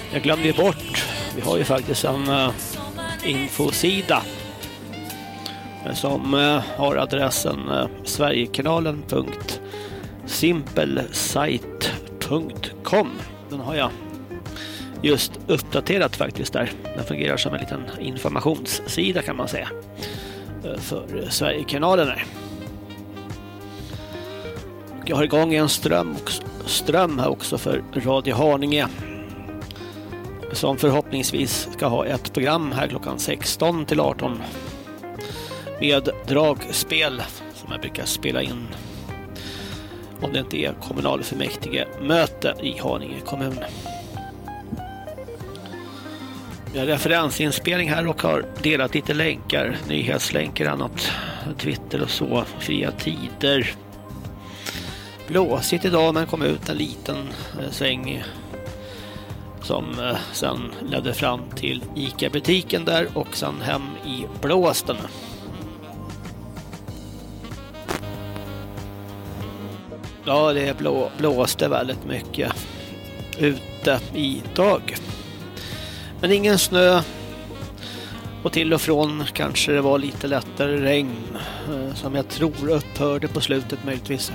Jag glömde bort. Vi har ju faktiskt en infosida som har adressen sverigekanalen.simplesite.com. Den har jag just uppdaterat faktiskt där. Den fungerar som en liten informationssida kan man säga för Sverigekanalen här. Jag har igång en ström här också för Radio Haninge som förhoppningsvis ska ha ett program här klockan 16 till 18 med dragspel som jag brukar spela in om det inte är kommunalfullmäktige möte i Haninge kommun. Jag har referensinspelning här och har delat lite länkar, nyhetslänkar, annat, Twitter och så, fria tider. Blåsigt idag men kom ut en liten sväng som sen ledde fram till ICA-butiken där och sen hem i blåsten. Ja, det blåste väldigt mycket ute idag. Men ingen snö och till och från kanske det var lite lättare regn som jag tror upphörde på slutet möjligtvis.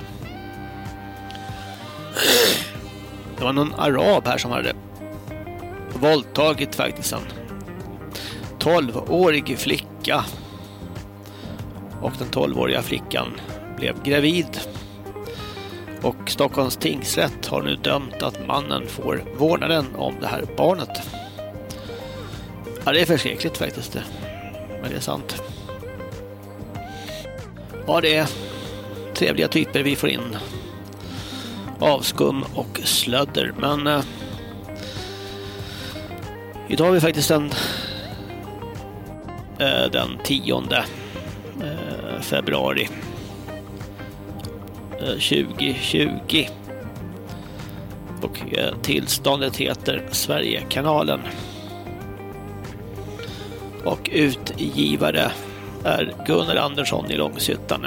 Det var någon arab här som hade våldtagit faktiskt en 12-årig flicka och den 12-åriga flickan blev gravid och Stockholms tingsrätt har nu dömt att mannen får vårdnaden om det här barnet. Ja, det är förskräckligt faktiskt det. Men det är sant. Ja, det är trevliga typer vi får in. Avskum och slödder. Men idag har vi faktiskt den 10 februari 2020. Och tillståndet heter Sverigekanalen. Och utgivare är Gunnar Andersson i Långshyttan.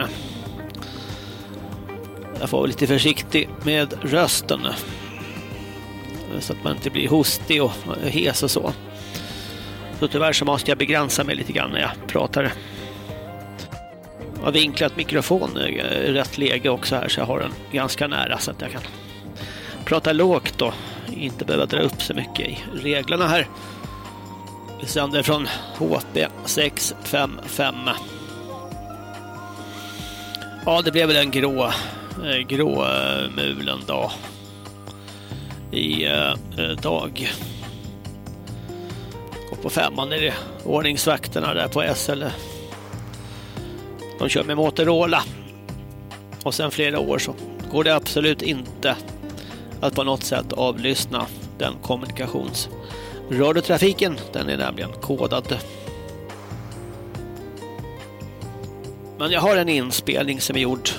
Jag får vara lite försiktig med rösten så att man inte blir hostig och hes och så. Så tyvärr så måste jag begränsa mig lite grann när jag pratar. Jag har vinklat mikrofon i rätt läge också här så jag har den ganska nära så att jag kan prata lågt och inte behöva dra upp så mycket i reglerna här. Vi sänder från HP 655. Ja, det blev väl en grå mulen dag i dag. Och på 5:an är det ordningsvakterna där på SL. De kör med Motorola. Och sen flera år så går det absolut inte att på något sätt avlyssna den radiotrafiken. Den är nämligen kodad. Men jag har en inspelning som är gjord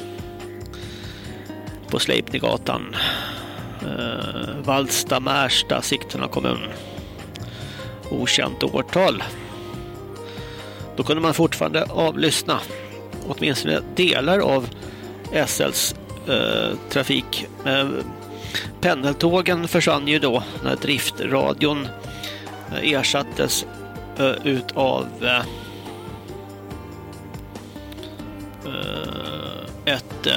på Sleipnegatan, Vallsta, Märsta, Sigtuna kommun. Okänt årtal. Då kunde man fortfarande avlyssna åtminstone delar av SLs trafik. Pendeltågen försvann ju då när driftradion ersattes utav ett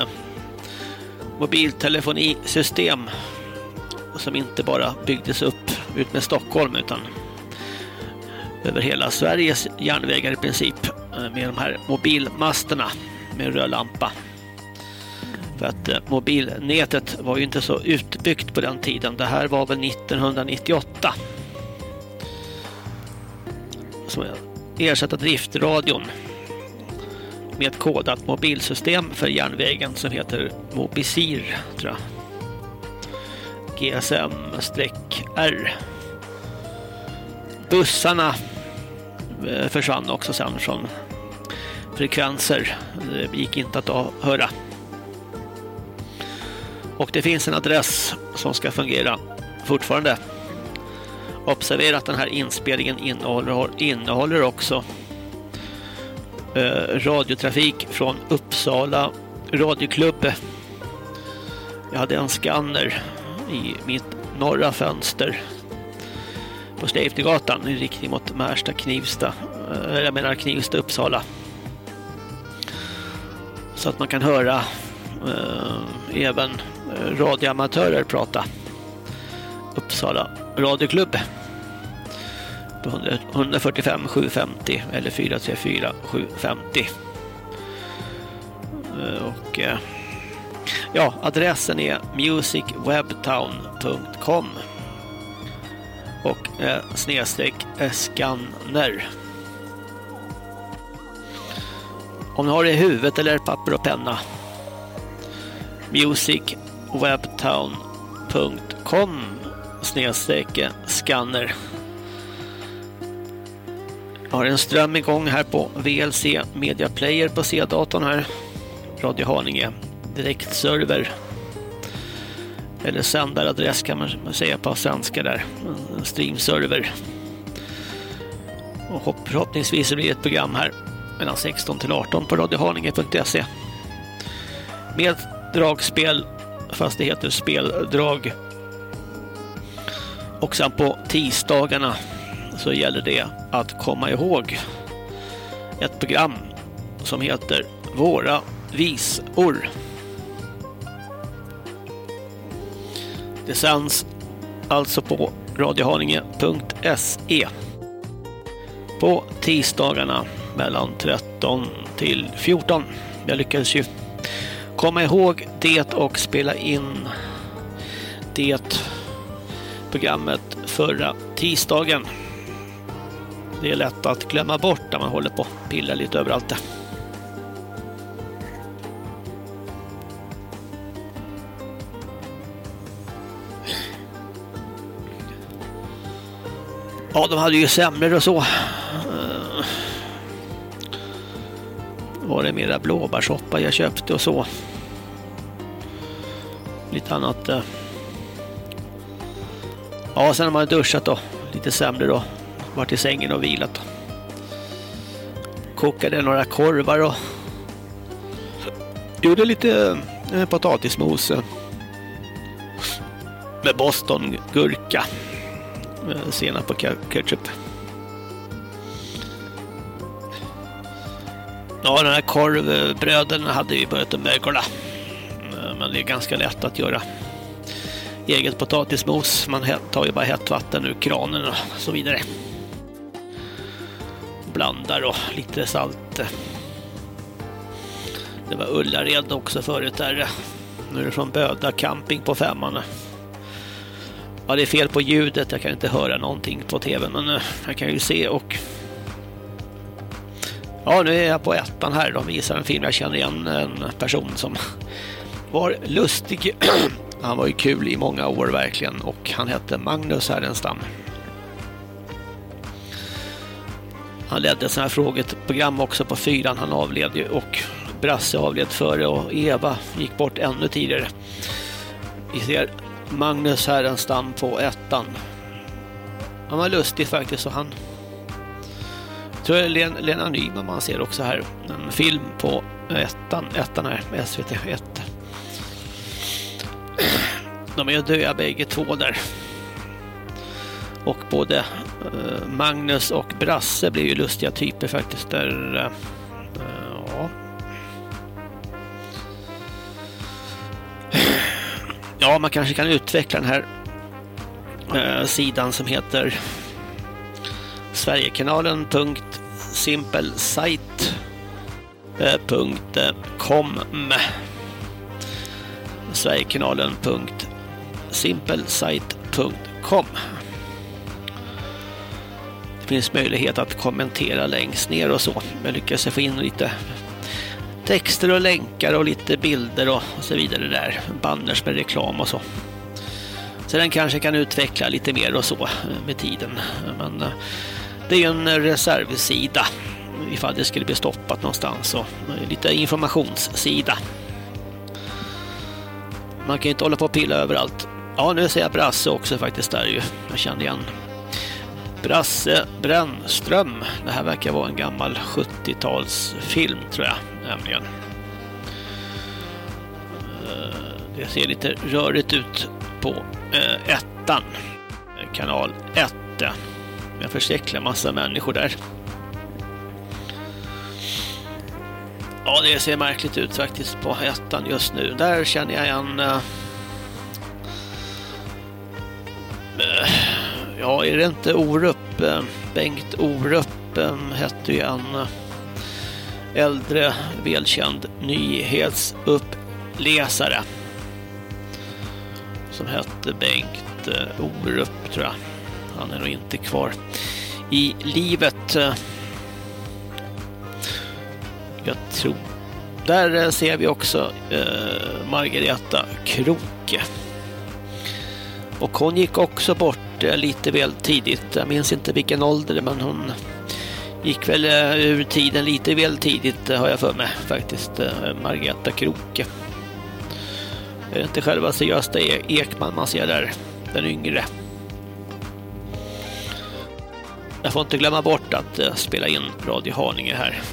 mobiltelefonisystem som inte bara byggdes upp ut med Stockholm utan över hela Sveriges järnvägar i princip med de här mobilmasterna med röd lampa. För att mobilnätet var ju inte så utbyggt på den tiden. Det här var väl 1998. Så ersatte driftradion med ett kodat mobilsystem för järnvägen som heter Mobisir, tror jag. GSM-R. Bussarna försvann också sen från frekvenser. Det gick inte att höra. Och det finns en adress som ska fungera fortfarande. Observera att den här inspelningen innehåller också radiotrafik från Uppsala radioklubb. Jag hade en skanner i mitt norra fönster på Sleipnergatan i riktning mot Märsta, Knivsta. Jag menar Knivsta, Uppsala. Så att man kan höra även radioamatörer prata. Uppsala radioklubb på 145 750 eller 434 750. Och ja, adressen är musicwebtown.com och /scanner. Om ni har det i huvudet eller papper och penna. musicwebtown.com /scanner. Jag har en ström igång här på VLC Media Player på C-datorn här. Radio Haninge direktserver. Eller sändaradress kan man säga på svenska där. En streamserver. Och förhoppningsvis blir det ett program här mellan 16 till 18 på radiohaninge.se. Med dragspel, fast det heter speldrag. Och sen på tisdagarna så gäller det att komma ihåg ett program som heter Våra visor. Det sänds alltså på radiohaninge.se på tisdagarna mellan 13 till 14. Jag lyckades ju komma ihåg det och spela in det programmet förra tisdagen. Det är lätt att glömma bort när man håller på att pilla lite överallt det. Ja, de hade ju semlor och så. Var det mera blåbärssoppa jag köpte och så. Lite annat. Ja, sen har man duschat då. Lite semlor då. Varit i sängen och vilat. Kokade några korvar och gjorde lite potatismos med bostongurka. Senap på ketchup. Ja, den här korvbröden hade vi börjat mögla. Men det är ganska lätt att göra eget potatismos. Man tar ju bara hett vatten ur kranen och så vidare. Blandar och lite salt. Det var Ullared också förut där. Nu är det från Böda camping på 5:an. Ja, det är fel på ljudet. Jag kan inte höra någonting på tv, men jag kan ju se och ja, nu är jag på 1:an här. De visar en film. Jag känner igen en person som var lustig. Han var ju kul i många år verkligen och han hette Magnus Härenstam. Han ledde sådana här frågeprogram också på 4:an. Han avled ju och Brasse avled före och Eva gick bort ännu tidigare. Vi ser Magnus Härenstam på 1:an. Han var lustig faktiskt och han tror jag Lena Nyman man ser också här. En film på 1:an här med SVT 1. De är ju döda bägge två där. Och både Magnus och Brasse blir ju lustiga typer faktiskt där. Ja. Ja, man kanske kan utveckla den här sidan som heter Sverigekanalen.simplesite.com Sverigekanalen.simplesite.com. Det finns möjlighet att kommentera längst ner och så. Jag lyckas få in lite texter och länkar och lite bilder och så vidare där. Banners med reklam och så. Så den kanske kan utveckla lite mer och så med tiden. Men det är ju en reservsida ifall det skulle bli stoppat någonstans. Och lite informationssida. Man kan ju inte hålla på och pilla överallt. Ja, nu ser jag Brasse också faktiskt där ju. Jag kände igen Brasse Brännström. Det här verkar vara en gammal 70-talsfilm tror jag nämligen. Det ser lite rörigt ut på 1:an. Kanal 1. en förskräcklig massa människor där. Ja, det ser märkligt ut faktiskt på ettan just nu. Där känner jag en... ja, är det inte Orup? Bengt Orup hette ju en äldre välkänd nyhetsuppläsare som hette Bengt Orup, tror jag. Han är nog inte kvar i livet. Jag tror. Där ser vi också Margareta Kroke. Och hon gick också bort lite väl tidigt. Jag minns inte vilken ålder, men hon gick väl ur tiden lite väl tidigt, har jag för mig faktiskt. Margareta Kroke. Det är inte själva Gösta Ekman man ser där, den yngre. Jag får inte glömma bort att spela in Radio Haninge här.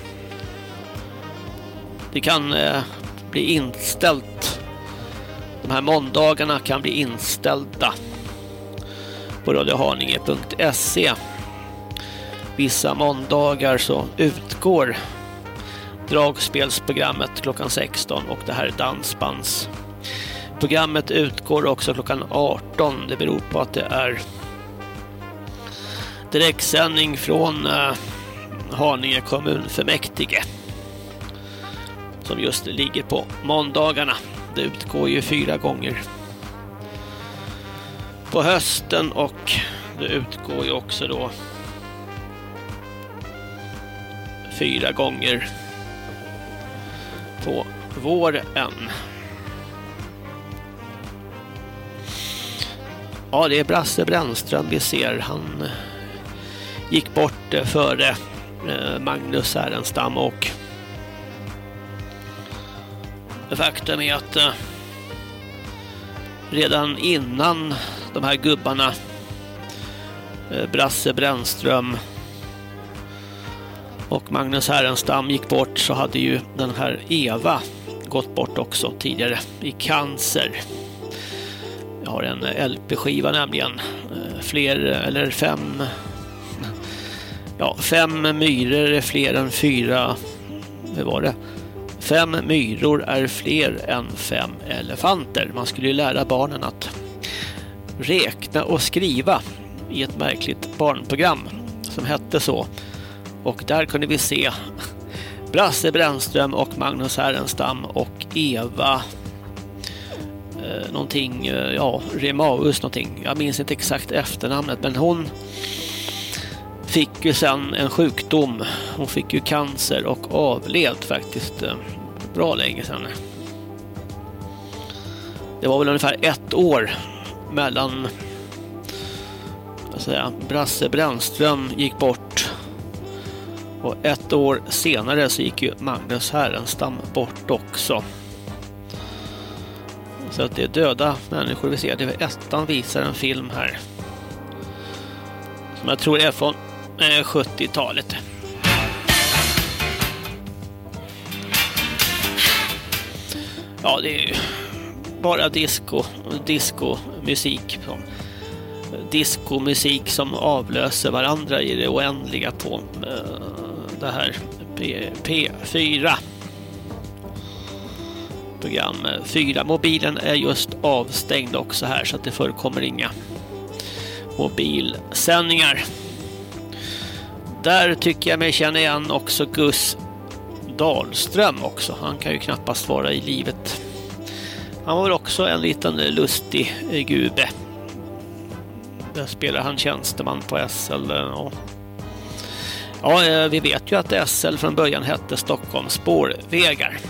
Det kan bli inställt. De här måndagarna kan bli inställda på radiohaninge.se. Vissa måndagar så utgår dragspelsprogrammet klockan 16 och det här dansbandsprogrammet utgår också klockan 18. Det beror på att det är direktsändning från Haninge kommunfullmäktige som just ligger på måndagarna. Det utgår ju 4 gånger på hösten och det utgår ju också då 4 gånger på våren. Ja, det är Brasse Brännström vi ser. Han gick bort före Magnus Härenstam och faktum är att redan innan de här gubbarna Brasse Brännström och Magnus Härenstam gick bort så hade ju den här Eva gått bort också tidigare i cancer. Jag har en LP-skiva nämligen. 5 myror är fler än 4. Hur var det? 5 myror är fler än 5 elefanter. Man skulle ju lära barnen att räkna och skriva i ett märkligt barnprogram som hette så. Och där kunde vi se Brasse Brännström och Magnus Härenstam och Eva någonting, Remaus någonting. Jag minns inte exakt efternamnet, men hon fick ju sen en sjukdom. Hon fick ju cancer och avled faktiskt bra länge sedan. Det var väl ungefär 1 år mellan Brasse Brännström gick bort och 1 år senare så gick ju Magnus Härenstam bort också. Så att det är döda människor vi ser. Det är ettan visar en film här som jag tror är från 70-talet. Ja, det är ju bara disco-musik. Disco-musik som avlöser varandra i det oändliga på det här P4. Program 4. Mobilen är just avstängd också här så att det förekommer inga mobilsändningar. Där tycker jag mig känna igen också Gus Dahlström också. Han kan ju knappast vara i livet. Han var väl också en liten lustig gube. Där spelar han tjänsteman på SL. Ja, vi vet ju att SL från början hette Stockholms spårvägar.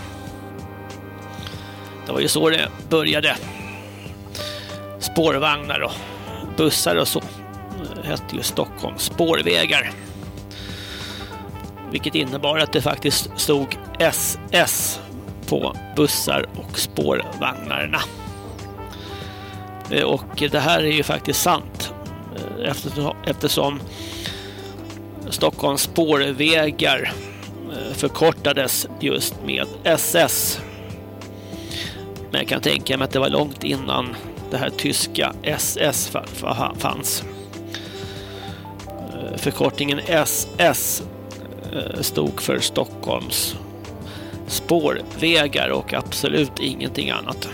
Det var ju så det började. Spårvagnar och bussar och så hette ju Stockholms spårvägar. Vilket innebar att det faktiskt stod SS på bussar och spårvagnarna. Och det här är ju faktiskt sant. Eftersom Stockholms spårvägar förkortades just med SS. Men jag kan tänka mig att det var långt innan det här tyska SS fanns. Förkortningen SS stod för Stockholms spårvägar och absolut ingenting annat.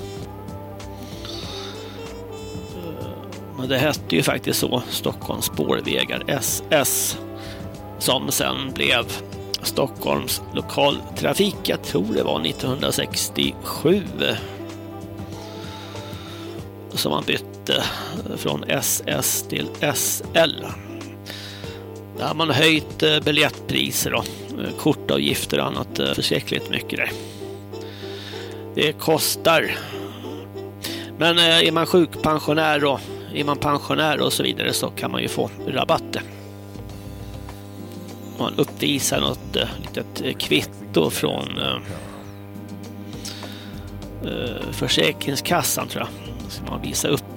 Men det hette ju faktiskt så, Stockholms spårvägar, SS, som sen blev Stockholms lokaltrafik. Jag tror det var 1967 som man bytte från SS till SL. Där har man höjt biljettpriser och kortavgifter och annat förskräckligt mycket där. Det kostar. Men är man sjukpensionär och är man pensionär och så vidare så kan man ju få rabatter. Man uppvisar något litet kvitto från Försäkringskassan, tror jag. Ska man visa upp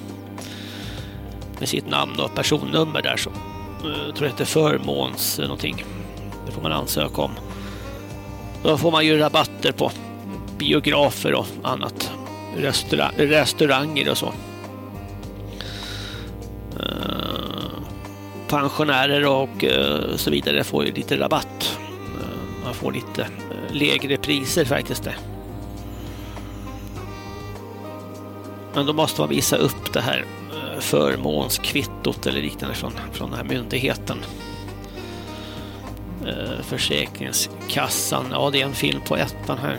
med sitt namn och personnummer där, så tror jag heter förmåns någonting. Det får man ansöka om. Då får man ju rabatter på biografer och annat. Restauranger och så. Pensionärer och så vidare får ju lite rabatt. Man får lite lägre priser faktiskt där. Men då måste man visa upp det här förmånskvittot eller liknande från den här myndigheten. Försäkringskassan. Ja, det är en film på ettan här.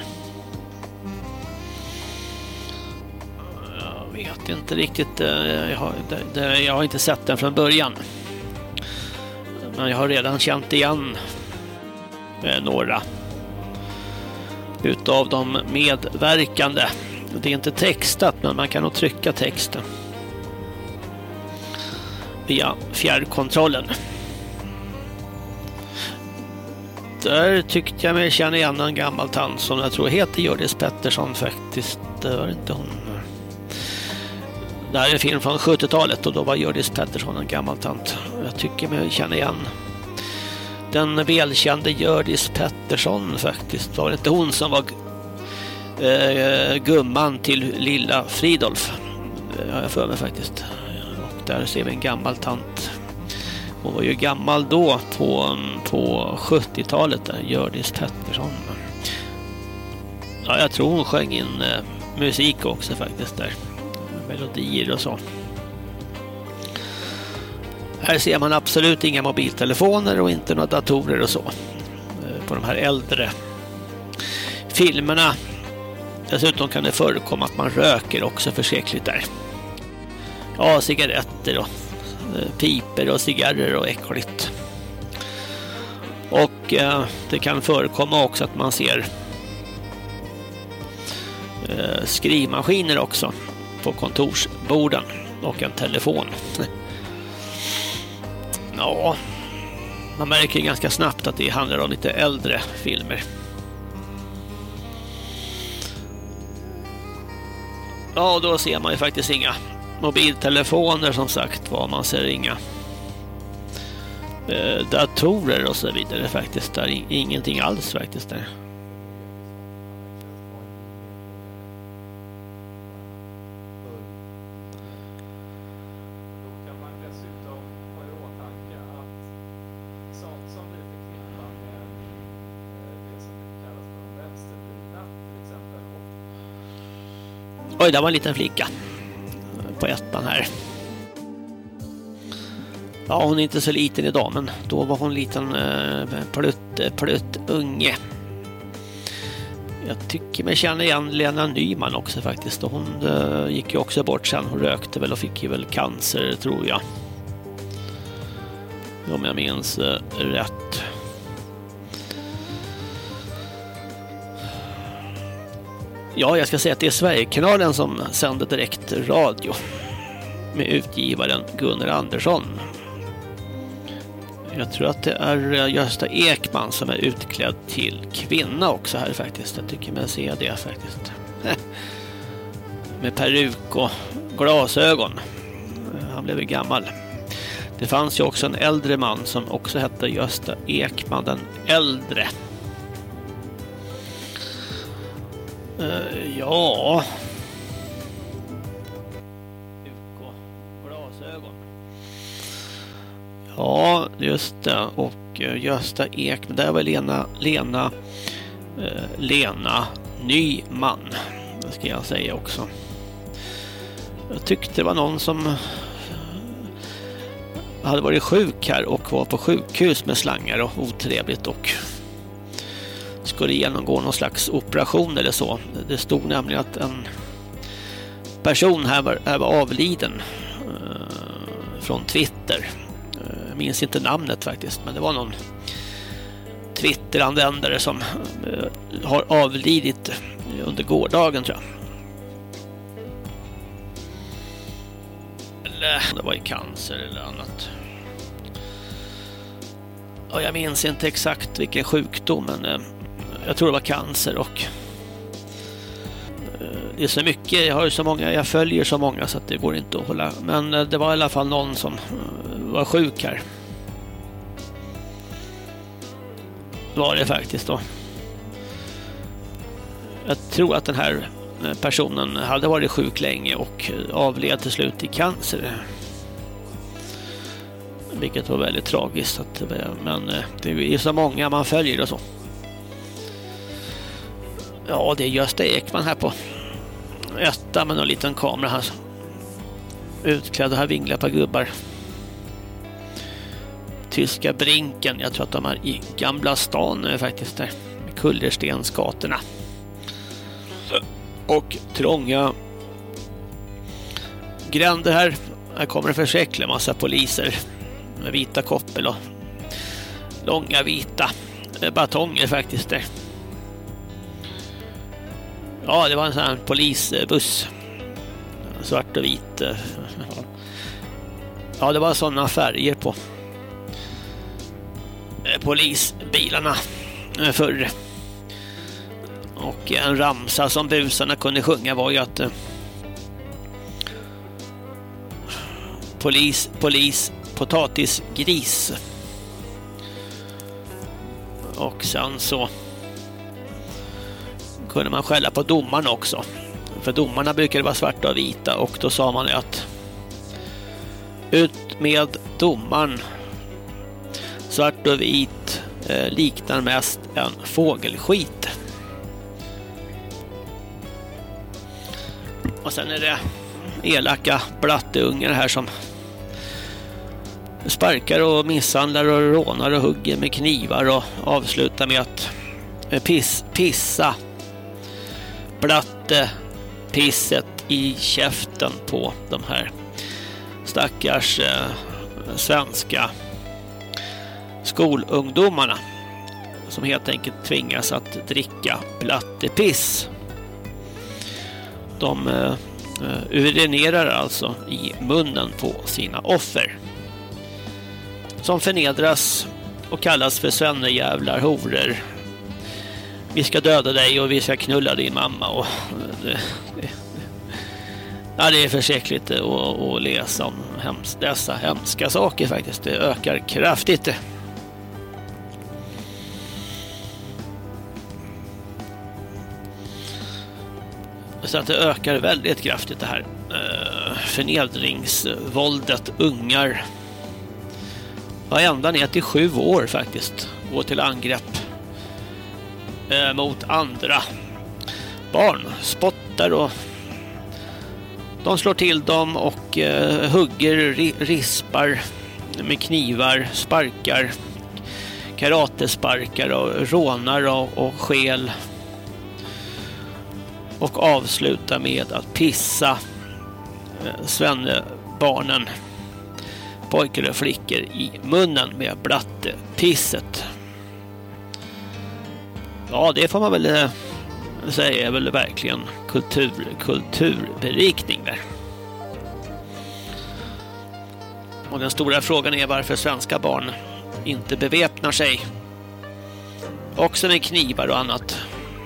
Jag vet inte riktigt. Jag har inte sett den från början. Men jag har redan känt igen några utav de medverkande. Det är inte textat, men man kan nog trycka texten via fjärrkontrollen. Där tyckte jag mig känna igen en gammal tant som jag tror heter Hjördis Pettersson faktiskt. Det var inte hon. Det här är en film från 70-talet och då var Hjördis Pettersson en gammal tant. Jag tycker mig känna igen den välkände Hjördis Pettersson faktiskt. Var det inte hon som var gumman till lilla Fridolf? Ja, jag för mig faktiskt. Och där ser vi en gammal tant. Hon var ju gammal då på 70-talet där, Hjördis Pettersson. Ja, jag tror hon sjöng in musik också faktiskt där. Melodier och så. Här ser man absolut inga mobiltelefoner och inte några datorer och så. På de här äldre filmerna. Dessutom kan det förekomma att man röker också förskräckligt där. Ja, cigaretter och piper och cigarrer och äckligt. Och det kan förekomma också att man ser skrivmaskiner också på kontorsborden och en telefon. Ja, man märker ganska snabbt att det handlar om lite äldre filmer. Ja, då ser man ju faktiskt inga mobiltelefoner som sagt. Man ser inga datorer och så vidare faktiskt. Där ingenting alls faktiskt där. Oj, det var en liten flicka på ettan här. Ja, hon är inte så liten idag, men då var hon liten plutt unge. Jag tycker mig känna igen Lena Nyman också faktiskt. Och hon gick ju också bort sen. Hon rökte väl och fick ju väl cancer, tror jag. Om jag minns rätt. Ja, jag ska säga att det är Sverigekanalen som sänder direkt radio med utgivaren Gunnar Andersson. Jag tror att det är Gösta Ekman som är utklädd till kvinna också här faktiskt. Jag tycker man ser det faktiskt. Med peruk och glasögon. Han blev gammal. Det fanns ju också en äldre man som också hette Gösta Ekman den äldre. Ja. Ja, just det. Och Gösta Ekman, där var Lena Nyman, det ska jag säga också. Jag tyckte det var någon som hade varit sjuk här och var på sjukhus med slangar och otrevligt och skulle genomgå någon slags operation eller så. Det stod nämligen att en person här var avliden från Twitter. Jag minns inte namnet faktiskt, men det var någon Twitter-användare som har avlidit under gårdagen, tror jag. Eller det var i cancer eller annat. Och jag minns inte exakt vilken sjukdom, men jag tror det var cancer. Och det är så mycket, jag har ju så många, jag följer så många så att det går inte att hålla. Men det var i alla fall någon som var sjuk här. Var det faktiskt då. Jag tror att den här personen hade varit sjuk länge och avled till slut i cancer. Vilket var väldigt tragiskt. Men det är så många man följer och så. Ja, det är Gösta Ekman här på etta med en liten kamera här. Utklädda här vinglar på gubbar. Tyska Brinken, jag tror att de är i Gamla stan faktiskt där. Med kullerstensgatorna. Och trånga gränder här. Här kommer det försäkla massa poliser med vita koppel och långa vita batonger faktiskt där. Ja, det var en sån här polisbuss. Svart och vit. Ja, det var sådana färger på polisbilarna förr. Och en ramsa som busarna kunde sjunga var ju att polis, potatis, gris. Och sen så kunde man skälla på domarna också. För domarna brukade vara svarta och vita, och då sa man att ut med domaren. Svart och vit liknar mest en fågelskit. Och sen är det elaka blatteungar här som sparkar och misshandlar och rånar och hugger med knivar och avslutar med att pissa pisset i käften på de här stackars svenska skolungdomarna som helt enkelt tvingas att dricka blattepiss. De urinerar alltså i munnen på sina offer som förnedras och kallas för svennejävlar, horor. Vi ska döda dig och vi ska knulla din mamma. Och ja, det är försäkligt att läsa om dessa hemska saker faktiskt. Det ökar kraftigt. Så att det ökar väldigt kraftigt det här förnedringsvåldet. Ungar, ja, ända ner till 7 år faktiskt, går till angrepp mot andra barn, spottar och de slår till dem och hugger, rispar med knivar, sparkar, karatesparkar och rånar och skäl och avslutar med att pissa svennebarnen, pojkar och flickor, i munnen med blattepisset. Ja, det får man väl säga är väl verkligen kulturberikning där. Och den stora frågan är varför svenska barn inte beväpnar sig också med knivar och annat.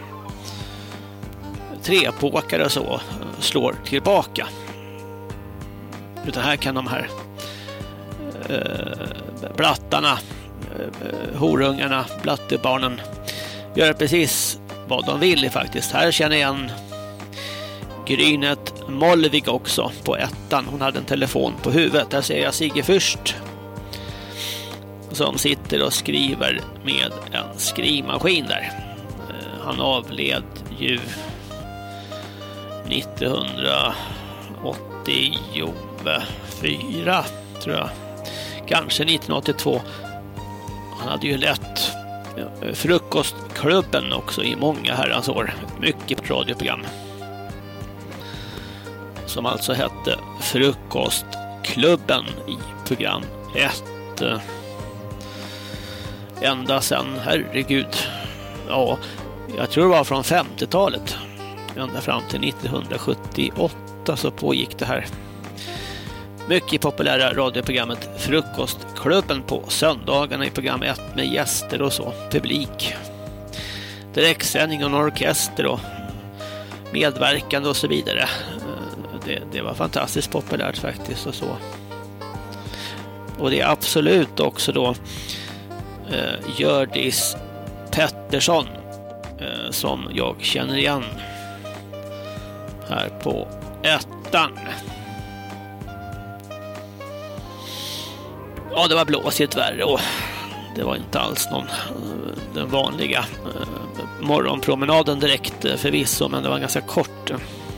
Trepåkare och så slår tillbaka. Utan här kan de här blattarna, horungarna, blattebarnen göra precis vad de vill faktiskt. Här känner jag en Grynet Molvig också på ettan. Hon hade en telefon på huvudet. Där ser jag Sigge Fürst som sitter och skriver med en skrivmaskin där. Han avled ju 1984 tror jag. Kanske 1982. Han hade ju lett Frukostklubben också i många herrans år. Mycket radioprogram. Som alltså hette Frukostklubben i program 1. Ända sedan, herregud. Ja, jag tror det var från 50-talet. Ända fram till 1978 så pågick det här mycket populära radioprogrammet Frukostklubben på söndagarna i program 1 med gäster och så, publik. Direktsändning och orkester och medverkande och så vidare. Det var fantastiskt populärt faktiskt och så. Och det är absolut också då Hjördis Pettersson som jag känner igen här på ettan. Ja, det var blåsigt värre och det var inte alls den vanliga morgonpromenaden direkt förvisso, men det var ganska kort.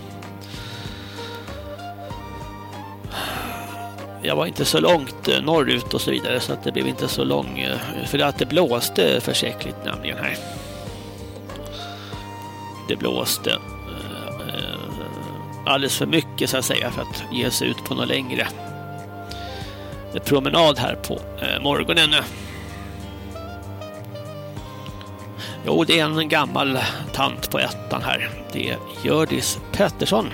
Jag var inte så långt norrut och så vidare, så att det blev inte så lång, för att det blåste försäkligt nämligen här. Det blåste alldeles för mycket så att säga för att ge sig ut på något längre promenad här på morgonen. Jo, det är en gammal tant på ettan här. Det är Hjördis Pettersson.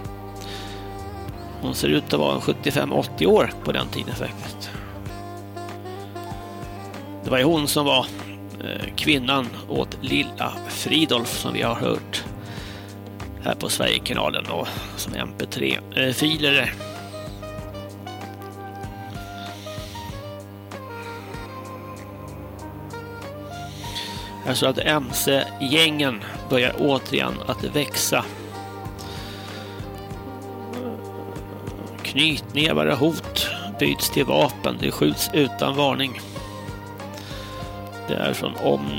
Hon ser ut att vara 75-80 år på den tiden faktiskt. Det var ju hon som var kvinnan åt Lilla Fridolf som vi har hört här på Sverigekanalen och som MP3-filer. Alltså att MC-gängen börjar återigen att växa. Knytnävar och hot byts till vapen. Det skjuts utan varning. Det är från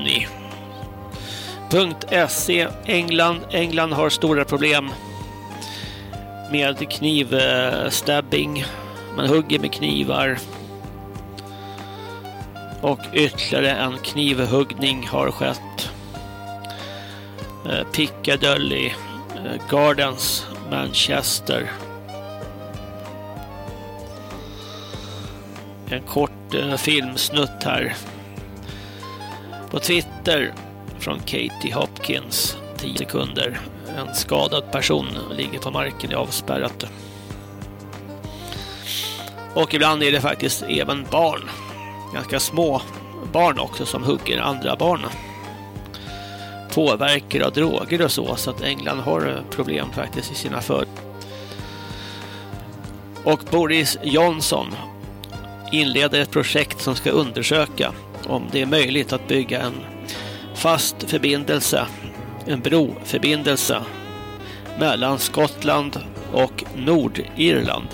Omni.se. England har stora problem med knivstabbing. Man hugger med knivar. Och ytterligare en knivhuggning har skett. Piccadilly Gardens, Manchester. En kort filmsnutt här på Twitter från Katie Hopkins. 10 sekunder. En skadad person ligger på marken i avspärrat. Och ibland är det faktiskt även barn. Ganska små barn också som hugger andra barn. Påverkar av droger och så att England har problem faktiskt i sina för. Och Boris Johnson inleder ett projekt som ska undersöka om det är möjligt att bygga en fast förbindelse, en broförbindelse mellan Skottland och Nordirland.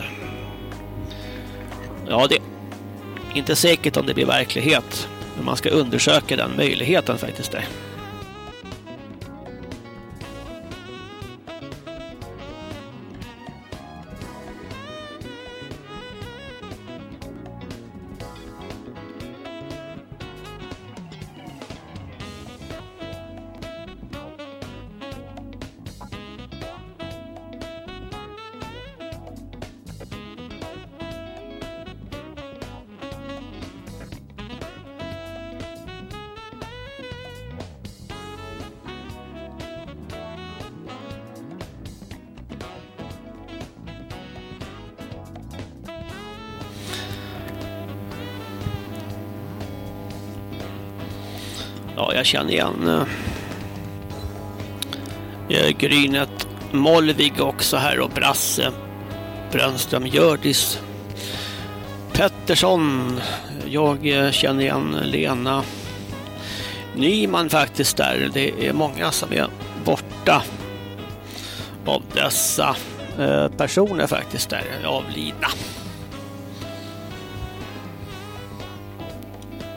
Ja, det är inte säkert om det blir verklighet, men man ska undersöka den möjligheten faktiskt där. Ja, jag känner igen Grynet Molvig också här och Brasse Brännström, Hjördis Pettersson. Jag känner igen Lena Nyman faktiskt där. Det är många som är borta av dessa personer faktiskt där, avlidna.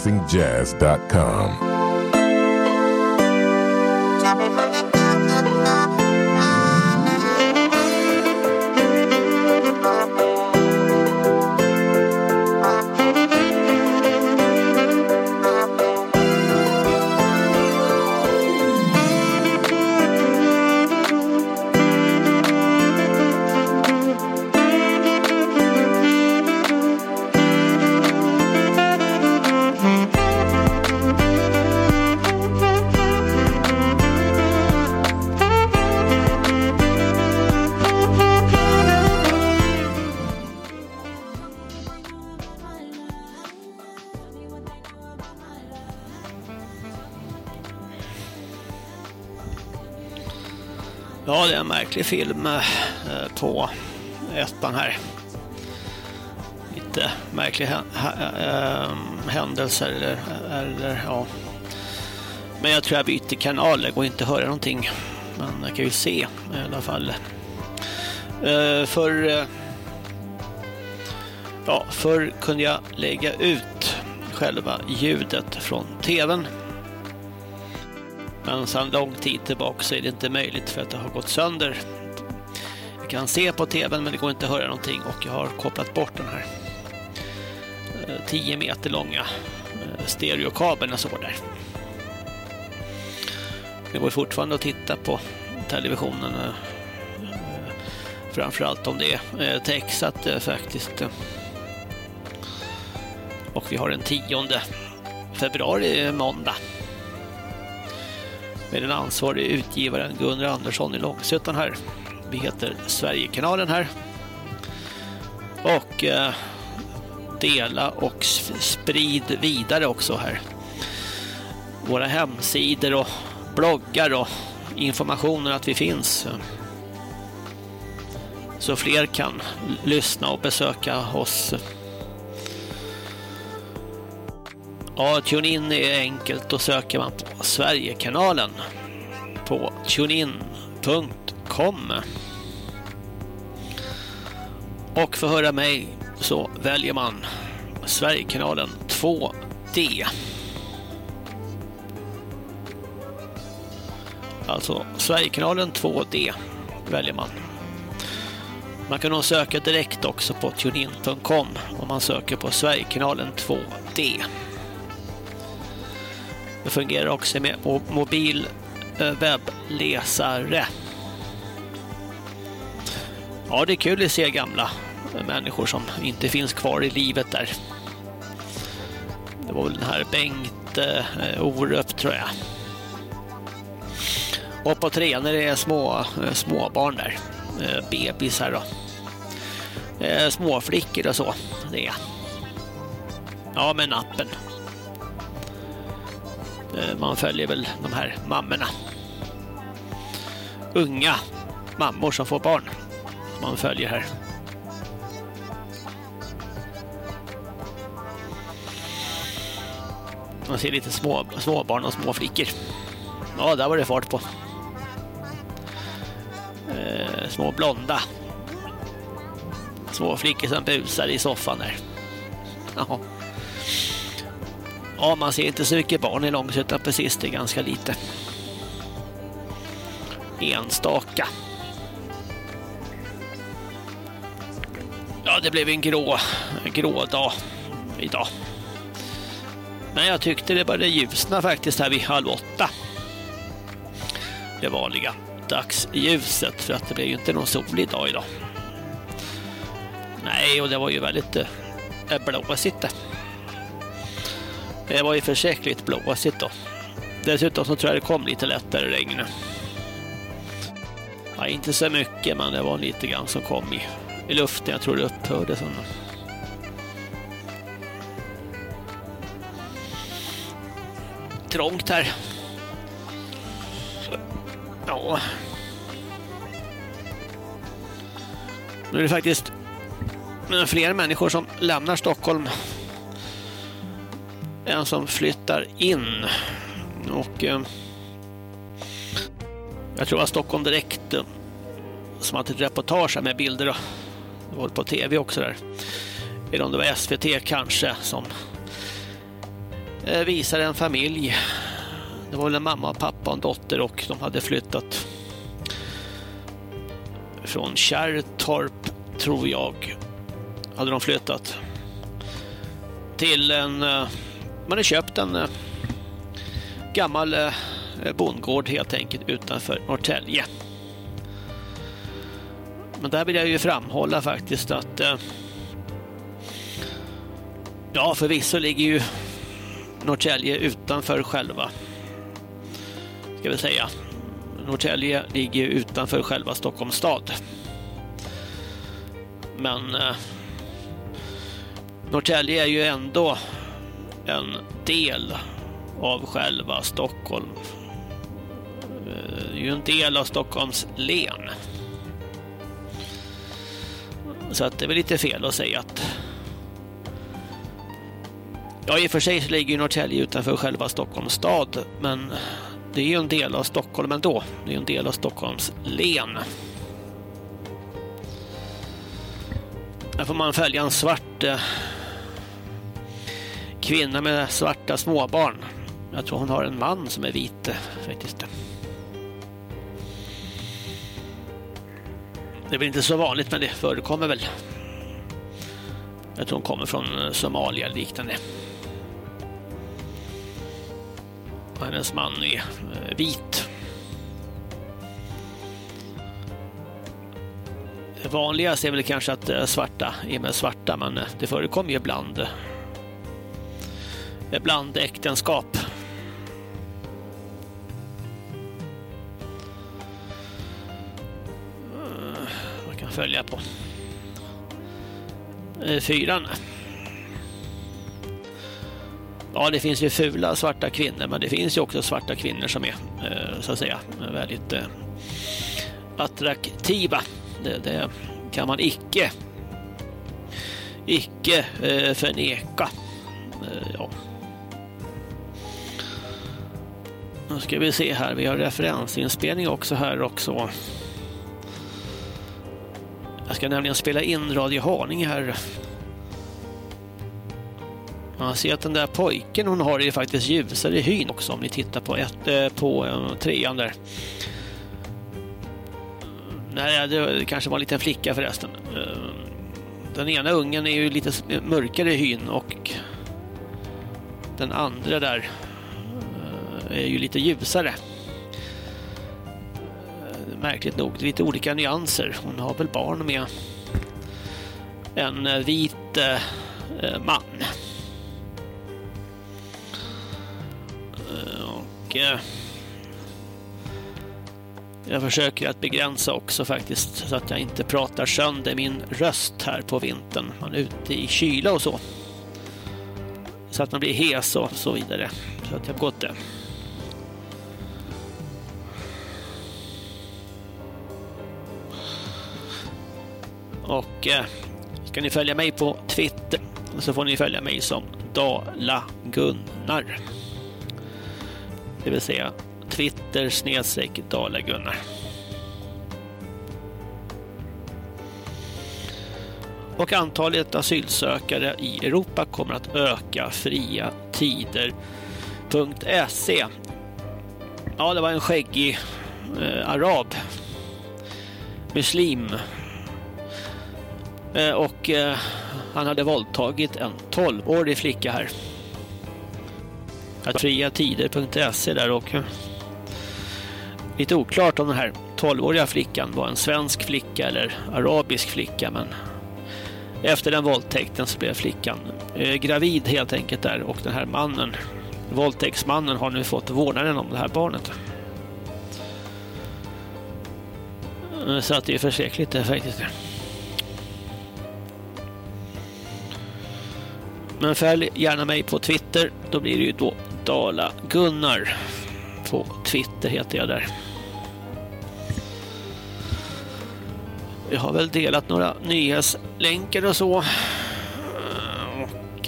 relaxingjazz.com. Ja, det är en märklig film på ettan här. Lite märkliga händelser eller ja. Men jag tror jag byter kanal, det går inte att höra någonting. Men jag kan ju se i alla fall. Förr kunde jag lägga ut själva ljudet från tvn. Men sedan lång tid tillbaka så är det inte möjligt för att det har gått sönder. Jag kan se på tvn men det går inte att höra någonting och jag har kopplat bort den här 10 meter långa stereokabeln och så där. Det går fortfarande att titta på televisionen, framförallt om det är textat faktiskt. Och vi har den 10 februari, måndag. Med den ansvariga utgivaren Gunnar Andersson i Långsötan här. Vi heter Sverigekanalen här. Och dela och sprid vidare också här. Våra hemsidor och bloggar och informationer att vi finns. Så fler kan lyssna och besöka oss. Ja, TuneIn är enkelt, då söker man på Sverigekanalen på tunein.com. Och för att höra mig så väljer man Sverigekanalen 2D. Alltså Sverigekanalen 2D väljer man. Man kan nog söka direkt också på tunein.com om man söker på Sverigekanalen 2D. Det fungerar också med mobil webbläsare. Ja, det är kul att se gamla människor som inte finns kvar i livet där. Det var väl den här Bengt Orup, tror jag. Och på trean är det små barn där. Bebisar och små flickor och så. Det är. Ja, med nappen. Man följer väl de här mammorna. Unga mammor som får barn. Man följer här. Man ser lite små barn och små flickor. Ja, där var det fart på. Små blonda. Små flickor som busar i soffan där. Jaha. Ja, man ser inte så mycket barn i Långsötan precis, det är ganska lite. Enstaka. Ja, det blev en grå dag idag. Men jag tyckte det började ljusna faktiskt här vid 7:30. Det vanliga dagsljuset, för att det blev ju inte någon solig dag idag. Nej, och det var ju väldigt blåsigt. Det var ju försäkligt blåsigt då. Dessutom så tror jag det kom lite lättare regn. Ja, inte så mycket, men det var lite grann som kom i luften. Jag tror det upphörde sådana. Trångt här. Ja. Nu är det faktiskt fler människor som lämnar Stockholm än som flyttar in. Och jag tror att Stockholm Direkt som hade ett reportage med bilder och det var på tv också där. Eller om det var SVT kanske som visar en familj. Det var väl en mamma, pappa och en dotter, och de hade flyttat från Kärrtorp, tror jag. Hade de flyttat till man hade köpt en gammal bondgård helt enkelt utanför Norrtälje. Men där vill jag ju framhålla faktiskt att ja, förvisso ligger ju Norrtälje utanför själva, ska vi säga. Norrtälje ligger utanför själva Stockholms stad. Men Norrtälje är ju ändå en del av själva Stockholm. Det är ju en del av Stockholms län. Så att det är väl lite fel att säga att ja, i och för sig så ligger ju Norrtälje utanför själva Stockholms stad, men det är ju en del av Stockholm ändå. Det är ju en del av Stockholms län. Där får man följa en svart kvinna med svarta småbarn. Jag tror hon har en man som är vit faktiskt. Det är väl inte så vanligt, men det förekommer väl. Jag tror hon kommer från Somalia liknande. Hennes man är vit. Det vanligaste är väl kanske att svarta är med svarta, men det förekommer ju bland äktenskap. Man kan följa på 4. Ja, det finns ju fula svarta kvinnor, men det finns ju också svarta kvinnor som är så att säga väldigt attraktiva. Det kan man icke förneka. Ja. Nu ska vi se här, vi har referensinspelning också här också. Jag ska nämligen spela in Radio Haninge här. Man ser att den där pojken hon har är faktiskt ljusare i hyn också, om ni tittar på 3:an där. Nej, det kanske var en liten flicka förresten. Den ena ungen är ju lite mörkare i hyn, och den andra där är ju lite ljusare. Märkligt nog, det är lite olika nyanser. Hon har väl barn med en vit man. Och jag försöker att begränsa också faktiskt, så att jag inte pratar sönder min röst här på vintern. Man är ute i kyla och så. Så att man blir hes och så vidare. Så att jag har gått det. Och ska ni följa mig på Twitter, så får ni följa mig som Dala Gunnar. Det vill säga Twitter/Dala Gunnar. Och antalet asylsökare i Europa kommer att öka. Fria tider.se. Ja, det var en skäggig arab. Muslim. Och han hade våldtagit en 12-årig flicka här. Fria tider.se där, och lite oklart om den här 12-åriga flickan var en svensk flicka eller arabisk flicka, men efter den våldtäkten så blev flickan gravid helt enkelt där, och den här mannen, våldtäktsmannen, har nu fått vårdnaden om det här barnet. Så att det är förskräckligt det faktiskt. Men följ gärna mig på Twitter, då blir det ju då Dala Gunnar. På Twitter heter jag där. Jag har väl delat några nyhetslänkar och så. Och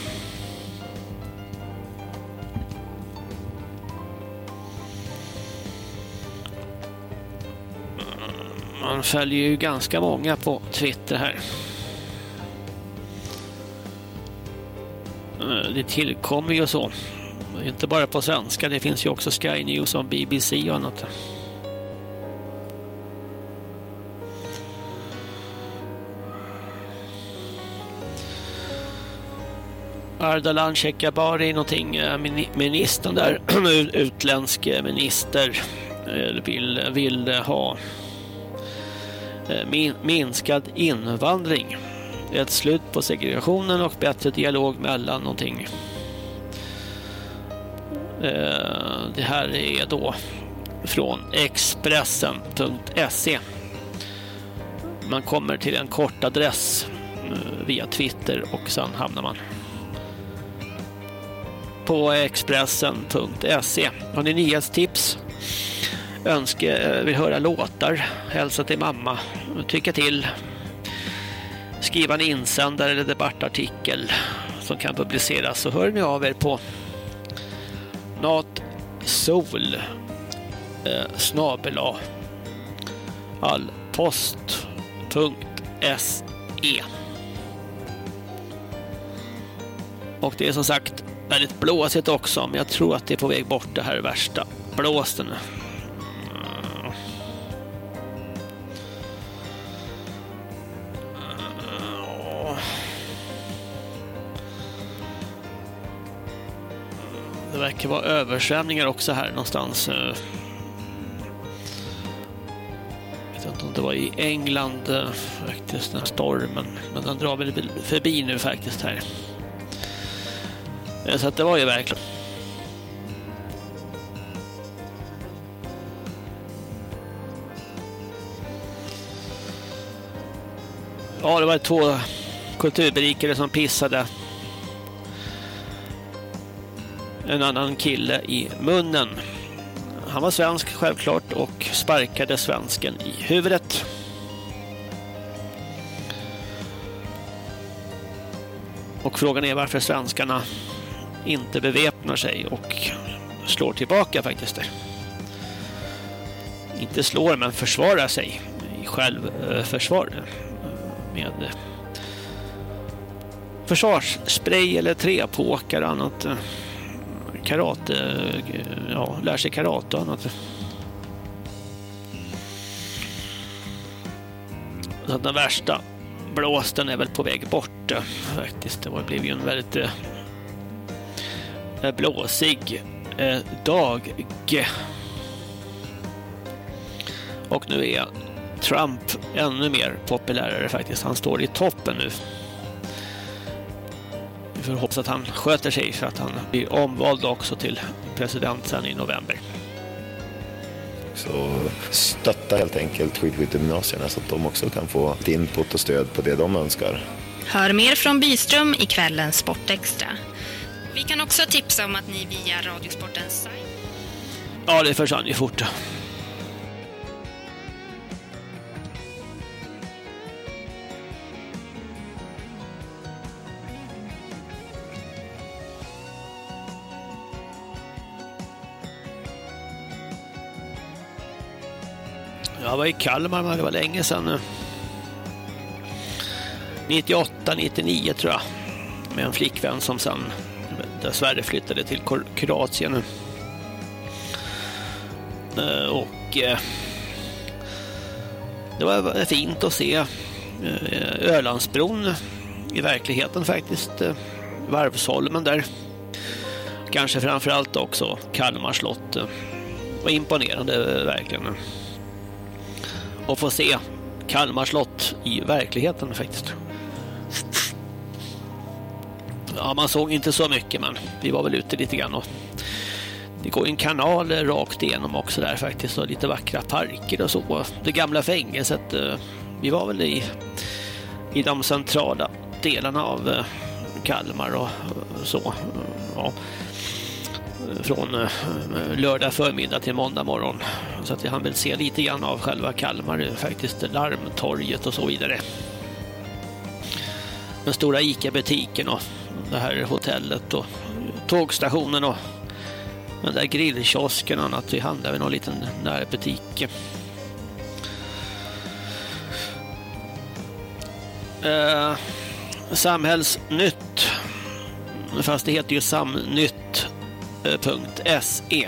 man följer ju ganska många på Twitter här. det tillkommer ju så. Inte bara på svenska, det finns ju också Sky News och BBC och annat. Ardalan Shekarabi, någonting, ministern där, utländsk minister, vill ha minskad invandring, ett slut på segregationen och bättre dialog mellan någonting. Det här är då från Expressen.se. Man kommer till en kort adress via Twitter och sen hamnar man på Expressen.se. Har ni nyhetstips? Vill höra låtar, hälsa till mamma, tycka till, skriva en insändare eller debattartikel som kan publiceras, så hör ni av er på natsol@allpost.se. Och det är som sagt väldigt blåsigt också, men jag tror att det är på väg bort, det här värsta blåsten. Det verkar vara översvämningar också här någonstans. Jag vet inte om det var i England faktiskt, den här stormen, men den drar väl förbi nu faktiskt här. Så att det var ju verkligen. Ja, det var 2 kulturberikare som pissade en annan kille i munnen. Han var svensk självklart och sparkade svensken i huvudet. Och frågan är varför svenskarna inte beväpnar sig och slår tillbaka faktiskt. Inte slår, men försvarar sig i självförsvar med försvarsspray eller trepåkar och annat. Karate, ja, lär sig karate och annat. Så den värsta blåsten är väl på väg bort faktiskt. Det blev ju en väldigt blåsig dag. Och nu är Trump ännu mer populärare faktiskt. Han står i toppen nu. Vi får hoppas att han sköter sig så att han blir omvald också till president sen i november. Så stötta helt enkelt skidskyttegymnasierna så att de också kan få input och stöd på det de önskar. Hör mer från Byström i kvällens Sportextra. Vi kan också tipsa om att ni via Radiosportens sajt. Ja, det försvann ju fort. Jag var i Kalmar, men det var länge sedan nu. 98, 99 tror jag. Med en flickvän som sen dessvärre flyttade till Kroatien. Och det var fint att se Ölandsbron i verkligheten faktiskt. Varvsholmen där. Kanske framförallt också Kalmar slott. Var imponerande verkligen. Och få se Kalmar slott i verkligheten faktiskt. Ja, man såg inte så mycket, men vi var väl ute lite grann och det går en kanal rakt igenom också där faktiskt och lite vackra parker och så. Det gamla fängelset, vi var väl i de centrala delarna av Kalmar och så. Ja. Från lördag förmiddag till måndag morgon. Så att han vill se lite grann av själva Kalmar, faktiskt Larmtorget och så vidare. Den stora ICA-butiken och det här hotellet och tågstationen och den där grillkiosken och annat. Vi handlar vid någon liten närbutik. Samhällsnytt fast det heter ju samnytt.se.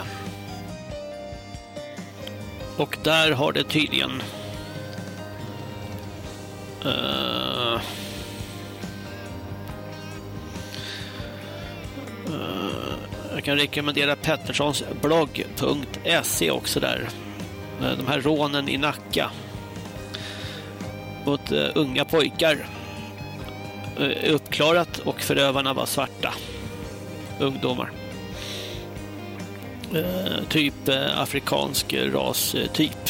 Och där har det tydligen jag kan rekommendera Petterssons blogg.se också där. De här rånen i Nacka mot unga pojkar uppklarat och förövarna var svarta ungdomar. Typ afrikansk ras typ.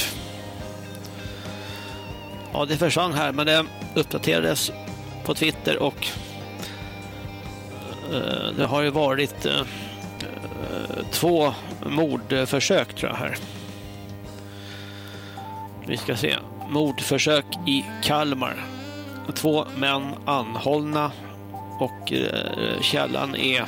Ja, det försvann här, men det uppdaterades på Twitter och det har ju varit 2 mordförsök tror jag här. Vi ska se. Mordförsök i Kalmar. 2 män anhållna och källan är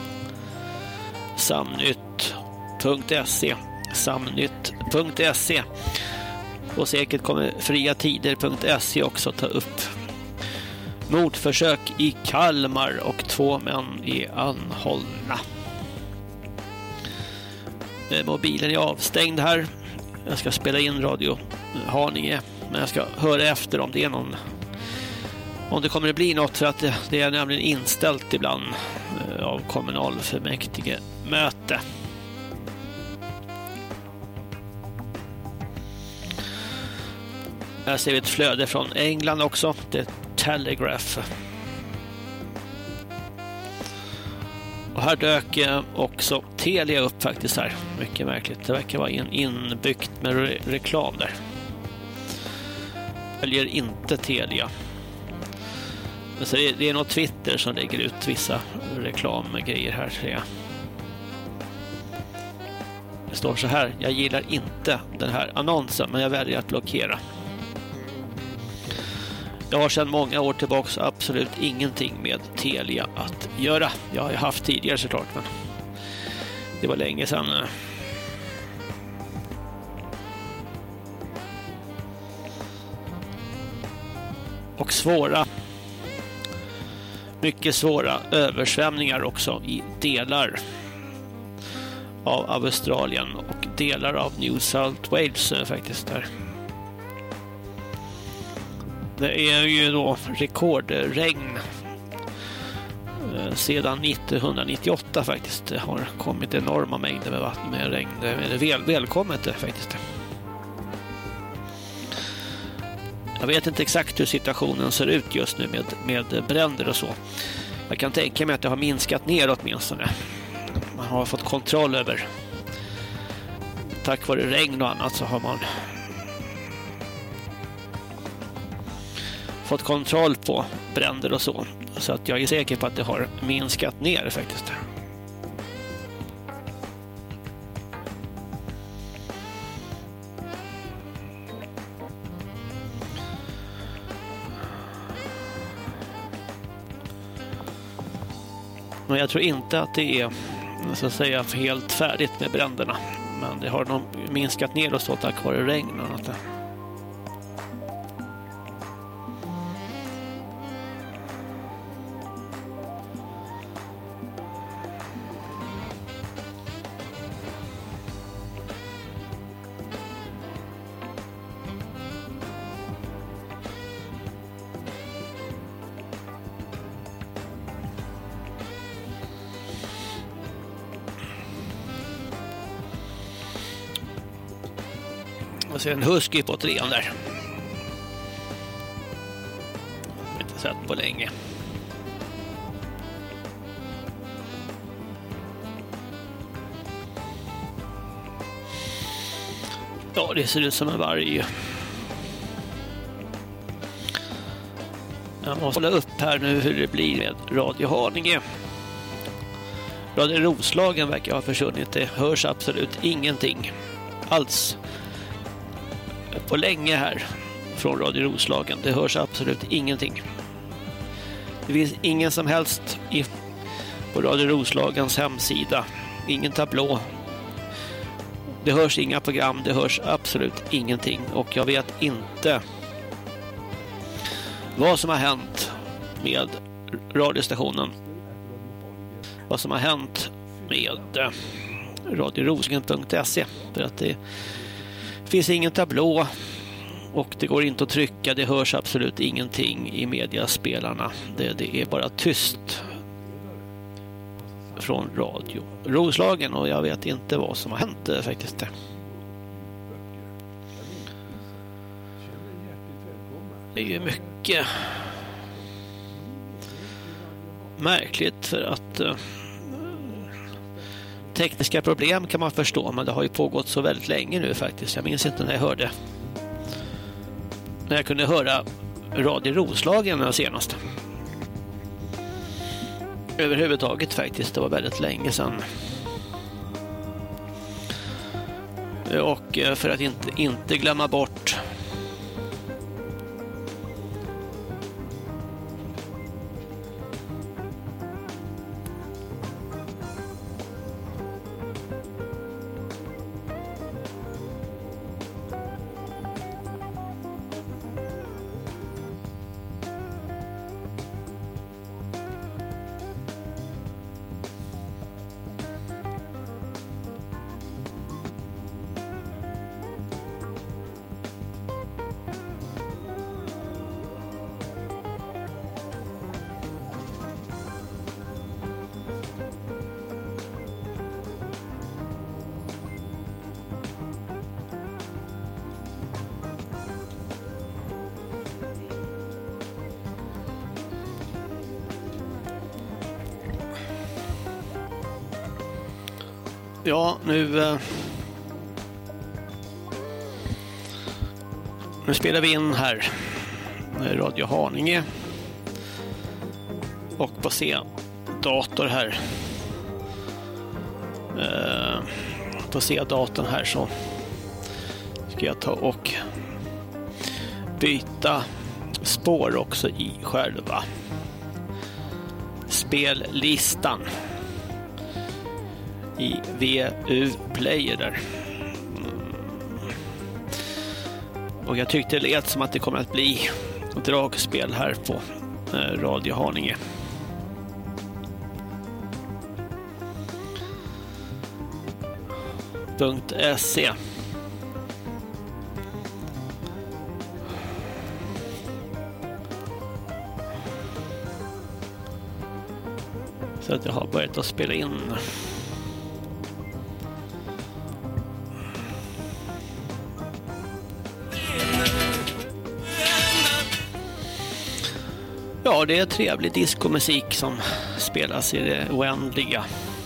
samnytt.se. Samnytt.se. Och säkert kommer friatider.se också ta upp mordförsök i Kalmar och 2 män är anhållna. Mobilen är avstängd här. Jag ska spela in Radio Haninge, men jag ska höra efter om det är någon, om det kommer att bli något, för att det är nämligen inställt ibland av kommunalfullmäktige möte. Här ser vi ett flöde från England också, The Telegraph. Och här dök också Telia upp faktiskt här. Mycket märkligt. Det verkar vara inbyggt med reklam där. Följer inte Telia. Så det är nog Twitter som lägger ut vissa reklamgrejer här. Ser jag. Det står så här: jag gillar inte den här annonsen, men jag väljer att blockera. Jag har sedan många år tillbaka absolut ingenting med Telia att göra. Jag har haft tidigare såklart, men det var länge sedan. Och mycket svåra översvämningar också i delar av Australien och delar av New South Wales faktiskt där. Det är ju då rekordregn sedan 1998 faktiskt. Det har kommit enorma mängder med vatten med regn. Det är välkommet faktiskt. Jag vet inte exakt hur situationen ser ut just nu med bränder och så. Jag kan tänka mig att det har minskat ner åtminstone. Man har fått kontroll över, tack vare regn och annat så har man fått kontroll på bränder och så. Så att jag är säker på att det har minskat ner faktiskt. Men jag tror inte att det är, så att säga, helt färdigt med bränderna. Men det har nog minskat ner och så tack vare regn och annat. Och så en husky på trean där. Inte sett på länge. Ja, det ser ut som en varg. Jag måste hålla upp här nu hur det blir med Radio Haninge. Radio Roslagen verkar ha försvunnit. Det hörs absolut ingenting alls på länge här från Radio Roslagen. Det hörs absolut ingenting. Det finns ingen som helst på Radio Roslagens hemsida. Ingen tablå. Det hörs inga program. Det hörs absolut ingenting. Och jag vet inte vad som har hänt med radiostationen vad som har hänt med radioroslagen.se, för att det finns ingen tablå och det går inte att trycka, det hörs absolut ingenting i mediaspelarna. Det är bara tyst från radio Roslagen, och jag vet inte vad som har hänt faktiskt. Det är ju mycket märkligt, för att tekniska problem kan man förstå, men det har ju pågått så väldigt länge nu faktiskt. Jag minns inte när jag kunde höra Radio Roslagen senast. Överhuvudtaget faktiskt, det var väldigt länge sedan. Och för att inte glömma bort ja, nu spelar vi in här Radio Haninge, och på C-dator här på C-datorn här så ska jag ta och byta spår också i själva spellistan i VU-player där. Och jag tyckte det lät som att det kommer att bli dragspel här på Radio Haninge. .se. Så att jag har börjat att spela in. Ja, det är trevlig diskomusik som spelas i det oändliga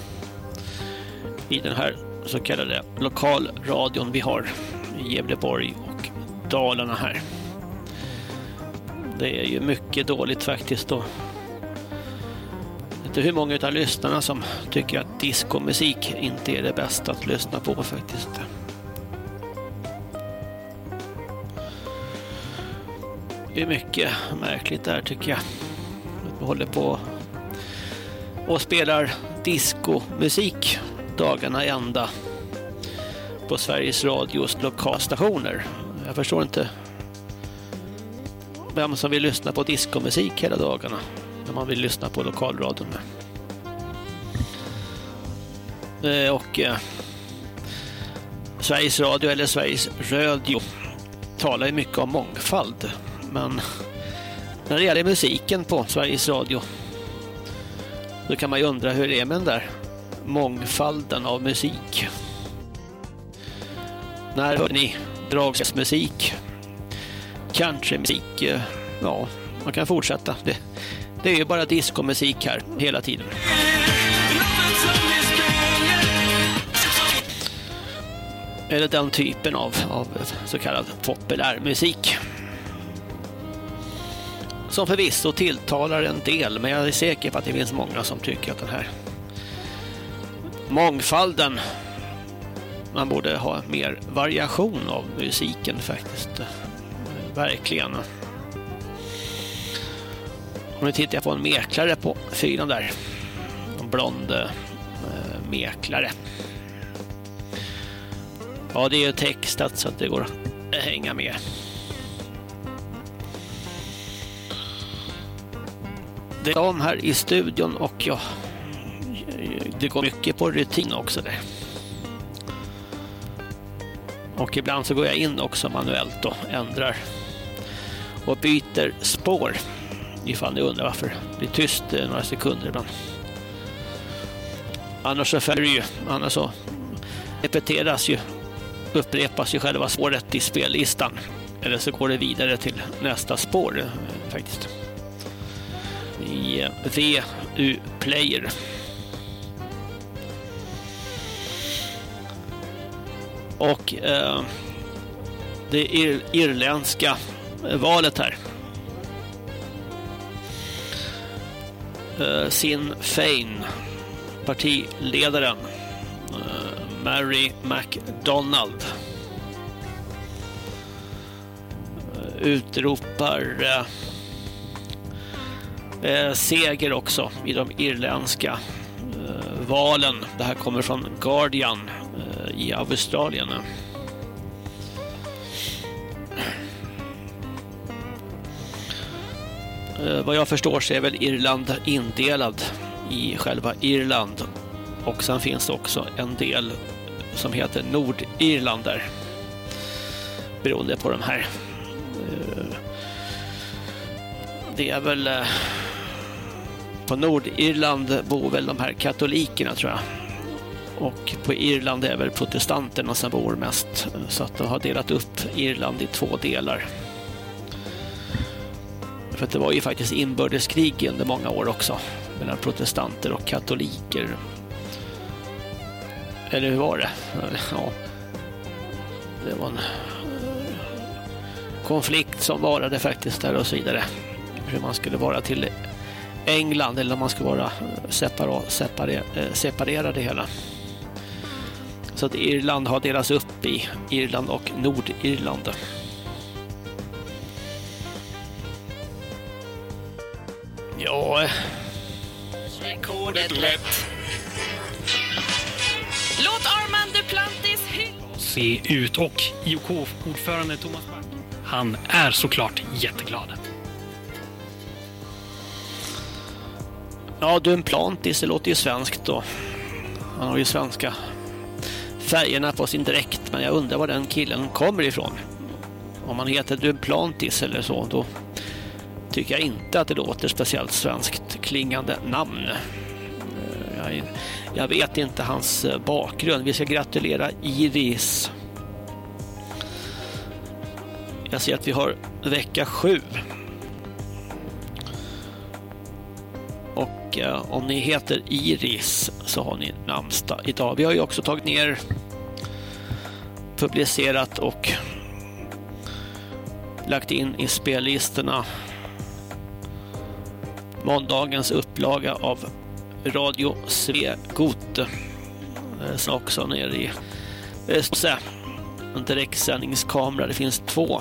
i den här så kallade lokalradion vi har i Gävleborg och Dalarna här. Det är ju mycket dåligt faktiskt då. Jag vet inte hur många av lyssnarna som tycker att diskomusik inte är det bästa att lyssna på faktiskt. Det är mycket märkligt där tycker jag. Att vi håller på och spelar diskomusik dagarna ända på Sveriges Radios lokalstationer. Jag förstår inte vem som vill lyssna på diskomusik hela dagarna när man vill lyssna på lokalradion. Och Sveriges Radio eller Sveriges Radio talar ju mycket om mångfald. Men när det gäller musiken på Sveriges Radio då kan man ju undra hur det är med den där mångfalden av musik. När hör ni dragsmusik? Countrymusik? Ja, man kan fortsätta. Det är ju bara diskomusik här hela tiden. Eller den typen av så kallad populärmusik. Som förvisso tilltalar en del, men jag är säker på att det finns många som tycker att den här mångfalden, man borde ha mer variation av musiken faktiskt. Verkligen. Och nu tittar jag på en mäklare på fyran där. En blond mäklare. Ja, det är textat så att det går att hänga med. Det är om här i studion och det går mycket på rutin också där. Och ibland så går jag in också manuellt och ändrar och byter spår. Ifall ni undrar varför det blir tyst några sekunder ibland. Annars så följer ju, annars så upprepas ju själva spåret i spellistan. Eller så går det vidare till nästa spår faktiskt. I VU-player. Och det irländska valet här. Sinn Féin, partiledaren Mary MacDonald, utropar seger också i de irländska valen. Det här kommer från Guardian i Australien. Vad jag förstår så är väl Irland indelad i själva Irland. Och sen finns det också en del som heter Nordirland där. Beroende på de här. Det är väl... På Nordirland bor väl de här katolikerna tror jag. Och på Irland är väl protestanterna som bor mest. Så att de har delat upp Irland i 2 delar. För att det var ju faktiskt inbördeskrig under många år också. Mellan protestanter och katoliker. Eller hur var det? Ja. Det var en konflikt som varade faktiskt där och så vidare. Hur man skulle vara till England eller om man skulle vara separera det hela. Så att Irland har delats upp i Irland och Nordirland. Ja. Rekordet lätt. Låt Armand Duplantis se ut och IOK-ordförande Thomas Back. Han är såklart jätteglad. Ja, Duplantis, det låter ju svenskt då. Han har ju svenska färgerna på sin dräkt, men jag undrar var den killen kommer ifrån. Om han heter Duplantis eller så, då tycker jag inte att det låter speciellt svenskt klingande namn. Jag vet inte hans bakgrund. Vi ska gratulera Iris. Jag ser att vi har vecka 7. Och om ni heter Iris så har ni namnsdag idag. Vi har ju också tagit ner, publicerat och lagt in i spellistorna måndagens upplaga av Radio Svegot. Som också nere i Östse. En direktsändningskamera. Det finns 2.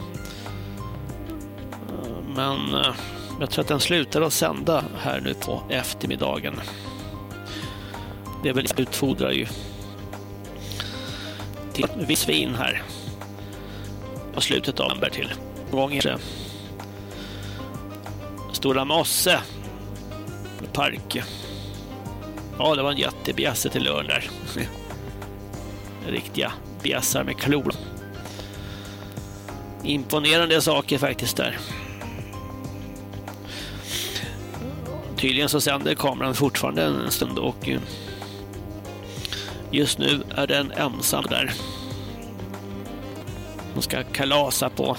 Men jag tror att den slutar att sända här nu på eftermiddagen. Det är väl utfodrar ju till Visvin här. Och slutet av november till gånger. Stora Mosse park. Ja, det var en jättebjässe till lörn där. Riktiga bjässar med klor. Imponerande saker faktiskt där. Tydligen så sänder kameran fortfarande en stund och just nu är den ensam där. Hon ska kalasa på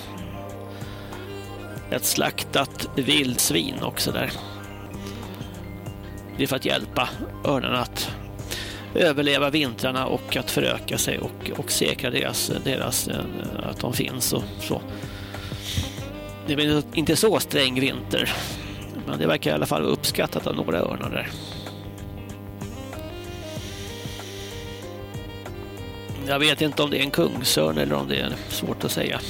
ett slaktat vildsvin också där. Det är för att hjälpa örnarna att överleva vintrarna och att föröka sig och säkra deras att de finns och så. Det är inte så sträng vinter, men det verkar i alla fall uppskattat av några örnar där. Jag vet inte om det är en kungsörn eller om det är svårt att säga.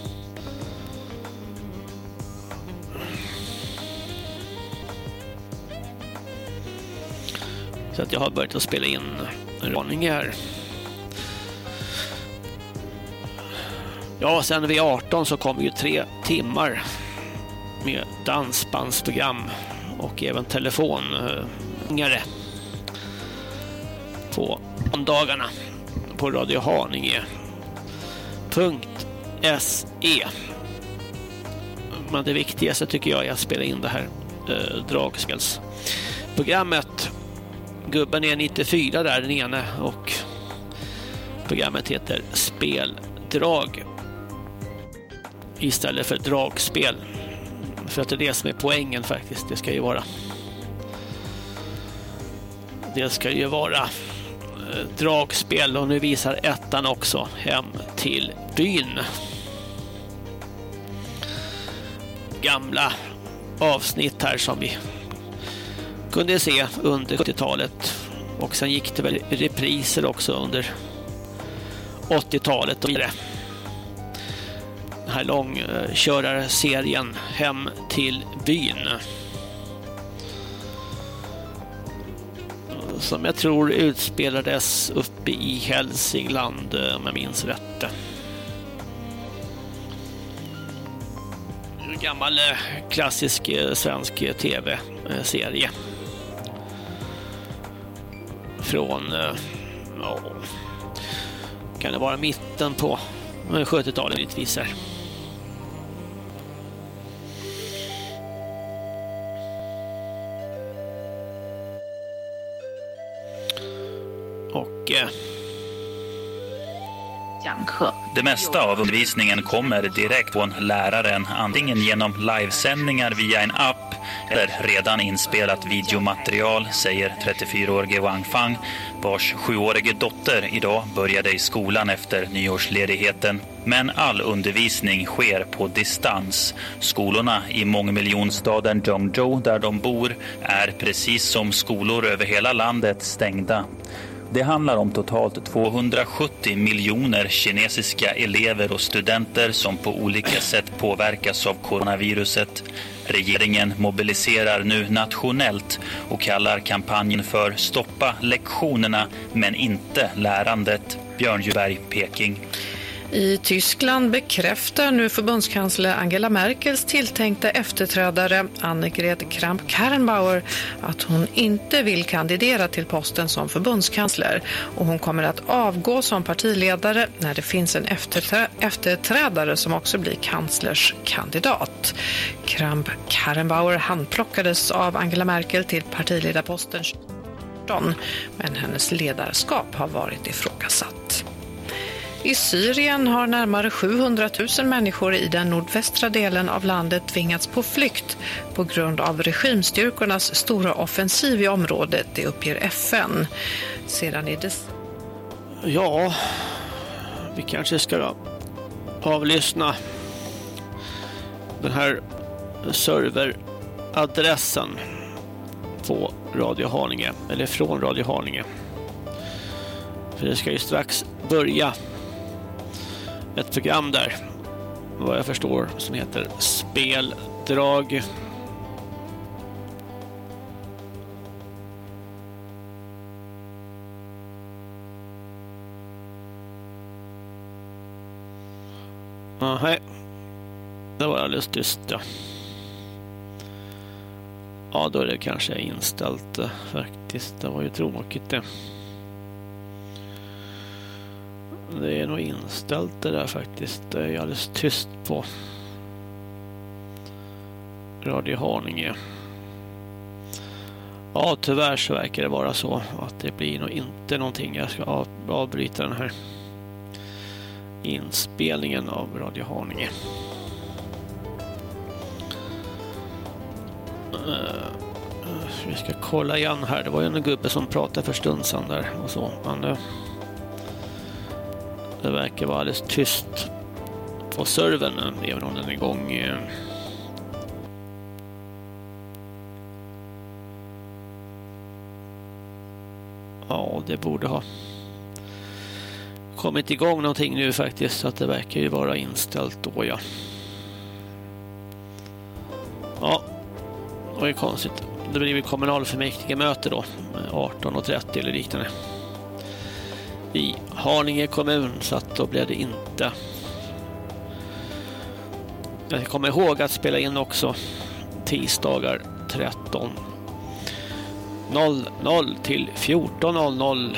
Så att jag har börjat att spela in en varning här. Ja, sen vid 18 så kommer ju 3 timmar med dansbandsprogram och även telefongare. på måndagarna på radiohaninge.se. Men det viktigaste tycker jag är att spela in det här dragspelsprogrammet. Gubben är 94 där, den ene, och programmet heter Speldrag istället för dragspel. För att det är det som är poängen faktiskt. Det ska ju vara dragspel, och nu visar ettan också Hem till byn. Gamla avsnitt här som vi kunde se under 70-talet, och sen gick det väl repriser också under 80-talet och vidare. Den här långkörarserien Hem till byn, som jag tror utspelades uppe i Hälsingland, om jag minns rätt. En gammal klassisk svensk tv-serie från kan det vara mitten på 70-talet givetvis här. Och det mesta av undervisningen kommer direkt från läraren, antingen genom livesändningar via en app eller redan inspelat videomaterial, säger 34-årige Wang Fang, vars 7-årige dotter idag började i skolan efter nyårsledigheten. Men all undervisning sker på distans. Skolorna i mångmiljonstaden Zhengzhou, där de bor, är precis som skolor över hela landet stängda. Det handlar om totalt 270 miljoner kinesiska elever och studenter som på olika sätt påverkas av coronaviruset. Regeringen mobiliserar nu nationellt och kallar kampanjen för Stoppa lektionerna men inte lärandet. Björn Djurberg, Peking. I Tyskland bekräftar nu förbundskansler Angela Merkels tilltänkta efterträdare Annegret Kramp-Karrenbauer att hon inte vill kandidera till posten som förbundskansler, och hon kommer att avgå som partiledare när det finns en efterträdare som också blir kanslerskandidat. Kramp-Karrenbauer handplockades av Angela Merkel till partiledarposten, men hennes ledarskap har varit ifrågasatt. I Syrien har närmare 700 000 människor i den nordvästra delen av landet tvingats på flykt på grund av regimstyrkornas stora offensiv i området, det uppger FN. Sedan är det... Ja, vi kanske ska avlyssna den här serveradressen på Radio Haninge, eller från Radio Haninge. För det ska ju strax börja ett program där, vad jag förstår, som heter Speldrag. Nej, det var alldeles tyst. Ja, då är det kanske inställt faktiskt. Det var ju tråkigt det. Det är nog inställt det där faktiskt. Det är alldeles tyst på Radio Haninge. Ja, tyvärr så verkar det vara så att det blir nog inte någonting. Jag ska avbryta den här inspelningen av Radio Haninge. Vi ska kolla igen här. Det var ju en gubbe som pratade för stund sedan där och så. Men det verkar vara alldeles tyst på servern, även om den är igång. Ja, det borde ha kommit igång någonting nu faktiskt, så att det verkar ju vara inställt då, ja. Ja, det var ju konstigt. Det blir ju kommunalfullmäktige möte då, 18:30 eller liknande, i Haninge kommun, så att då blev det inte. Jag kommer ihåg att spela in också tisdagar 13 00 till 14.00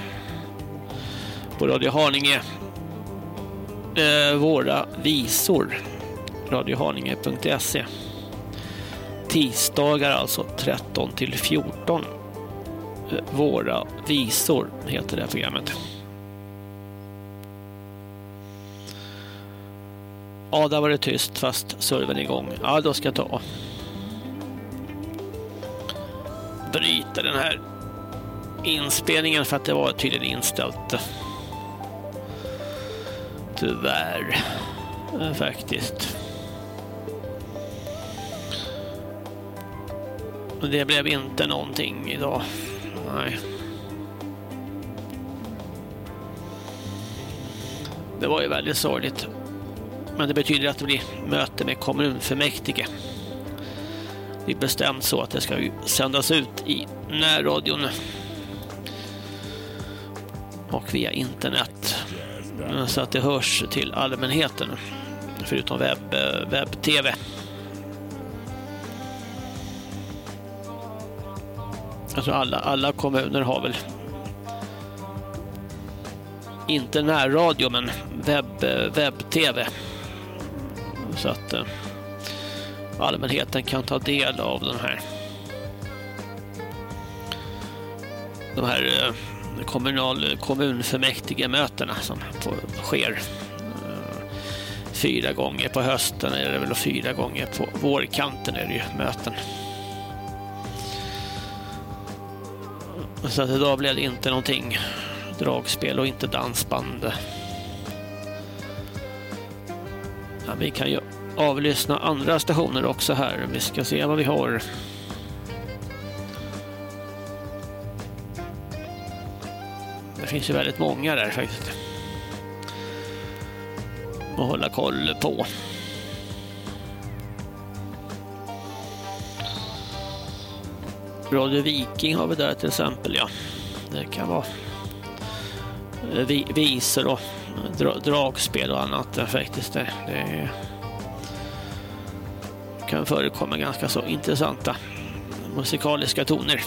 på Radio Haninge. Våra visor, radiohaninge.se. Tisdagar alltså 13 till 14. Våra visor heter det här programmet. Ja, där var det tyst fast servern igång. Ja, då ska jag ta bryta den här inspelningen för att det var tydligen inställt. Tyvärr. Faktiskt. Det blev inte någonting idag. Nej. Det var ju väldigt sorgligt. Men det betyder att det blir möte med kommunfullmäktige. Det är bestämt så att det ska sändas ut i närradion och via internet. Så att det hörs till allmänheten. Förutom webb-tv. Alltså alla kommuner har väl inte närradio men webb-tv. Så att allmänheten kan ta del av de här kommunfullmäktige mötena som sker 4 gånger på hösten är det väl och 4 gånger på vårkanten är det ju möten. Så att idag blev det inte någonting dragspel och inte dansband. Ja, vi kan ju avlyssna andra stationer också här. Vi ska se vad vi har. Det finns ju väldigt många där faktiskt. Att hålla koll på. Radio Viking har vi där till exempel, ja. Det kan vara visor och dragspel och annat faktiskt. Det kan förekomma ganska så intressanta musikaliska toner.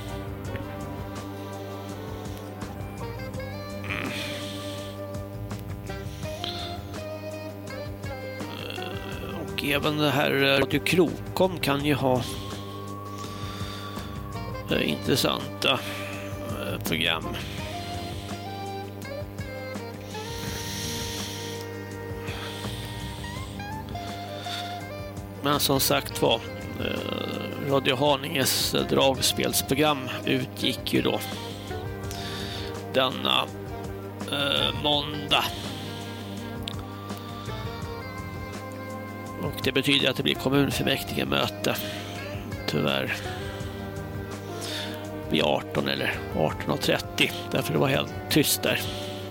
Och även det här Radio Krokom kan ju ha intressanta program. Men som sagt var, Radio Haninges dragspelsprogram utgick ju då denna måndag. Och det betyder att det blir kommunfullmäktige möte. Tyvärr. Vid 18 eller 18:30. Därför det var helt tyst där.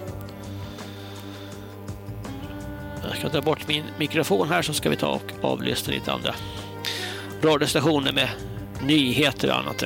Jag ska ta bort min mikrofon här så ska vi ta och avlyssna lite andra radiostationer med nyheter och annat.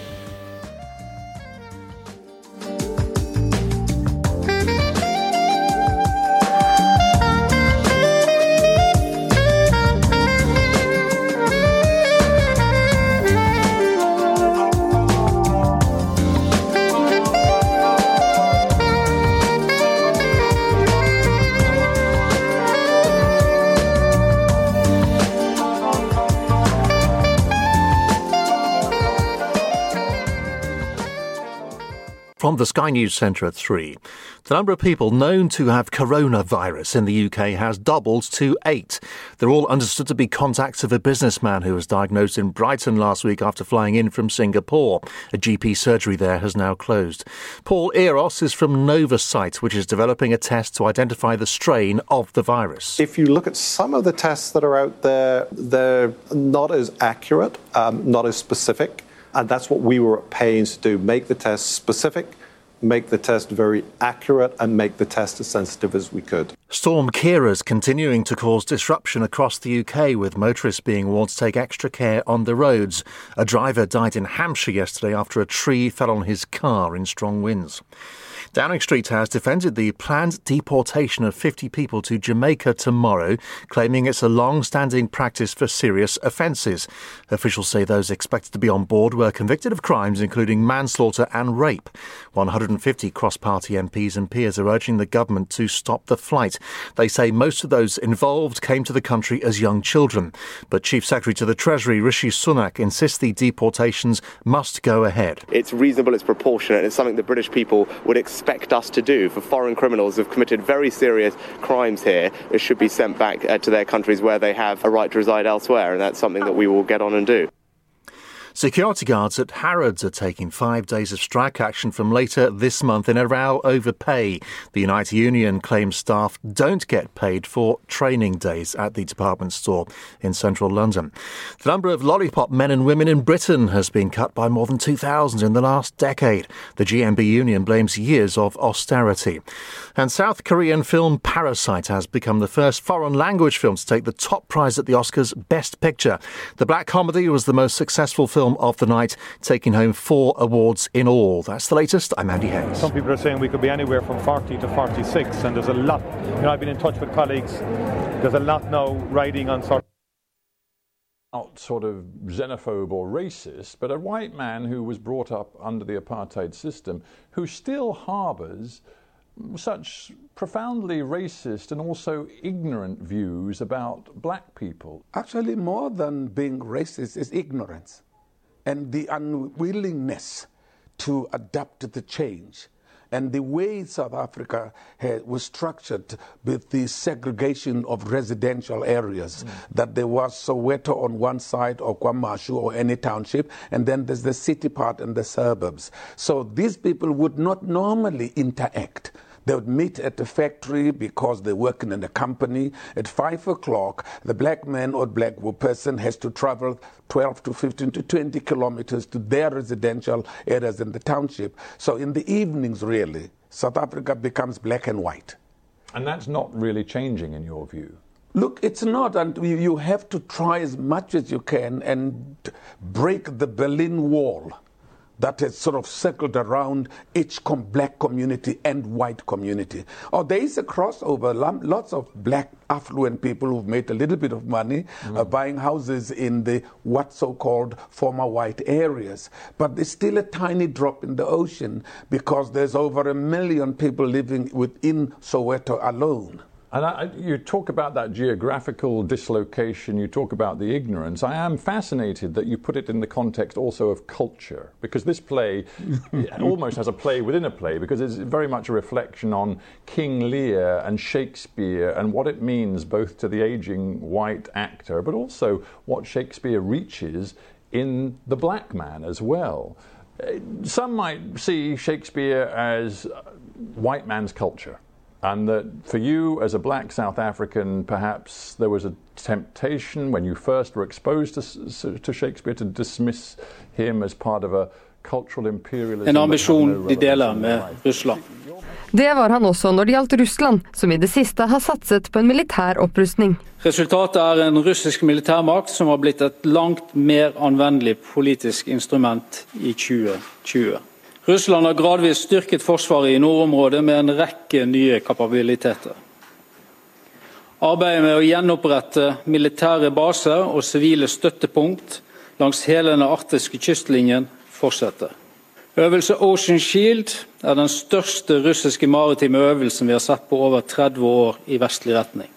From the Sky News Centre at 3, the number of people known to have coronavirus in the UK has doubled to 8. They're all understood to be contacts of a businessman who was diagnosed in Brighton last week after flying in from Singapore. A GP surgery there has now closed. Paul Eros is from Novacyte, which is developing a test to identify the strain of the virus. If you look at some of the tests that are out there, they're not as accurate, not as specific. And that's what we were at pains to do, make the test specific, make the test very accurate and make the test as sensitive as we could. Storm Kira's continuing to cause disruption across the UK, with motorists being warned to take extra care on the roads. A driver died in Hampshire yesterday after a tree fell on his car in strong winds. Downing Street has defended the planned deportation of 50 people to Jamaica tomorrow, claiming it's a long-standing practice for serious offences. Officials say those expected to be on board were convicted of crimes including manslaughter and rape. 150 cross-party MPs and peers are urging the government to stop the flight. They say most of those involved came to the country as young children. But Chief Secretary to the Treasury, Rishi Sunak, insists the deportations must go ahead. It's reasonable, it's proportionate, it's something the British people would expect us to do. For foreign criminals who have committed very serious crimes here, it should be sent back to their countries where they have a right to reside elsewhere, and that's something that we will get on and do. Security guards at Harrods are taking 5 days of strike action from later this month in a row over pay. The United Union claims staff don't get paid for training days at the department store in central London. The number of lollipop men and women in Britain has been cut by more than 2,000 in the last decade. The GMB union blames years of austerity. And South Korean film Parasite has become the first foreign language film to take the top prize at the Oscars Best Picture. The black comedy was the most successful film of the night, taking home 4 awards in all. That's the latest. I'm Andy Hayes. Some people are saying we could be anywhere from 40 to 46, and there's a lot. I've been in touch with colleagues. There's a lot now riding on sort of xenophobe or racist, but a white man who was brought up under the apartheid system, who still harbours such profoundly racist and also ignorant views about black people. Actually, more than being racist is ignorance and the unwillingness to adapt to the change. And the way South Africa was structured with the segregation of residential areas, that there was Soweto on one side or KwaMashu or any township, and then there's the city part and the suburbs. So these people would not normally interact. They would meet at the factory because they're working in a company. At 5 o'clock, the black man or black person has to travel 12 to 15 to 20 kilometers to their residential areas in the township. So in the evenings, really, South Africa becomes black and white. And that's not really changing in your view? Look, it's not, and you have to try as much as you can and break the Berlin Wall that has sort of circled around each black community and white community. Or there is a crossover. Lots of black affluent people who've made a little bit of money buying houses in the what so-called former white areas. But there's still a tiny drop in the ocean because there's over 1 million people living within Soweto alone. And you talk about that geographical dislocation, you talk about the ignorance. I am fascinated that you put it in the context also of culture, because this play almost has a play within a play, because it's very much a reflection on King Lear and Shakespeare and what it means both to the aging white actor, but also what Shakespeare reaches in the black man as well. Some might see Shakespeare as white man's culture. And that for you, as a black South African, perhaps there was a temptation when you first were exposed to Shakespeare to dismiss him as part of a cultural imperialism. En ambition de deler med Russland. Det var han også når det gjaldt Russland, som i det siste har satset på en militær opprustning. Resultatet er en russisk militærmakt som har blitt et langt mer anvendelig politisk instrument i 2020. Russland har gradvis styrket forsvaret i nordområdet med en rekke nye kapabiliteter. Arbeidet med å gjenopprette militære baser og sivile støttepunkt langs hele den arktiske kystlinjen fortsetter. Øvelse Ocean Shield er den største russiske maritime øvelsen vi har sett på over 30 år i vestlig retning.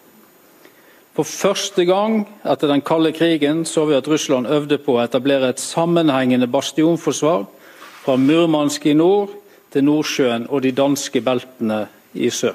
For første gang etter den kalde krigen så vi at Russland øvde på å etablere et sammenhengende bastionforsvar fra Murmansk i nord til Nordsjøen og de danske beltene i sør.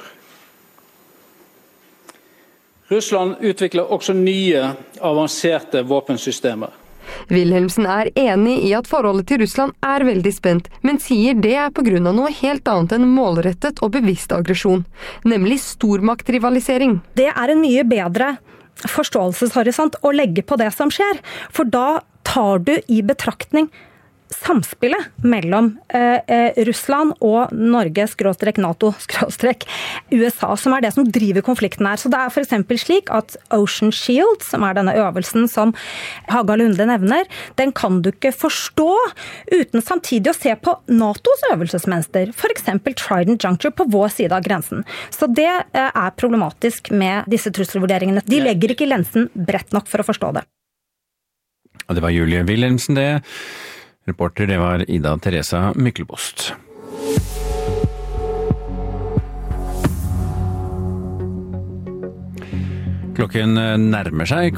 Russland utvikler også nye, avanserte våpensystemer. Wilhelmsen er enig i at forholdet til Russland er veldig spent, men sier det er på grunn av noe helt annet enn målrettet og bevisst aggresjon, nemlig stormaktrivalisering. Det er en mye bedre forståelseshorisont å legge på det som skjer, for da tar du i betraktning samspillet mellom Russland og Norge, /NATO, /USA, som det som driver konflikten her. Så det for eksempel slik at Ocean Shield, som denne øvelsen som Haga Lunde nevner, den kan du ikke forstå uten samtidig å se på NATOs øvelsesmønster, for eksempel Trident Juncture på vår side av grensen. Så det problematisk med disse trusselvurderingene. De legger ikke lensen bredt nok for å forstå det. Og det var Julie Wilhelmsen det. Reporter det var Ida Teresa Myklebost. Klokken nærmer seg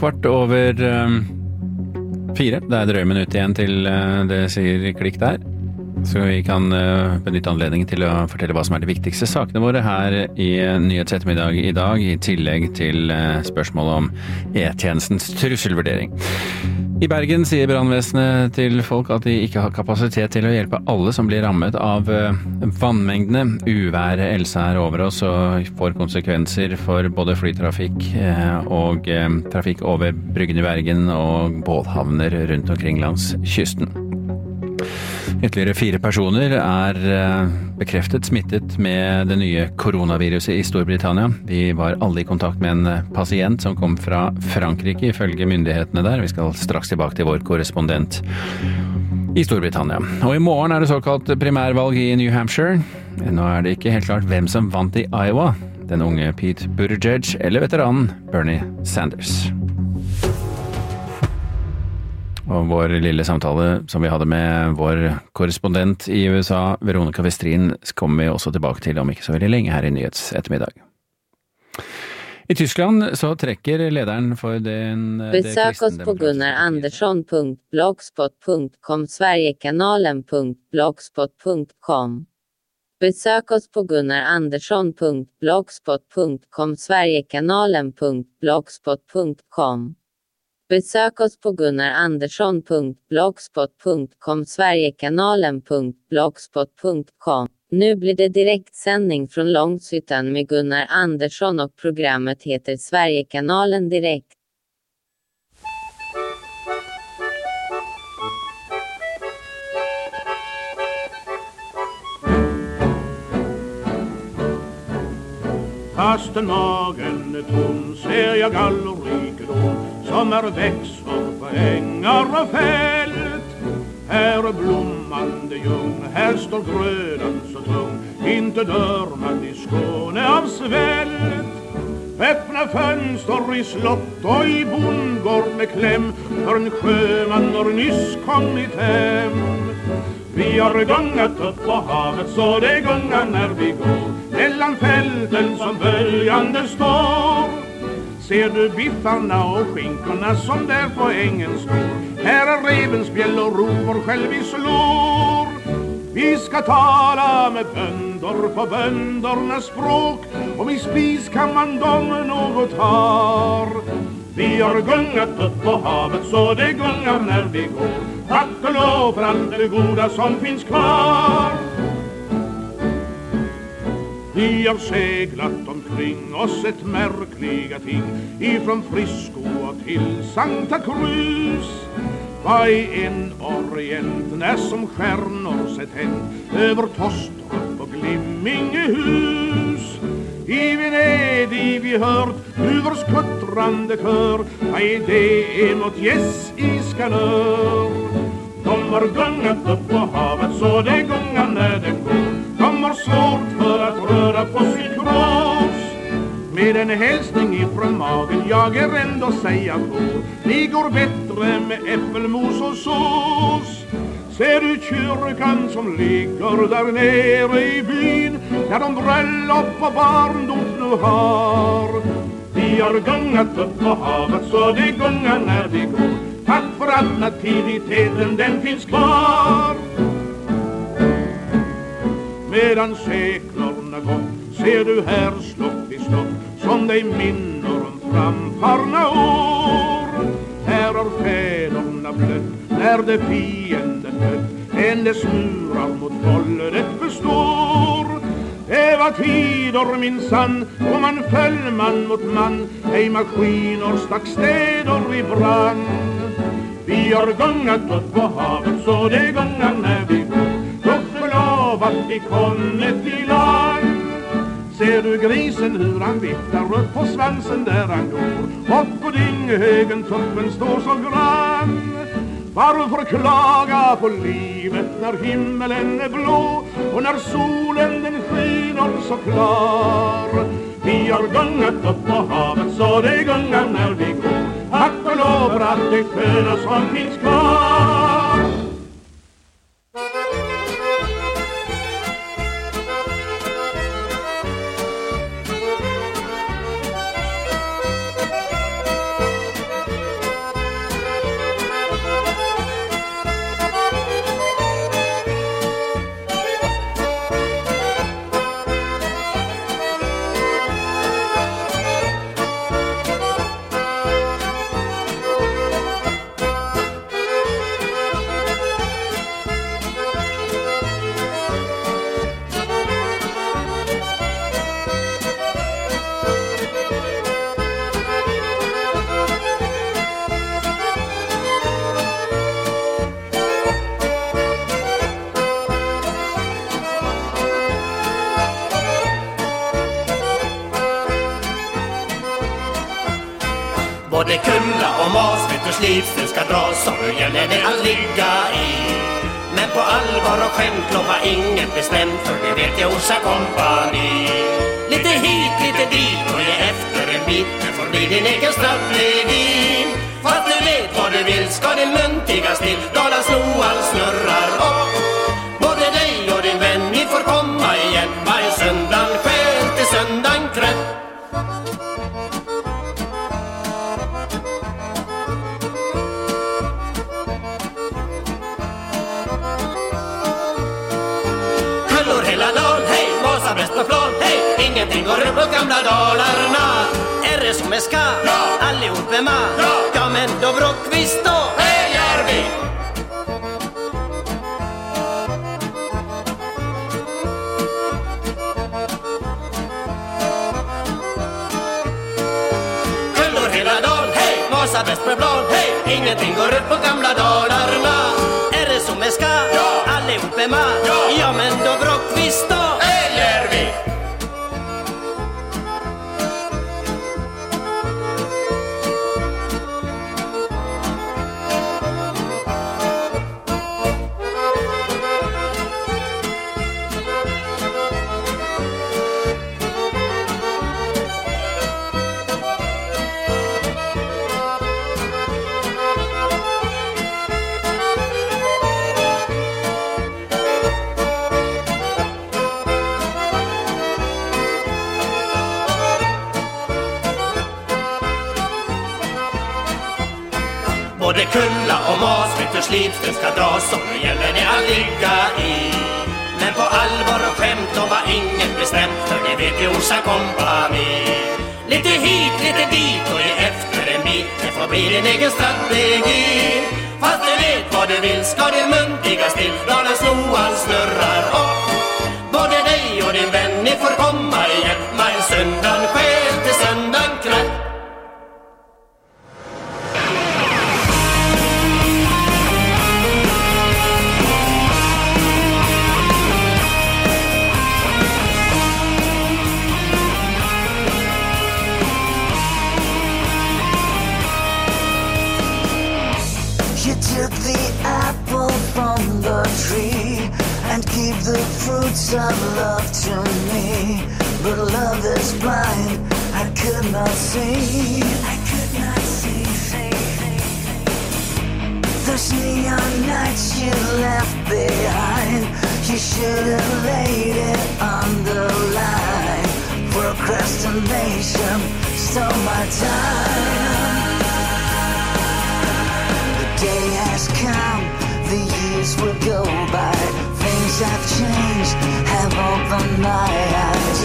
4:15. Det drøye minutt igjen til det sier klikk der. Så vi kan benytte anledningen til å fortelle hva som de viktigste sakene våre her i Nyhetsettermiddag i dag, i tillegg til spørsmål om E-tjenestens trusselvurdering. I Bergen sier brannvesenet til folk at de ikke har kapasitet til å hjelpe alle som blir rammet av vannmengdene. Uværet Elsa over oss og får konsekvenser for både flytrafikk og trafikk over bryggen i Bergen og båthavner rundt omkring langs kysten. Ytterligere 4 personer bekreftet smittet med det nye koronaviruset i Storbritannia. De var alle i kontakt med en pasient som kom fra Frankrike, ifølge myndighetene der. Vi skal straks tilbake til vår korrespondent i Storbritannia. Og i morgen det såkalt primærvalg i New Hampshire. Nå det ikke helt klart hvem som vant i Iowa. Den unge Pete Buttigieg eller veteranen Bernie Sanders. Og vår lille samtale som vi hadde med vår korrespondent i USA, Veronica Westrin, kommer vi også tilbake til om ikke så veldig lenge her i Nyhetsettermiddag. I Tyskland så trekker lederen for den... Besök oss på gunnarandersson.blogspot.com, sverigekanalen.blogspot.com. Besök oss på gunnarandersson.blogspot.com, sverigekanalen.blogspot.com. Besök oss på gunnarandersson.blogspot.com, sverigekanalen.blogspot.com. Nu blir det direktsändning från Långshyttan med Gunnar Andersson och programmet heter Sverigekanalen Direkt. Fastän magen tom ser jag gallrikedom som växer på ängar och fält. Här blommande ljung, här står grödan så tung, inte dör man i Skåne av svält. Öppna fönster i slott och i bondgård med kläm, för en sjöman har nyss kommit hem. Vi har gungat upp på havet så det gungar när vi går, mellan fälten som böljande står. Ser du biffarna och skinkorna som där på ängen står? Här revensbjäll och rovor själv vi slår. Vi ska tala med bönder på böndernas språk, och i spiskammaren de något har. Vi har gungat upp på havet så det gungar när vi går. Tack och lov för allt det goda som finns kvar. Vi har seglat omkring oss ett märkliga ting, ifrån Frisco och till Santa Cruz. Vad en orient när som stjärnor sett hänt över Torstorp och Glimmingehus. I Venedig vi hört huvors kuttrande kör, vad det mot gäss i Skanör. De har gungat upp på havet så det gungar när det går. De har svårt för att röra på sitt kross. Med en hälsning ifrån magen jag ändå säga får, det går bättre med äppelmos och sås. Ser du kyrkan som ligger där nere i byn, där de bröllop och barndop nu har. Vi har gungat upp på havet så det gungar när vi går. Tack för att nativiteten den finns kvar. Medan seklarna gått ser du här slott i slott som dig minner om framfarna år. Här har fäderna blött när det fienden mött, än dess murar mot våldet består. Det var tider minsann och man föll man mot man, ej maskiner stack städer i brand. Vi har gungat upp på havet så det gungar när vi går. Gudskelov att vi kommit i land. Ser du grisen hur han viftar upp på svansen där han går. Och på Dinghögen toppen står så grann. Varför klaga på livet när himmelen är blå och när solen den skiner så klar? Vi har gungat upp på havet så det gungar när vi går. Tack och lov för att det sköna som finns kvar. Både Kumla och Masvit och Slipsten ska dras och nu gäller det att ligga i. Men på allvar och skämt lovar inget bestämt för det vet jag Orsa kompani. Lite hit, lite dit och ge efter en bit, det får bli din egen strategi. Fast du vet vad du vill ska din mun tiggas till, Dala snoal snurrar upp. Både dig och din vän, ni får komma igen varje söndag kväll till söndag kväll. Plan, hej, ingenting går upp på gamla Dalarna. Är det som är ska? Ja. Allihop är med? Ja. Ja, men då Brockvist då? Hej, gör vi! Kullor hela dagen, hej, Vasa bäst med plan, hej, ingenting går upp på gamla Dalarna. Är det som är ska? Ja. Allihop är med? Ja, ja, men då Brockvist då? Både Kulla och Masvit och Slipsten ska dras och nu gäller det att ligga i. Men på allvar och skämt och var inget bestämt för det vet ju Orsa kompani. Lite hit, lite dit och ge efter en bit, det får bli din egen strategi. Fast du vet vad du vill ska din mun tiggas till, Dala snoal snurrar upp. Både dig och din vän, ni får komma igen varje söndag kväll till söndag kväll. Took the apple from the tree and keep the fruits of love to me. But love is blind, I could not see. I could not see. Those neon nights you left behind, you should have laid it on the line. Procrastination stole my time. Day has come, the years will go by. Things have changed, have opened my eyes.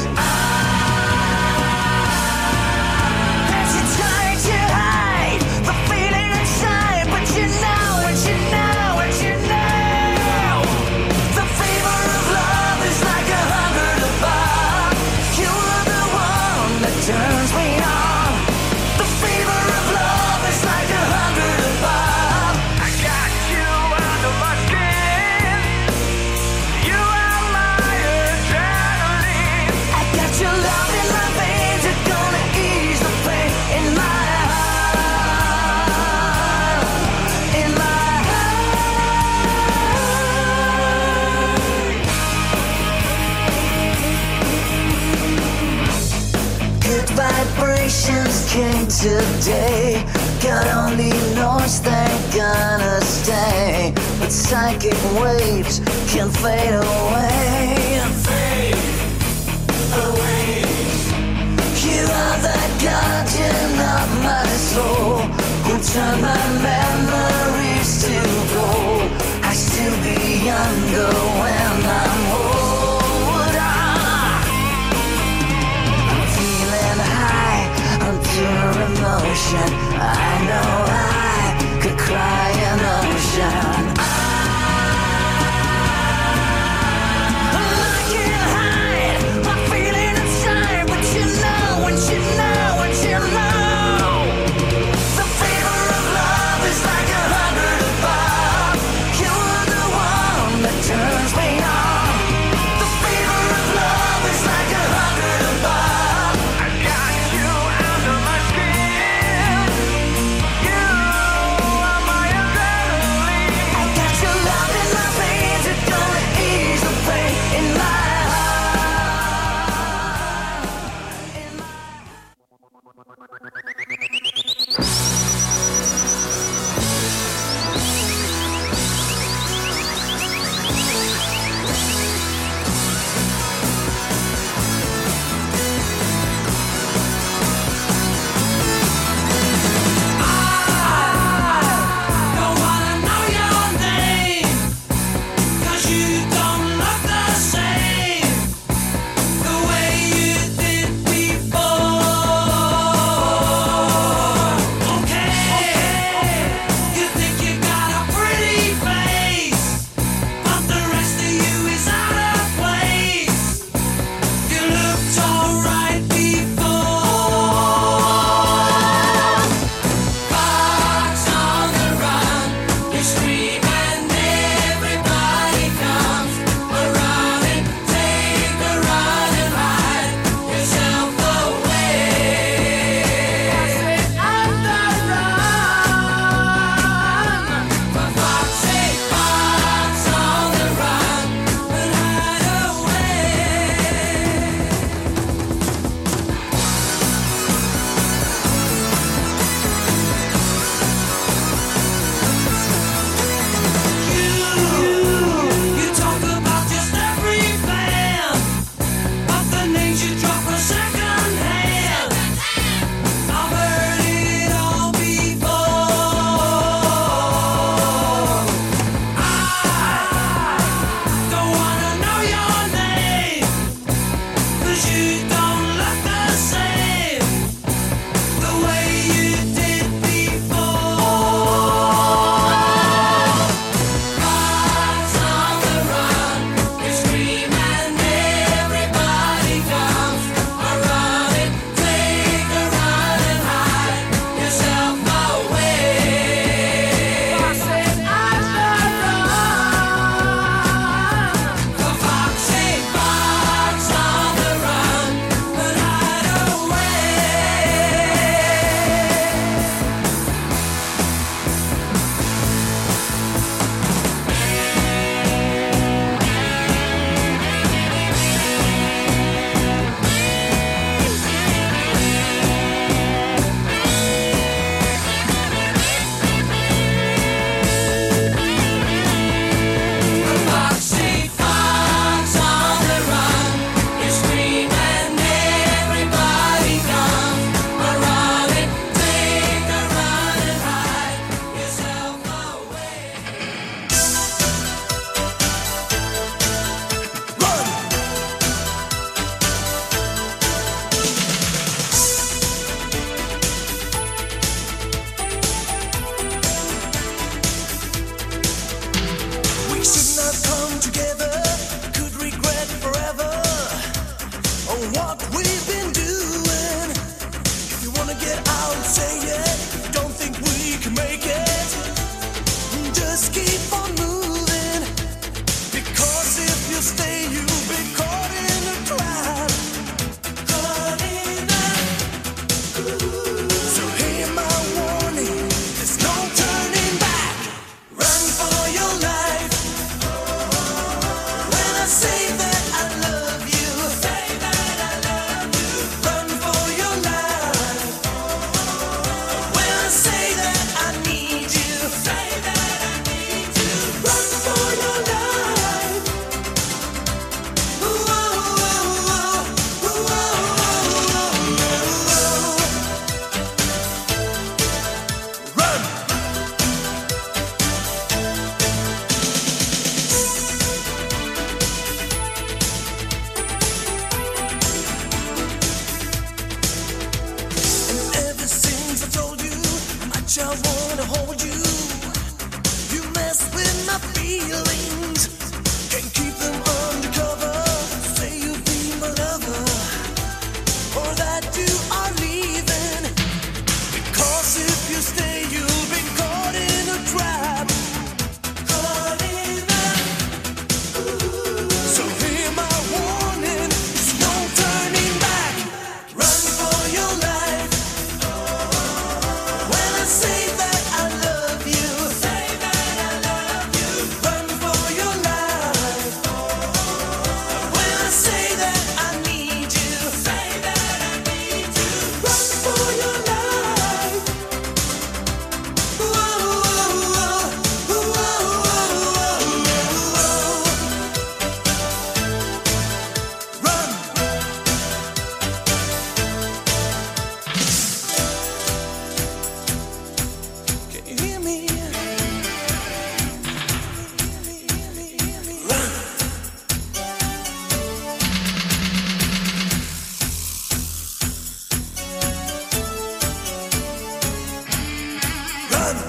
There's a time to hide the feeling inside, but you know what you know, what you know. The fever of love is like 100 above. You are the one that turns me on. The fever of love is like 100 above. today. God only knows they're gonna stay, but psychic waves can fade away. Fade away. You are the guardian of my soul, who turn my memories to gold. I still be younger when I'm old. I'm feeling high on pure emotion. I know I could cry an ocean. I can't hide my feeling inside, but you know, and you know, and you know, the fever of love is like 100 above. You're the one that turns me on. The fever of love is like 100 above. I got you under my skin. You hold you. You mess with my feelings, can't keep them undercover. Say you'll be my lover, or that you are leaving. Because if you stay, you'll be caught in a trap. Caught in a So hear my warning, it's no turning back. Run for your life. When I say that I love you, say that I love you. Run for your life. When I say that I need you, say that I need you. Run for your life. Whoa, whoa, whoa, Run. Can you hear me? Run. Run.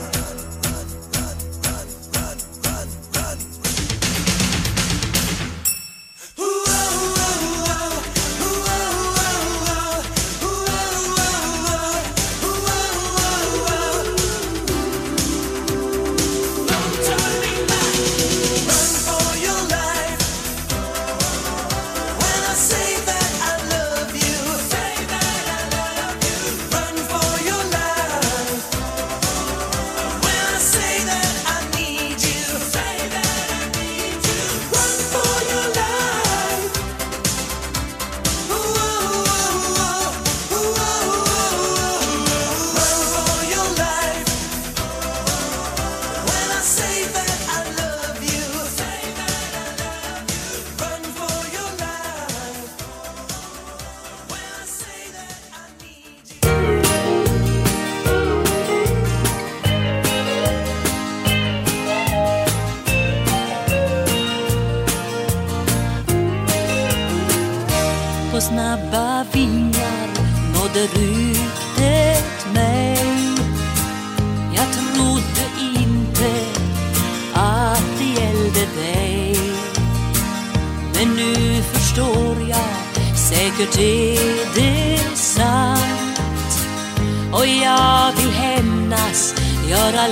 På snabba vingar nådde ryktet mig. Jag trodde inte att det gällde dig. Men nu förstår jag, säkert är det sant. Och jag vill hämnas, göra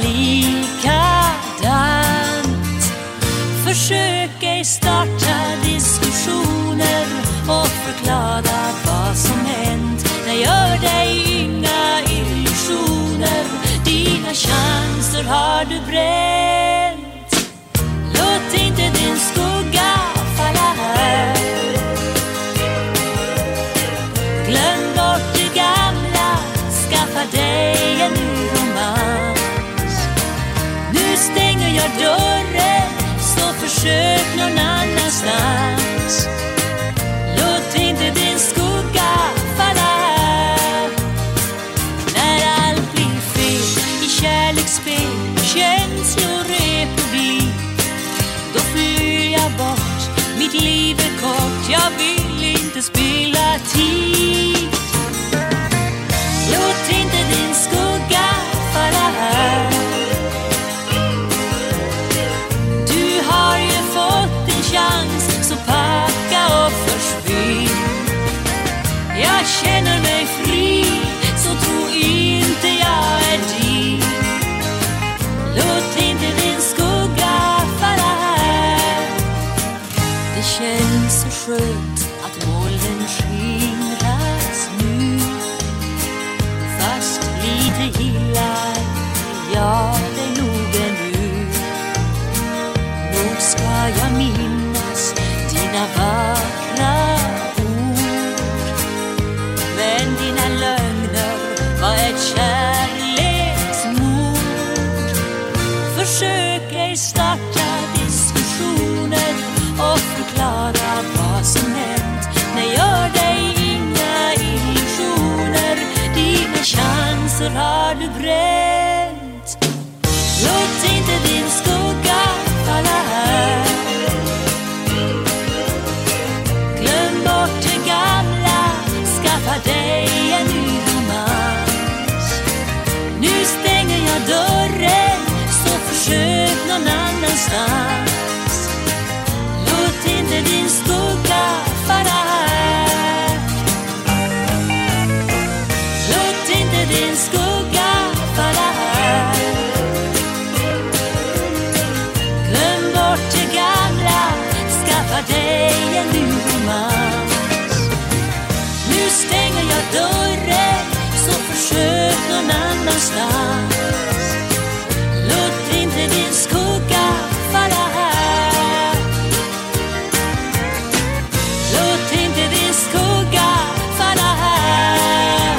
likadant. Försök ej starta diskussioner och förklara vad som hänt. Nej, gör dig inga illusioner, dina chanser har du bränt. Låt inte din skugga falla här. Glöm bort det gamla, skaffa dig en ny romans. Nu stänger jag dörren, så försök någon annanstans. Låt inte din skugga falla här. När allt blir fel i kärleksspel, känslorepublik, då flyr jag bort, mitt liv är kort, jag vill inte spilla tid. Låt inte din skugga falla här. Du har ju fått en chans, så packa och försvinn. Jag känner mig fri, så tro inte jag är din. Låt inte din skugga falla här. Det känns så skönt att molnen skingras nu. Fast lite gillar jag dig nog ännu. Nog ska jag minnas dina vackra ord. Men dina lögner var ett kärleksmord. Försök ej starta diskussioner och förklara vad som hänt. Nej, gör dig inga illusioner, dina chanser har du bränt. Låt inte din skugga falla här. Glöm bort det gamla, skaffa dig en ny romans. Nu stänger jag dörren, dörren, så försök någon annanstans. Låt inte din skugga falla här. Låt inte din skugga falla här.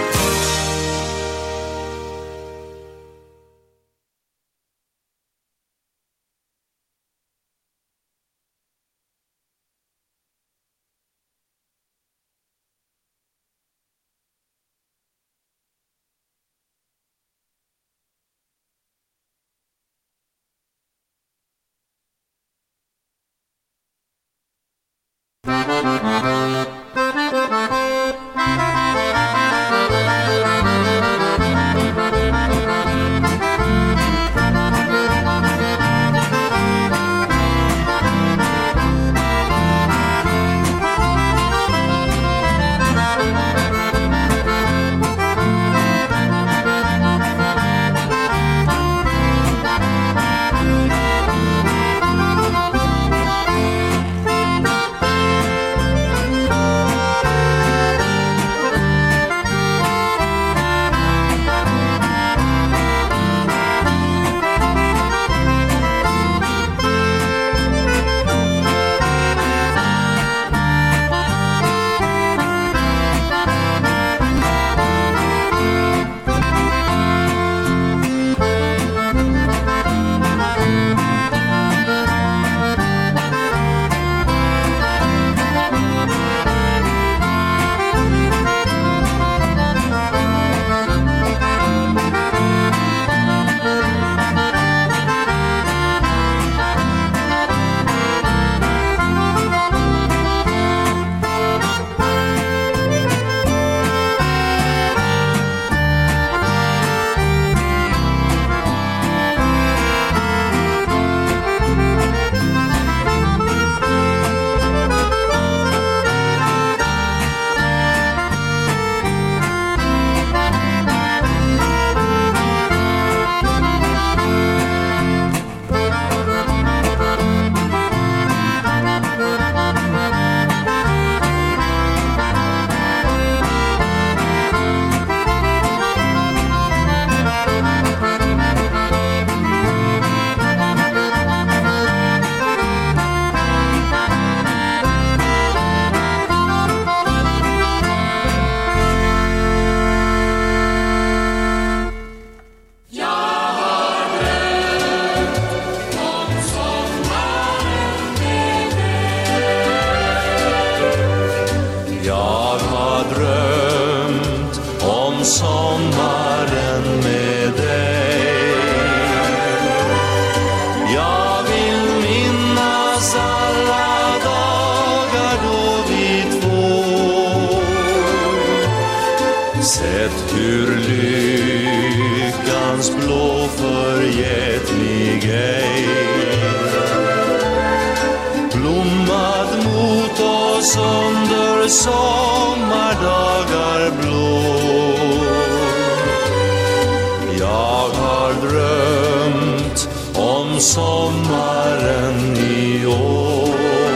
Sett hur lyckans blå förgätlig ej blommat mot oss under sommardagar blå. Jag har drömt om sommaren i år.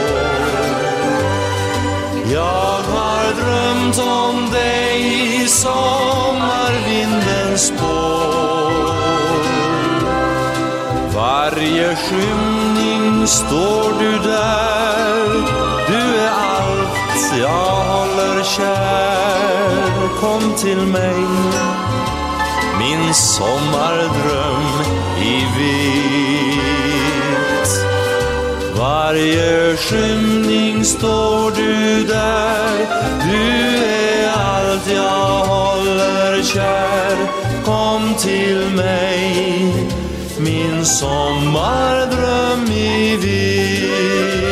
Jag har drömt om dig i sommarvindens spår. Varje skymning står du där. Du är allt jag håller kär. Kom till mig, min sommardröm i vitt. Varje skymning står du där. Du är allt jag håller kär. Kom till mig, min sommardröm i vitt.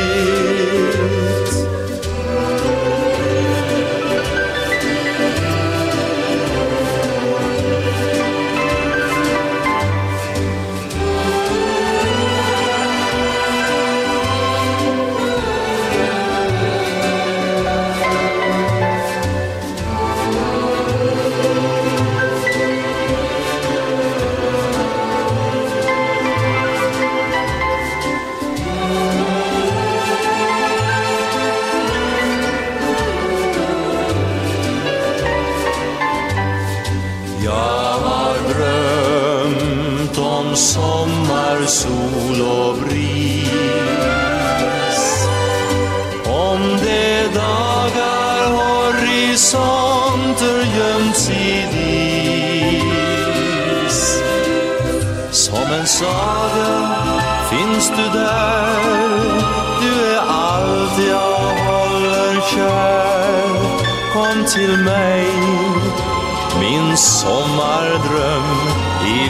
sommarsol och bris. Om de dagar horisonter gömts i dis, som en saga finns du där. Du är allt jag håller kär. Kom till mig, min sommardröm i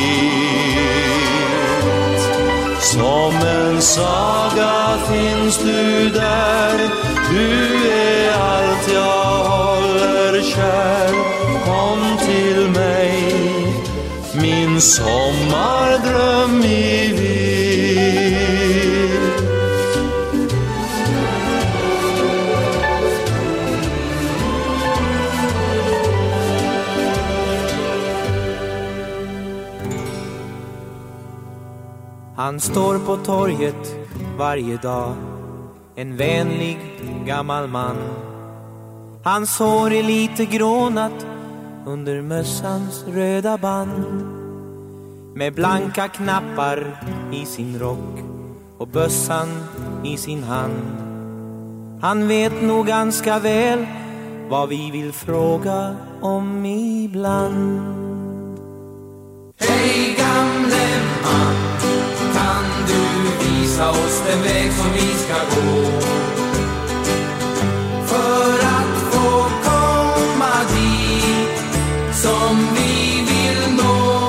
vitt. Som en saga finns du där. Du är allt jag håller kär. Kom till mig, min sommardröm i vitt. Han står på torget varje dag, en vänlig gammal man. Hans hår är lite grånat under mössans röda band. Med blanka knappar i sin rock och bössan i sin hand. Han vet nog ganska väl vad vi vill fråga om ibland. Hej gamle man, kan du visa oss den väg som vi ska gå? För att få komma dit som vi vill nå.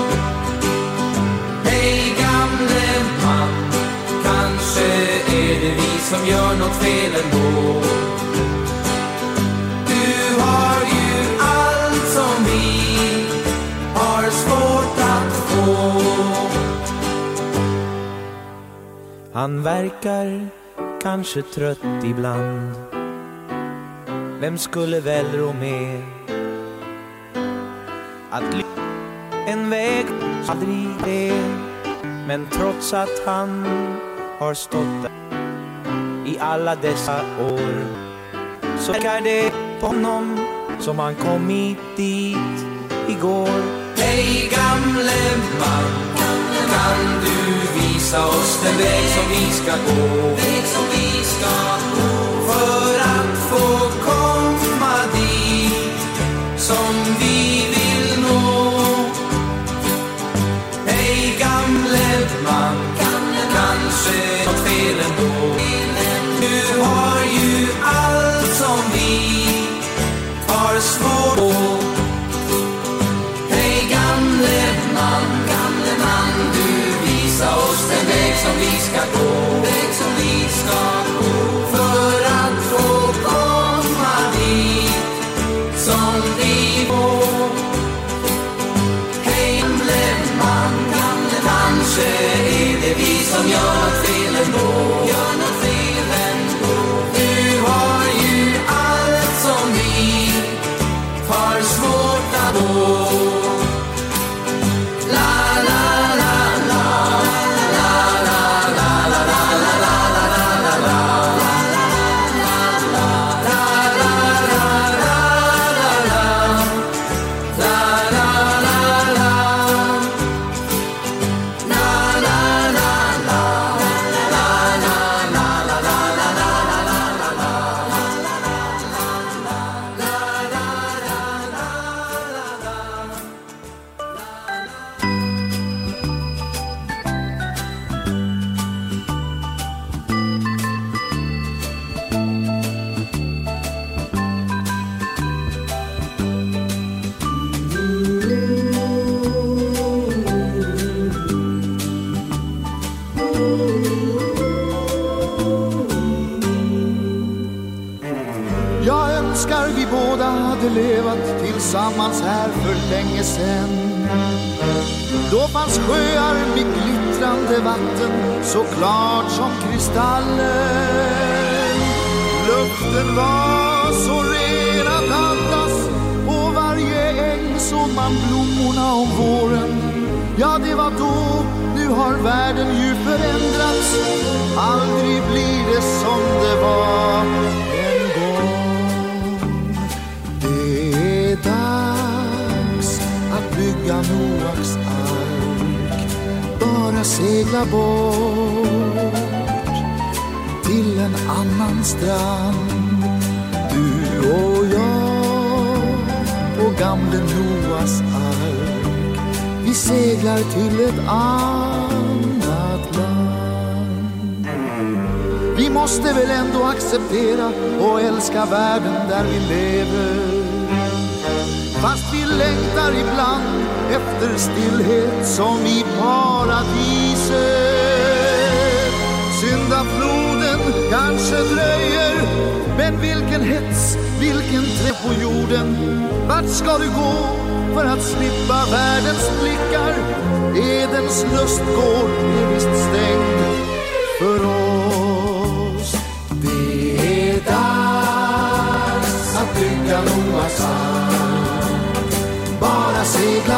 Hej gamle man, kanske är det vi som gör något fel ändå. Du har ju allt som vi har svårt att få. Han verkar kanske trött ibland. Vem skulle väl rå med att en väg aldrig är. Men trots att han har stått där i alla dessa år, så verkar det på honom som han kommit dit igår. Hej gamle man, kan du visa oss den väg som vi ska gå? Väg som vi ska gå. För att få komma dit som vi vill nå. Hej gamle man, kanske något fel ändå. Du har ju allt som vi har svårt på. Hej gamle man, du visa oss den väg som vi ska gå. Väg som vi ska gå. För att få komma dit som vi får. Hej gamle man, kanske är det vi som gör något fel ändå. Du har ju allt som vi har svårt att gå. Tillsammans här för länge sen. Då fanns sjöar med glittrande vatten, så klart som kristallen. Luften var så ren att andas, på varje äng såg man blommorna om våren. Ja, det var då, nu har världen ju förändrats. Aldrig blir det som det var en gång. Dags att bygga Noaks ark. bara segla bort till en annan strand. Du och jag på gamle Noas ark, vi seglar till ett annat land. Vi måste väl ändå acceptera och älska världen där vi lever, fast vi längtar ibland efter stillhet som i paradiset. Syndafloden kanske dröjer, men vilken hets, vilken träff på jorden. Vart ska du gå för att slippa världens blickar? Edens lustgård är visst stängd för oss. Det är dags att bygga Noas ark, bara segla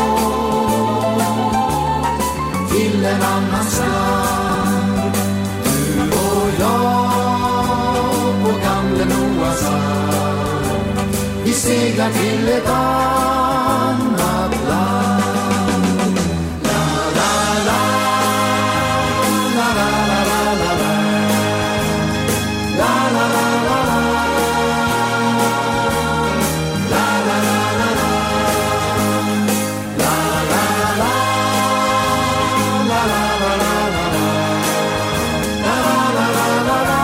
bort till en annan strand. Du och jag på gamle Noas ark, vi seglar till ett annat land. La la la, la la la la la la, la la la la la, la la la la la, la la la la, la la la la la, la la la la la.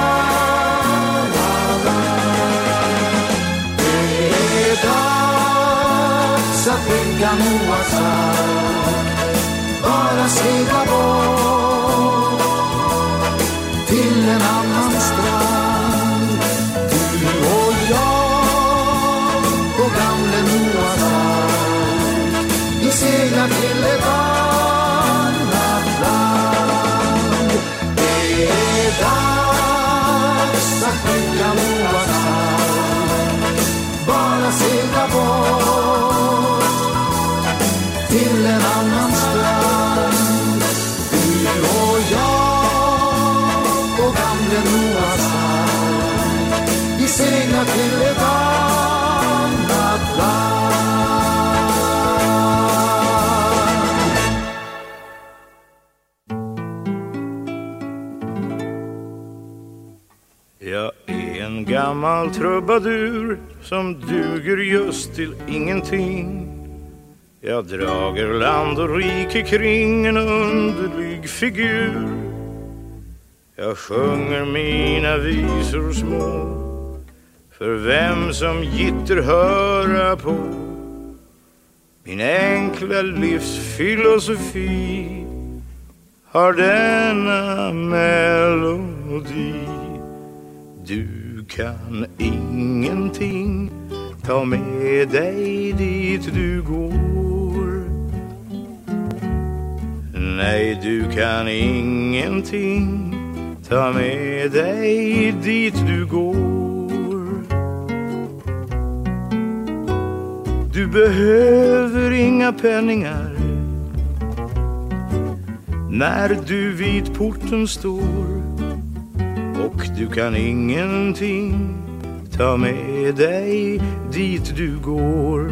Att bygga Noas ark, bara segla bort till en annan strand. Du och jag på gamle Noas ark, vi seglar till ett annat land. Det är dags att bygga Noas ark, bara segla bort till en annan strand. Du och jag på gamle Noas ark, vi seglar till ett annat land. Jag är en gammal trubadur som duger just till ingenting. Jag drager land och rike kring en underlig figur. Jag sjunger mina visor små för vem som gitter höra på. Min enkla livsfilosofi har denna melodi. Du kan ingenting ta med dig dit du går. Nej, du kan ingenting ta med dig dit du går. Du behöver inga penningar när du vid porten står. Och du kan ingenting ta med dig dit du går.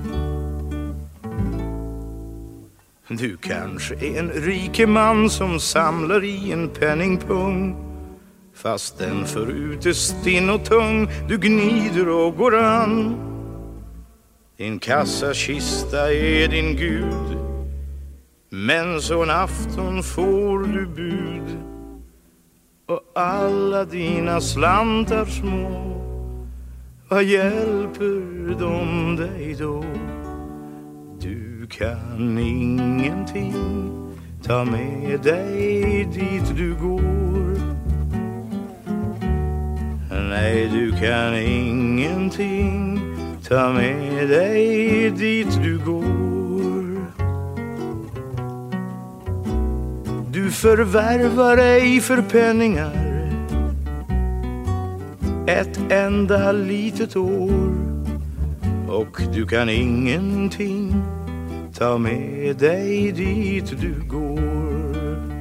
Du kanske är en rike man som samlar i en penningpung, fast den förut är stinn och tung. Du gnider och går an. Din kassakista är din gud, men så en afton får du bud. Och alla dina slantar små, vad hjälper de dig då? Du kan ingenting ta med dig dit du går. Nej, du kan ingenting ta med dig dit du går. Du förvärvar ej för penningar ett enda litet år. Och du kan ingenting ta med dig dit du går.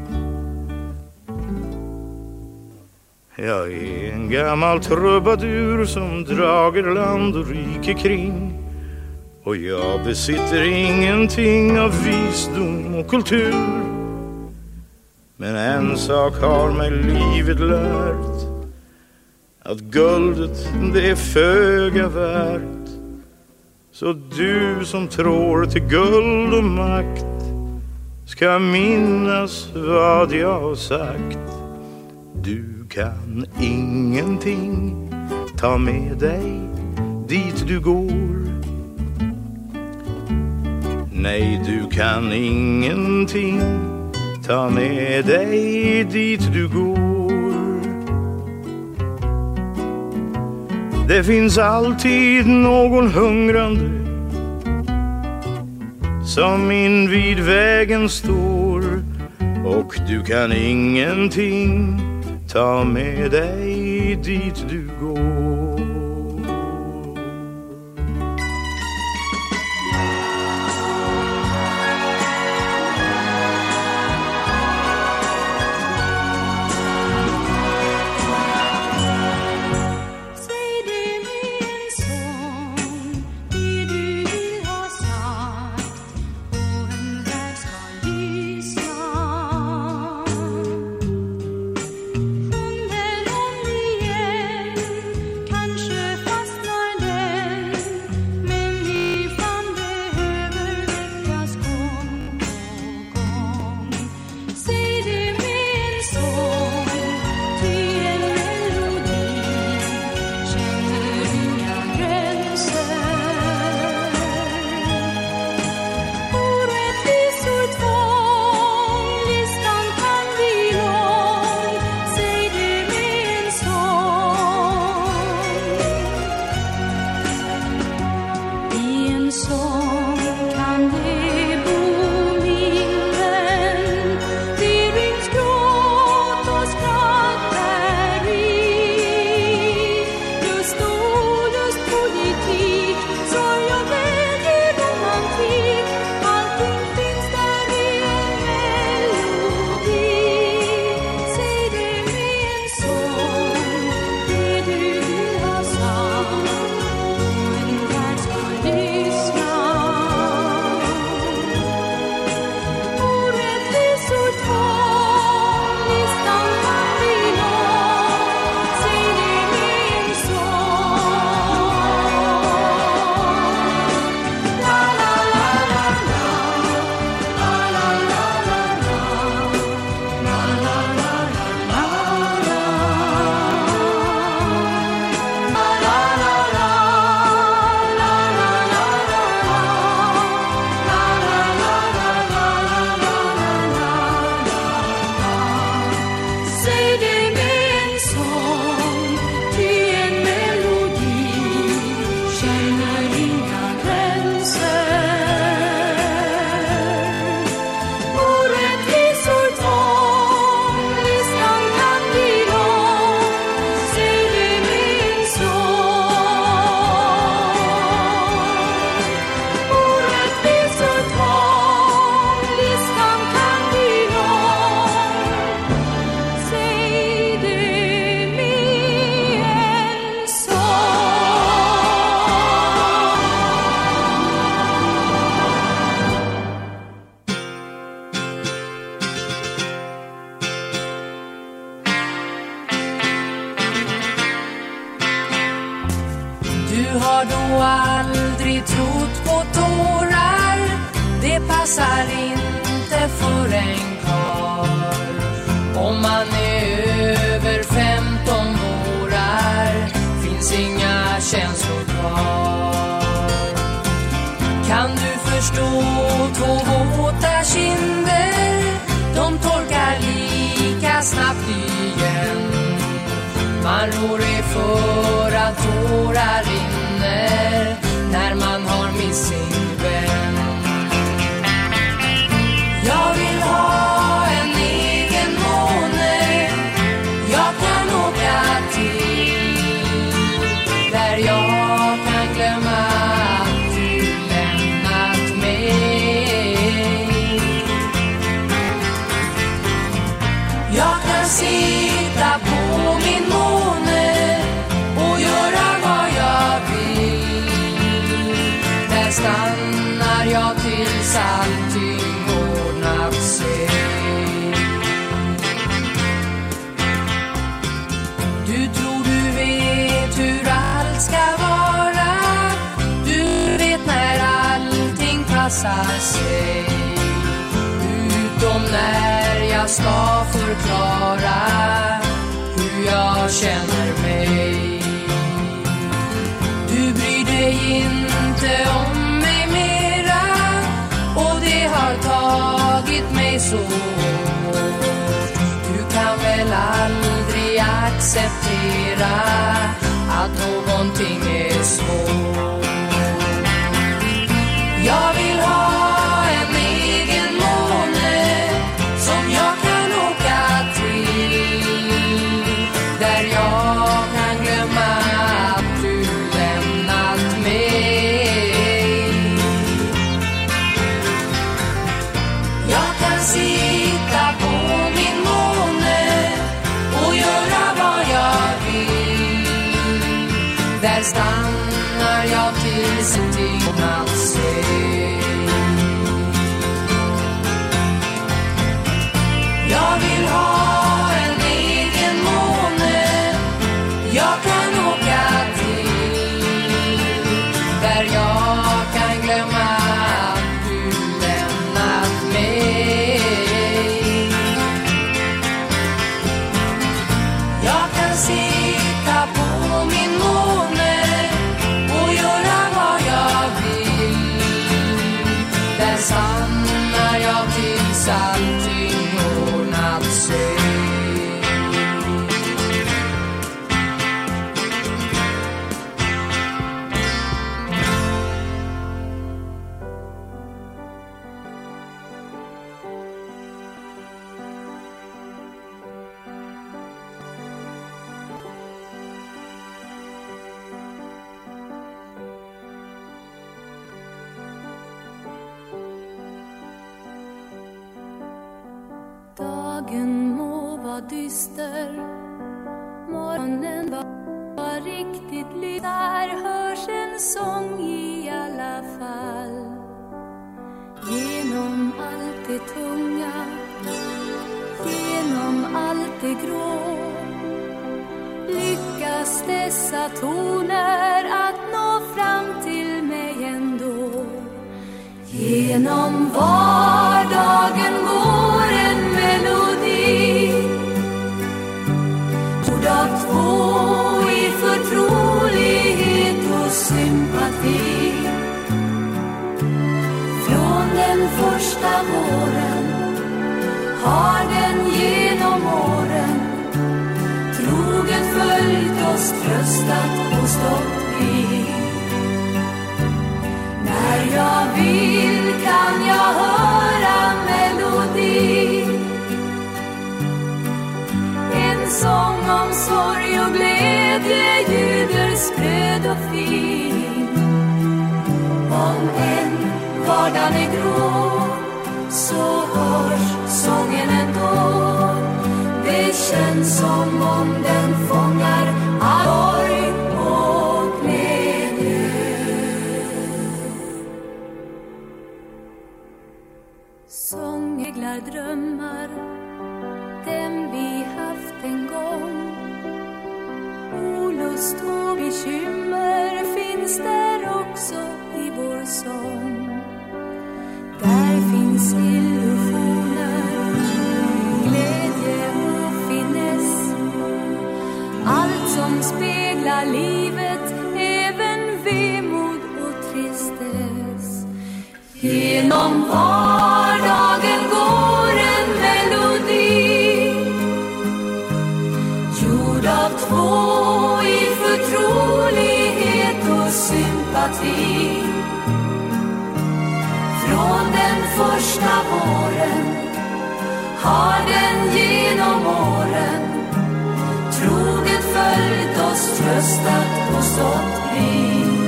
Jag är en gammal trubadur som drager land och rike kring. Och jag besitter ingenting av visdom och kultur. Men en sak har mig livet lärt, att guldet det är föga värt. Så du som tror till guld och makt ska minnas vad jag har sagt. Du kan ingenting ta med dig dit du går. Nej, du kan ingenting ta med dig dit du går. Det finns alltid någon hungrande som invid vägen står. Och du kan ingenting ta med dig dit du går. Du har då aldrig trott på tårar, det passar inte för en karl. Om man är över 15 årar finns inga känslor kvar. Kan du förstå två våta kinder, de torkar lika snabbt igen. Man rår är för att tårar rinner när man har mist sin vän. Jag vill ha en egen måne jag kan åka till, där jag kan glömma att du lämnat mig. Jag kan sitta på min måne och göra vad jag vill. Där stannar jag tills allting ordnat sig. visar sig. Utom när jag ska förklara hur jag känner mig. Du bryr dig inte om mig mera, och det har tagit mig så hårt. Du kan väl aldrig acceptera att någonting är svårt. Jag vill ha en egen måne som jag kan åka till, där jag kan glömma att du lämnat mig. Jag kan sitta på min måne och göra vad jag vill. Där stannar jag tills en tignat sig. Jag vill ha en egen måne jag kan åka till, där jag kan glömma att du lämnat mig. Jag kan sitta på min måne och göra vad jag vill. Där stannar jag tills allting ordnat sig. Dagen må vara dyster, morgonen var riktigt lyst. Där hörs en sång i alla fall. Genom allt det tunga, genom allt det grå, lyckas dessa toner att nå fram till mig ändå. Genom vardagen går en melodi, ord av två i förtrolighet och sympati. Från den första våren har den genom åren troget följt oss, tröstat och stått vid. När jag vill kan jag höra melodi, en sång om sorg och glädje ljuder spröd och fin. Om en vardagen är grå så hörs sången ändå. Det känns som om den fångar sorg och glädje. Sångeglar drömmar, dem vi haft en gång. Olust och bekymmer finns där också i vår sång. Där finns illusioner, glädje och finess. Allt som speglar livet, även vemod och tristess. Genom vardagen går en melodi, gjord av två i förtrolighet och sympati. Från den första våren har den genom åren troget följt oss, tröstat och stått vid.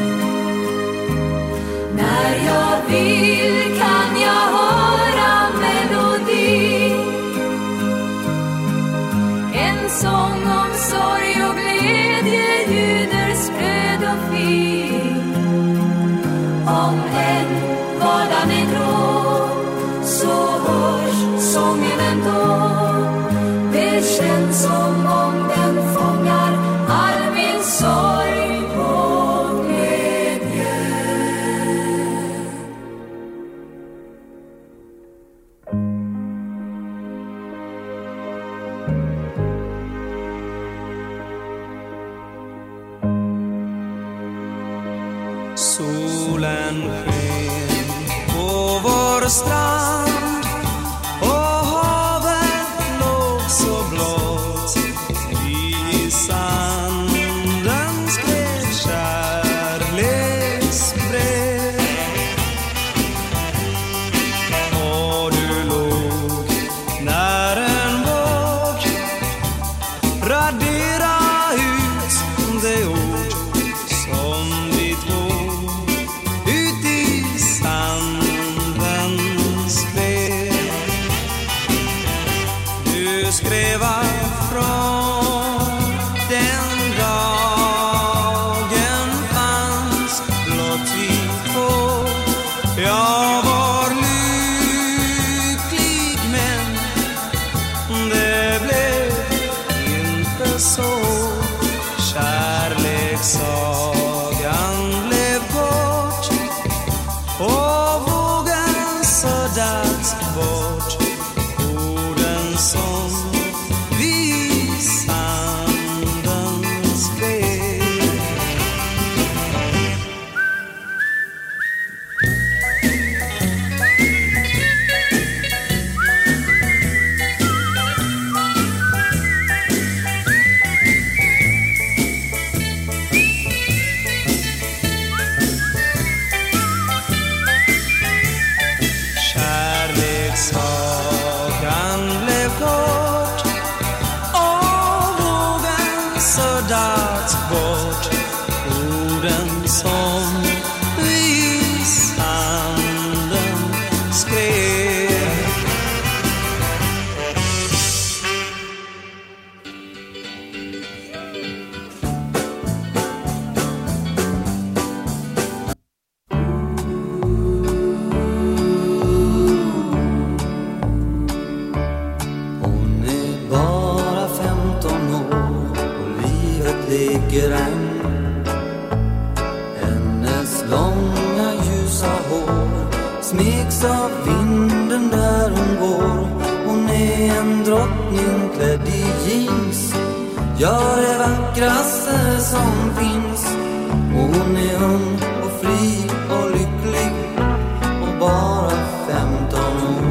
När jag vill kan jag höra melodi, en sång om sorg och glädje ljuder spröd och fin. Om en vardagen är grå så hörs sången ändå. Det känns som om den fångar all min sorg. skulle skräva från den dagen fanns blott vi två. Jag var lycklig men det blev inte så. Kärlekssagan blev kort och vågen suddats bort. Orden som vi sanden skrev. Kärlekssagan blev kort och vågen suddats bort. Orden som vi sanden skrev. Bara 15 år och livet ligger än. Hennes långa ljusa hår smeks av vinden där hon går. Hon är en drottning klädd i jeans, ja det vackraste som finns. Och hon är ung och fri och lycklig och bara 15 år.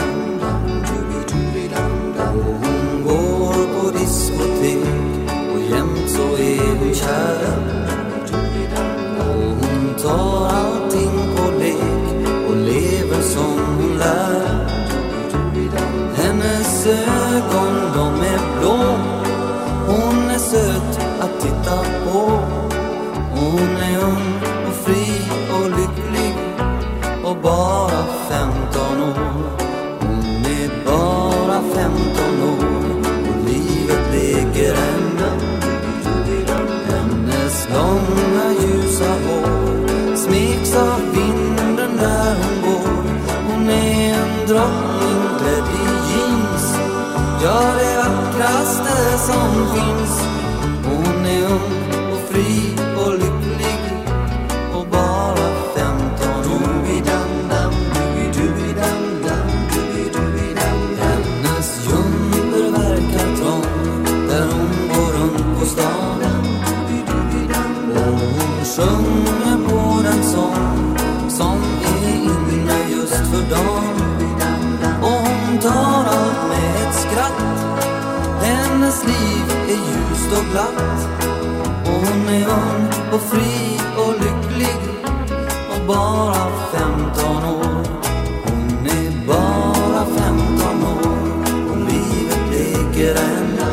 Diskotek och jämt så är hon kär. Och hon tar allting på lek och lever som hon lär. Hennes ögon de är blå. Hon är söt att titta på. Hon är ung och fri och lycklig och bara 15 år. Hon är bara 15 år. Ligger ända. Hennes långa ljusa hår smeks av vinden där hon går. Hon är en drottning klädd i jeans, ja det vackraste som finns. Hon är ung och fri och lycklig och bara 15 år. Hennes jumper verkar trång där hon går runt på stan. Och hon sjunger på den sång som är inne just för dagen. Och hon tar allt med ett skratt. Hennes liv är ljust och glatt. Och hon är ung och fri och lycklig och bara 15 år. Hon är bara 15 år och livet leker ända.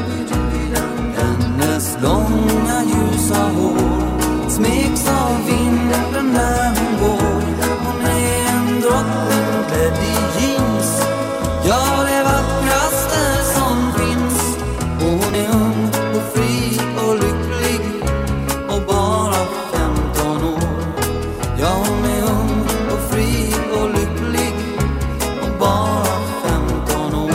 Hennes långa ljusa hår smeks av vinden där hon går. Hon är en drottning klädd i jeans, ja det vackraste som finns. Och hon är ung och fri och lycklig och bara 15 år. Ja hon är ung och fri och lycklig och bara 15 år.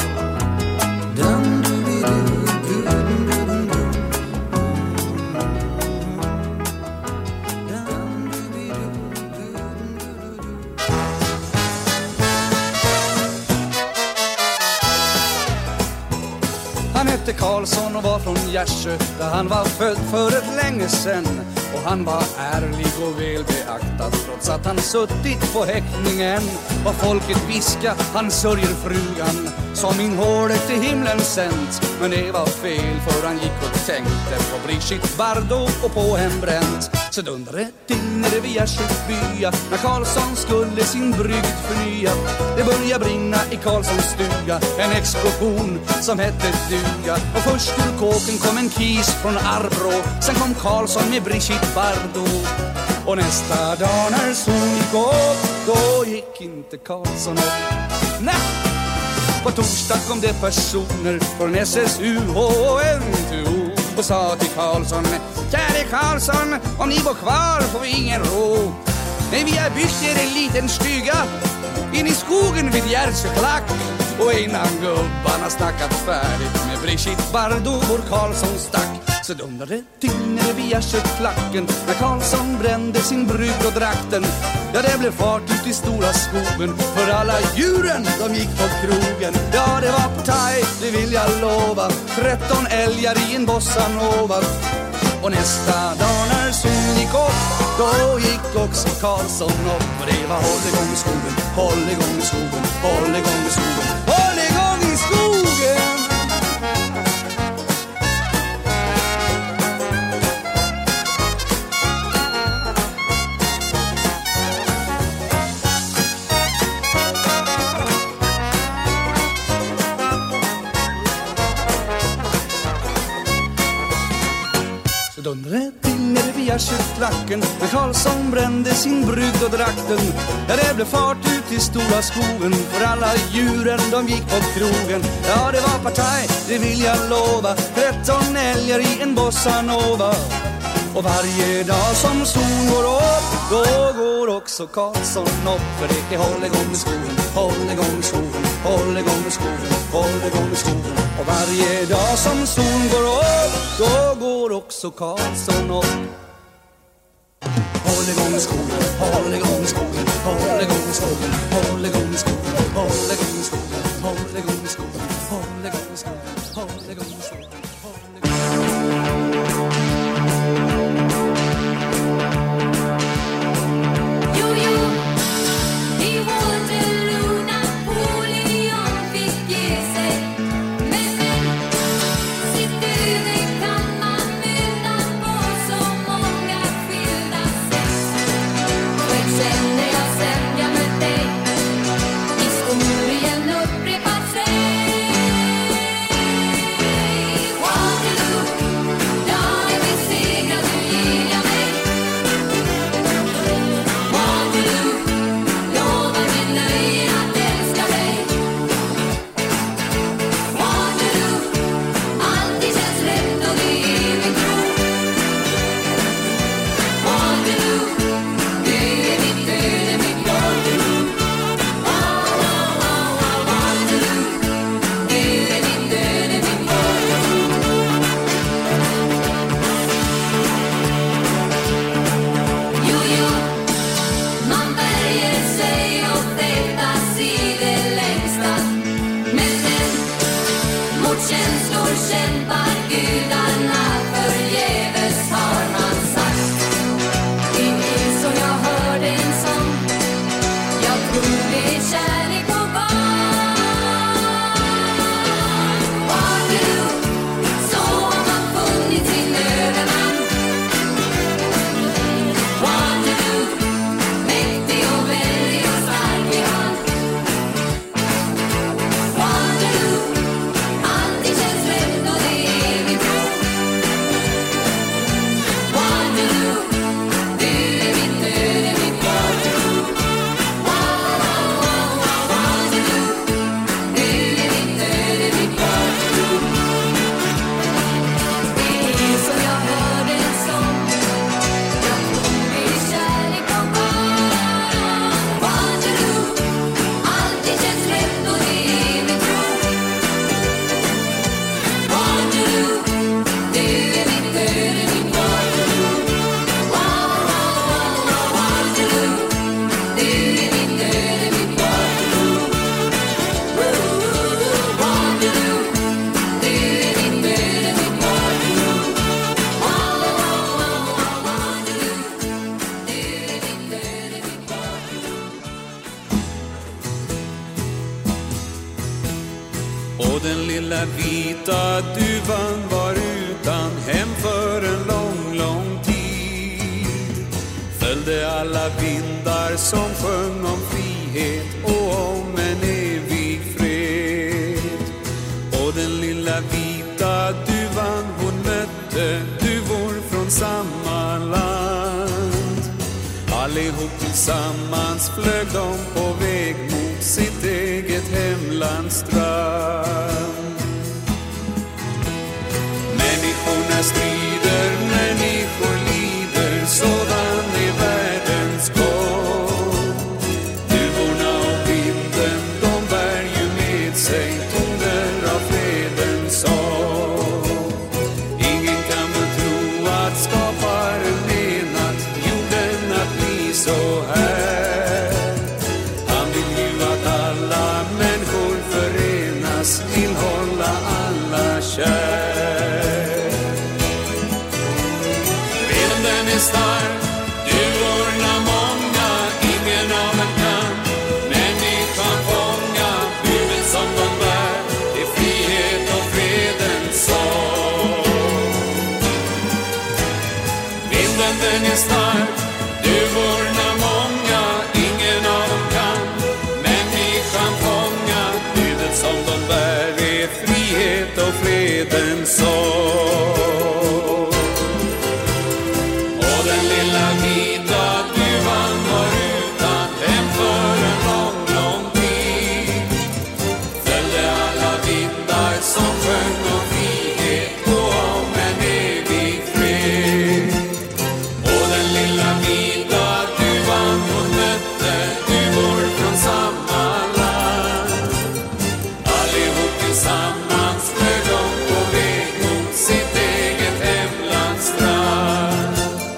Han hette Karlsson och var från Gärsö där han var född för ett länge sen. Och han var ärlig och väl beaktad trots att han suttit på häktningen. Vad folket viska, han sörjer frugan som min hårde till himlen sänt. Men det var fel för han gick och tänkte på Brigitte Bardot och på hembränt. Så dundrade till nere vid Gärsö bya när Karlsson skulle sin brygd förnya. Det började brinna i Karlssons stuga, en explosion som hette duga. Och först ur kåken kom en kis från Arbro, sen kom Karlsson med Brigitte Bardot. Och nästa dag när solen gick upp, då gick inte Karlsson upp. Nej! På torsdag kom det personer från SSUH och NTO och sa till Karlsson: käre Karlsson, om ni bor kvar får vi ingen ro. Men vi har byggt er en liten stuga in i skogen vid Gärsöklack. Och innan gubbarna snackat färdigt med Brigitte Bardot vår Karlsson stack, så dundrade till nere vid Gärsöklacken när Karlsson brände sin brygg och drakten. Ja, det blev fart ut i stora skogen för alla djuren de gick på krogen. Ja, det var partaj, det vill jag lova, 13 älgar i en bossanova. Och nästa dag när solen gick upp, då gick också Karlsson upp. Och det var håll igång i skogen, håll igång i skogen, håll igång i skogen, håll igång i skogen. Dundrade till nere vid Gärsöklacken när Karlsson brände sin brygg och drakten. Ja, det blev fart ut i stora skogen för alla djuren de gick på krogen. Ja, det var partaj, det vill jag lova, 13 älgar i en bossanova. Och varje dag som solen går upp, då går också Karlsson upp. För det är håll igång i skogen, håll igång i skogen, håll igång i skogen, håll igång i skogen. Och varje dag som solen går upp, då går också Karlsson upp. Håll igång i skogen, håll igång i skogen, håll igång i skogen, håll igång i skogen, håll igång i skogen, håll igång i skogen, håll igång i skogen, håll igång i skogen. Och den lilla vita duvan var utan hem för en lång, lång tid. Följde alla vindar som sjöng om frihet och om en evig fred. Och den lilla vita duvan, hon mötte duvor från samma land. Allihop tillsammans flög de på väg mot sitt eget hemlands strand. Människorna strider, människor lider, sådan är världens gång. Duvorna och vinden, de bär ju med sig toner av fredens sång. Ingen kan väl tro att skaparen menat jorden att bli så här. Han vill ju att alla människor förenas, vill hålla alla kär. Vinden är stark, duvorna många, ingen av dem kan människan fånga. Budet som de bär är frihet och fredens sång. Vinden den är stark, duvorna många, ingen av dem kan människan fånga. Budet som de bär är frihet och fredens sång. Och den lilla vita duvan var utan hem för en lång, lång tid. Följde alla vindar som sjöng om frihet och om en evig fred. Och den lilla vita duvan hon mötte duvor från samma land. Allihop tillsammans flög de på väg mot sitt eget hemlands strand.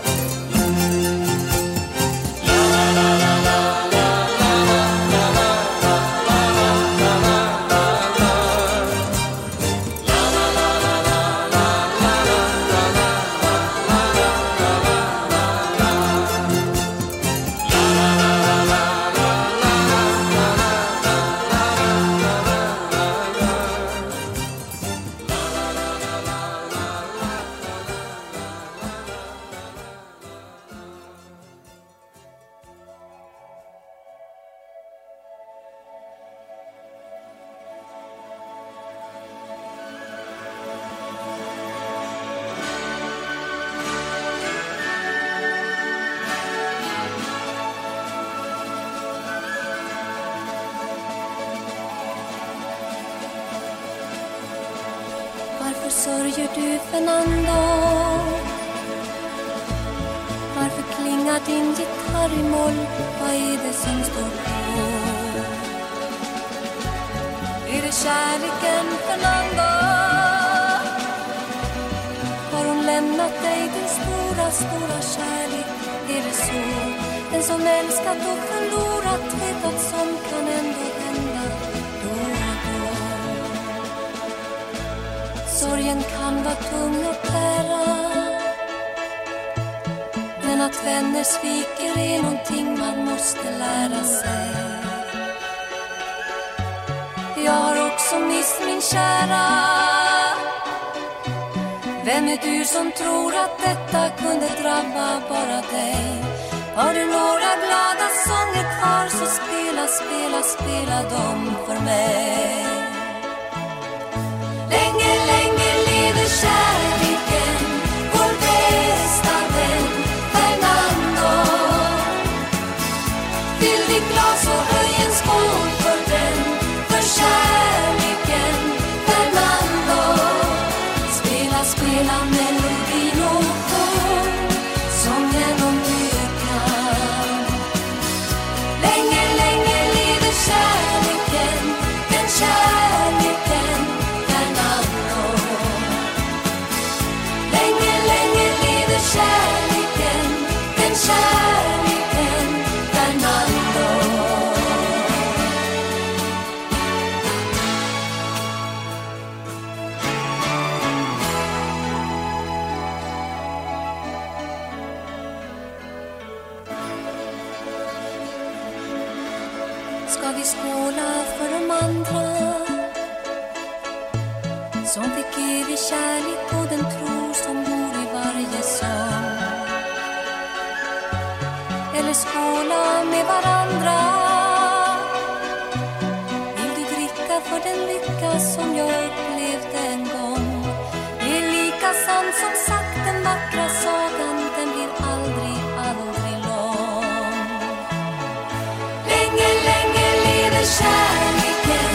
Varför sörjer du, Fernando? Varför klingar din gitarr i moll? Vad är det som står på? Är det kärleken, Fernando? Har hon lämnat dig, din stora, stora kärlek? Är det så? Den som älskat och förlorat vet att sånt kan ändå hända då och då. Sorgen kan vara tung att bära, men att vänner sviker är någonting man måste lära sig. Jag har också mist min kära. Vem är du som tror att detta kunde drabba bara dig? Har du några glada sånger kvar så spela, spela, spela dem för mig. Länge, länge lever kärleken, vår bästa vän Fernando. Fyll ditt glas och höj en skål för den, för kärleken Fernando. Spela, spela melodin och sjung sången om du kan. Länge, länge lever kärleken, den kärleken Fernando. Länge, länge lever kärleken, den kärleken Fernando. Ska vi skåla för de andra som fick evig kärlek och den tro som bor i varje sång? Eller skåla med varandra? Vill du dricka för den lycka som jag upplevde en gång? Det är lika sant som sagt, den vackra sagan, den blir aldrig, aldrig lång. Länge, länge lever kärleken,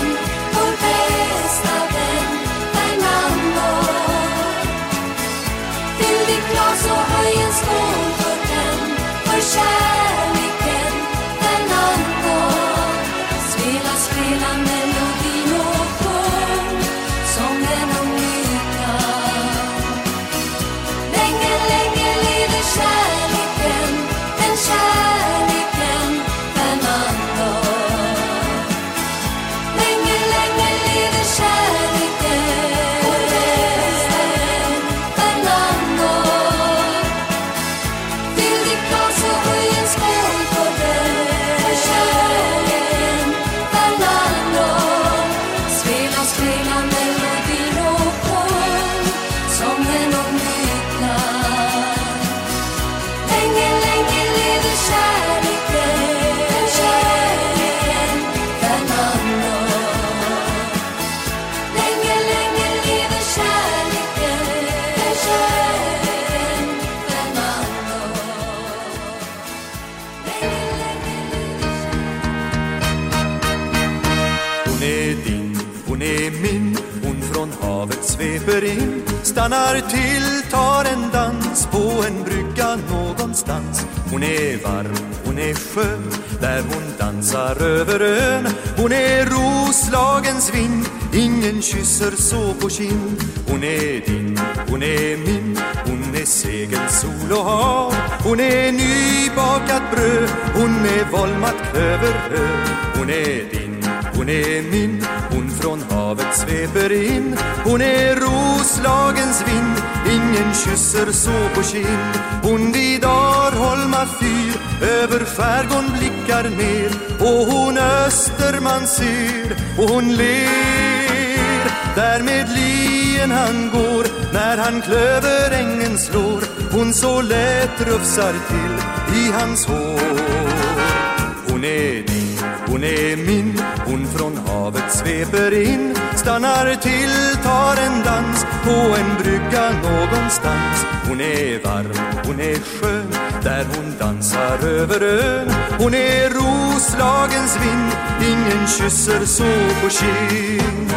från havet sveper in, stannar till, tar en dans på en brygga någonstans. Hon är varm, hon är skön, där hon dansar över ön. Hon är Roslagens vind, ingen kysser så på kind. Hon är din, hon är min, hon är segel, sol och hav. Hon är nybakat bröd, hon är volmat klöverhö. Hon är din, hon är min, hon från havet sveper in. Hon är Roslagens vind, ingen kysser så på kind. Hon vid Arholma fyr, över skärgården blickar ner. Och hon Österman ser, och hon ler. Där med lien han går, när han klöverängen slår. Hon så lätt rufsar till i hans hår. Hon är din, hon är min, hon från havet sveper in. Stannar till, tar en dans på en brygga någonstans. Hon är varm, hon är skön, där hon dansar över ön. Hon är Roslagens vind, ingen kysser så på kind.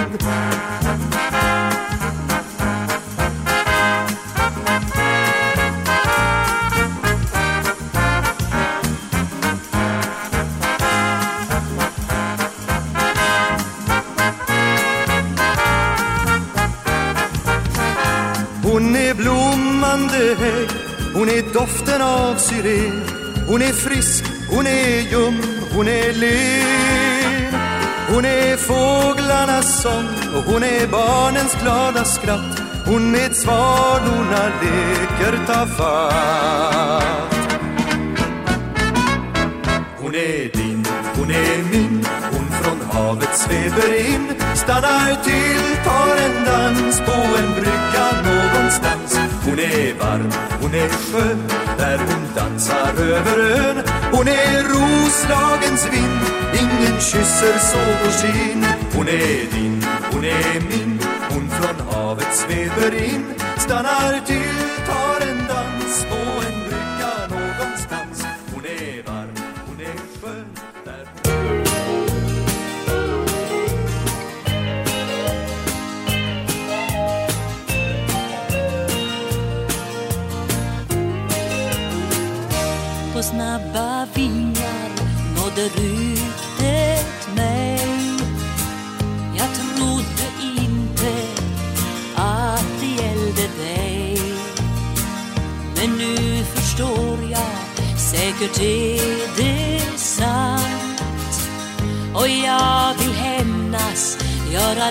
Hon är blommande hägg, hon är doften av syren. Hon är frisk, hon är ljum, hon är len. Hon är fåglarnas sång och hon är barnens glada skratt. Hon med svalorna leker tafatt. Hon är din, hon är min, hon från havet sveper in. Stannar till, tar en dans på en brygga någonstans. Hon är varm, hon är skön, där hon dansar över ön. Hon är Roslagens vind, ingen kysser så på kind. Hon är din, hon är min, hon från havet sveper in. Stannar till, tar en dans på en brygga någonstans. Hon är varm, hon är skön, där på snabba vingar nådde ryktet mig. Jag trodde inte att det gällde dig, men nu förstår jag, säkert är det sant. Och jag vill hämnas, göra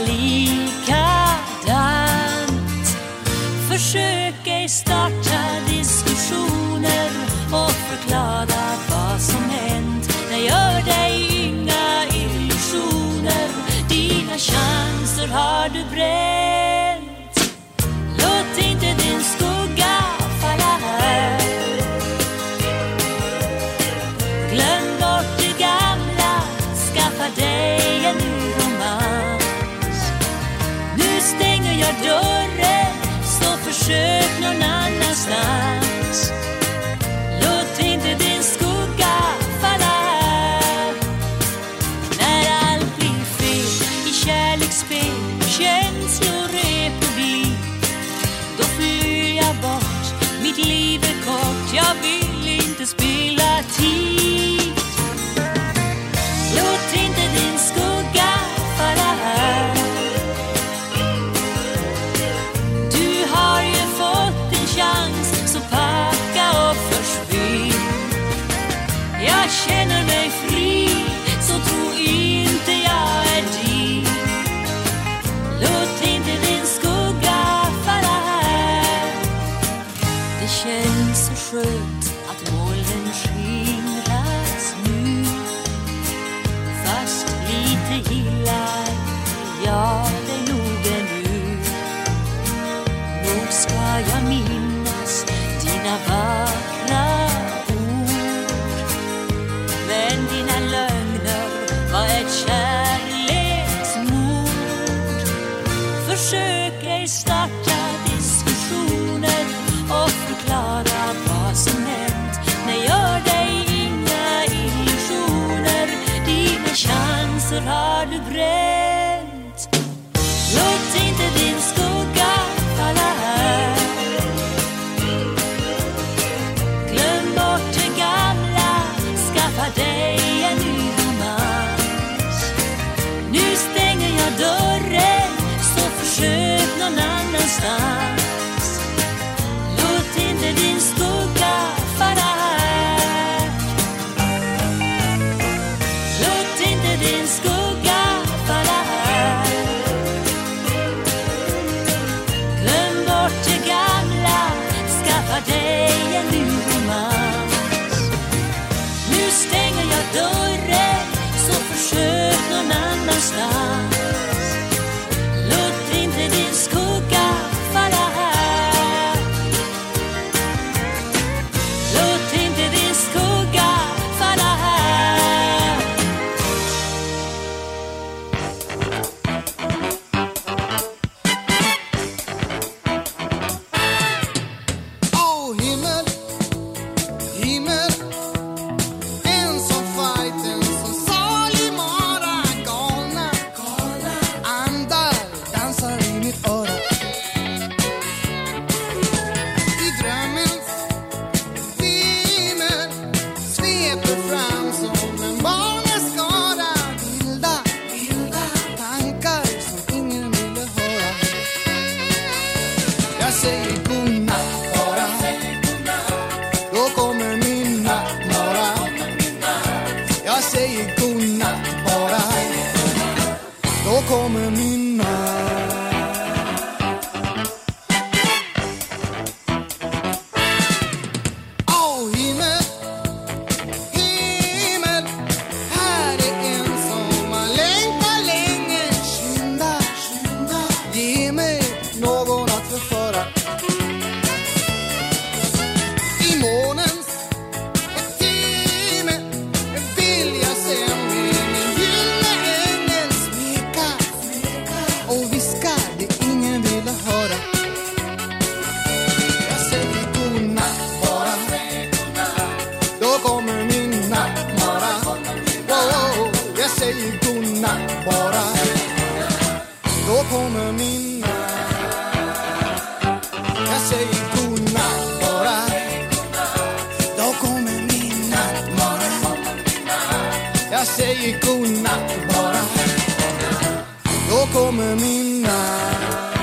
likadant. Försök ej starta diskussioner och förklara vad som hänt. Nej, gör dig inga illusioner, dina chanser har du bränt. Låt inte din skugga falla här. Glöm bort det gamla, skaffa dig en ny romans. Nu stänger jag dörren, så försök någon annanstans. Låt inte din skugga falla här. När allt blir fel i kärleksspel, känslorepublik, då flyr jag bort, mitt liv är kort. Jag vill inte spilla tid. Låt inte din skugga falla här. Du har ju fått en chans, så packa och försvinn. Jag känner mig fri, så tro inte jag är din. Låt inte din skugga falla här. Det känns så skönt att molnen skingras nu. Fast lite gillar jag dig nog ännu. Nog ska jag minnas dina vackra ord, men dina lögner var ett kärleksmord. Försök ej starta diskussioner och förklara vad som hänt. Nej, gör dig inga illusioner, dina chanser har du bränt. Låt inte din ingenstans. Låt inte din skugga falla här. Låt inte din skugga falla här. Åh himmel, himmel, en som fight, en som salig mara, galna andar dansar i mitt öra. I drömmens vimmel sveper fram som en barneskara, vilda tankar som ingen ville höra. Jag säger godnatt bara, då kommer min nattmara. Jag säger godnatt bara, då kommer min natt. Åh himmel, himmel, här är en som har längtat länge. Skynda, ge mig någon att förföra. I månens timme vill jag se min gyllene ängel smeka och viska det ingen ville höra. Jag säger godnatt bara, då kommer min nattmara. Wow, jag säger godnatt bara, då kommer min natt. Jag säger godnatt bara, då kommer min nattmara. Jag säger godnatt bara, då kommer min natt.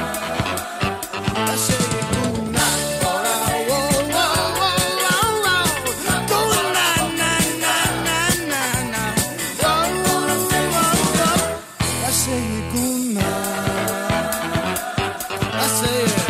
Jag säger godnatt bara, wow, wow, wow, wow. Godnatt, na, na, na, na, na. Wow, wow, wow, wow. Jag säger godnatt. Jag säger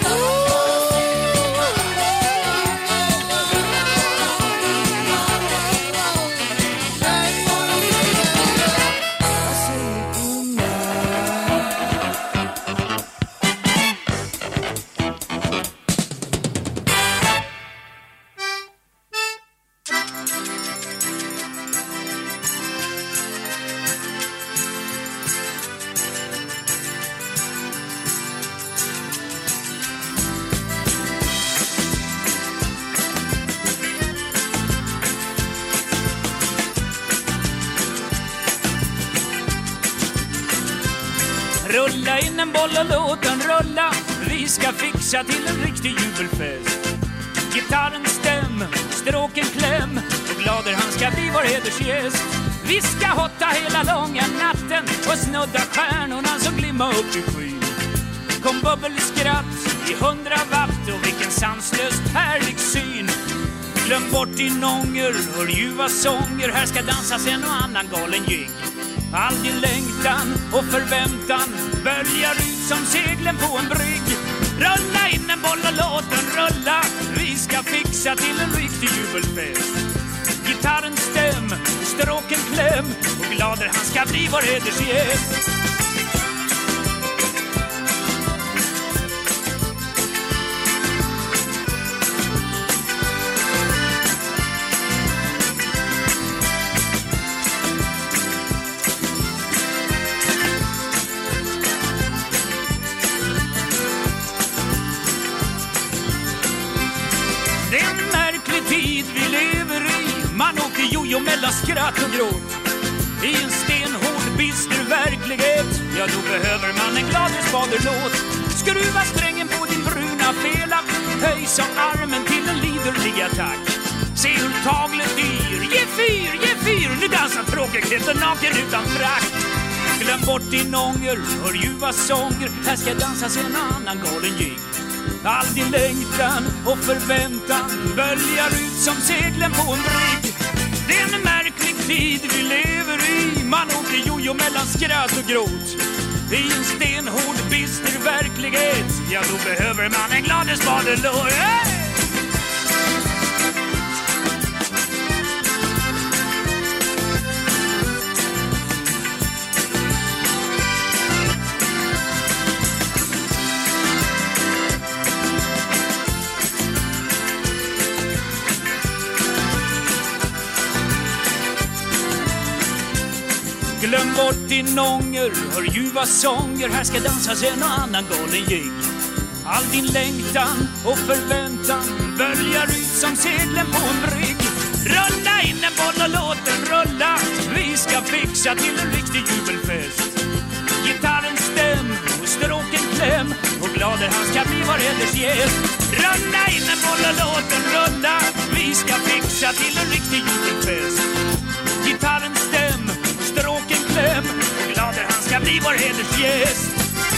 Rulla in en boll och låt den rulla. Vi ska fixa till en riktig jubelfest. Gitarren stäm, stråken kläm, och glader han ska bli vår hedersgäst. Vi ska hotta hela långa natten och snudda stjärnorna som glimma upp i skyn. Kom bubbelskratt i 100 watt, och vilken sanslöst härlig syn. Glöm bort din ånger, hör ljuva sånger. Här ska dansas en och annan galen jigg. All din längtan och förväntan böljar ut som seglen på en brygg. Rulla in en boll och låt den rulla. Vi ska fixa till en riktig jubelfest. Gitarren stäm, stråken kläm, och glader han ska bli vår hedersgäst. Jojo mellan skratt och gråt i en stenhård bister verklighet. Ja, då behöver man en gladhetsbaderlåt. Skruva strängen på din bruna fela, höj som armen till en liderlig attack. Se hur taglet dyr, ge fyr, nu dansar tråkigheten naken utan frack. Glöm bort din ånger, hör ljuva sånger. Här ska dansas en annan galen jigg. All din längtan och förväntan böljar ut som seglen på en brygg. Det är en märklig tid vi lever i. Man åker jojo mellan skratt och gråt i en stenhård bister verklighet. Ja, då behöver man en gladhetsbaderlåt. Vägen bort till Nånger hör ljuva sånger. Här ska dansas en och annan galen jigg. All din längtan och förväntan böljar ut som seglen på en brygg. Rulla in en boll och låt den rulla. Vi ska fixa till en riktig jubelfest. Gitarren stäm och stråken kläm. Och glader han ska bli vår hedersgäst. Rulla in en boll och låt den rulla. Vi ska fixa till en riktig jubelfest. Gitarren stäm och stråken kläm. Och glader han ska bli vår hedersgäst.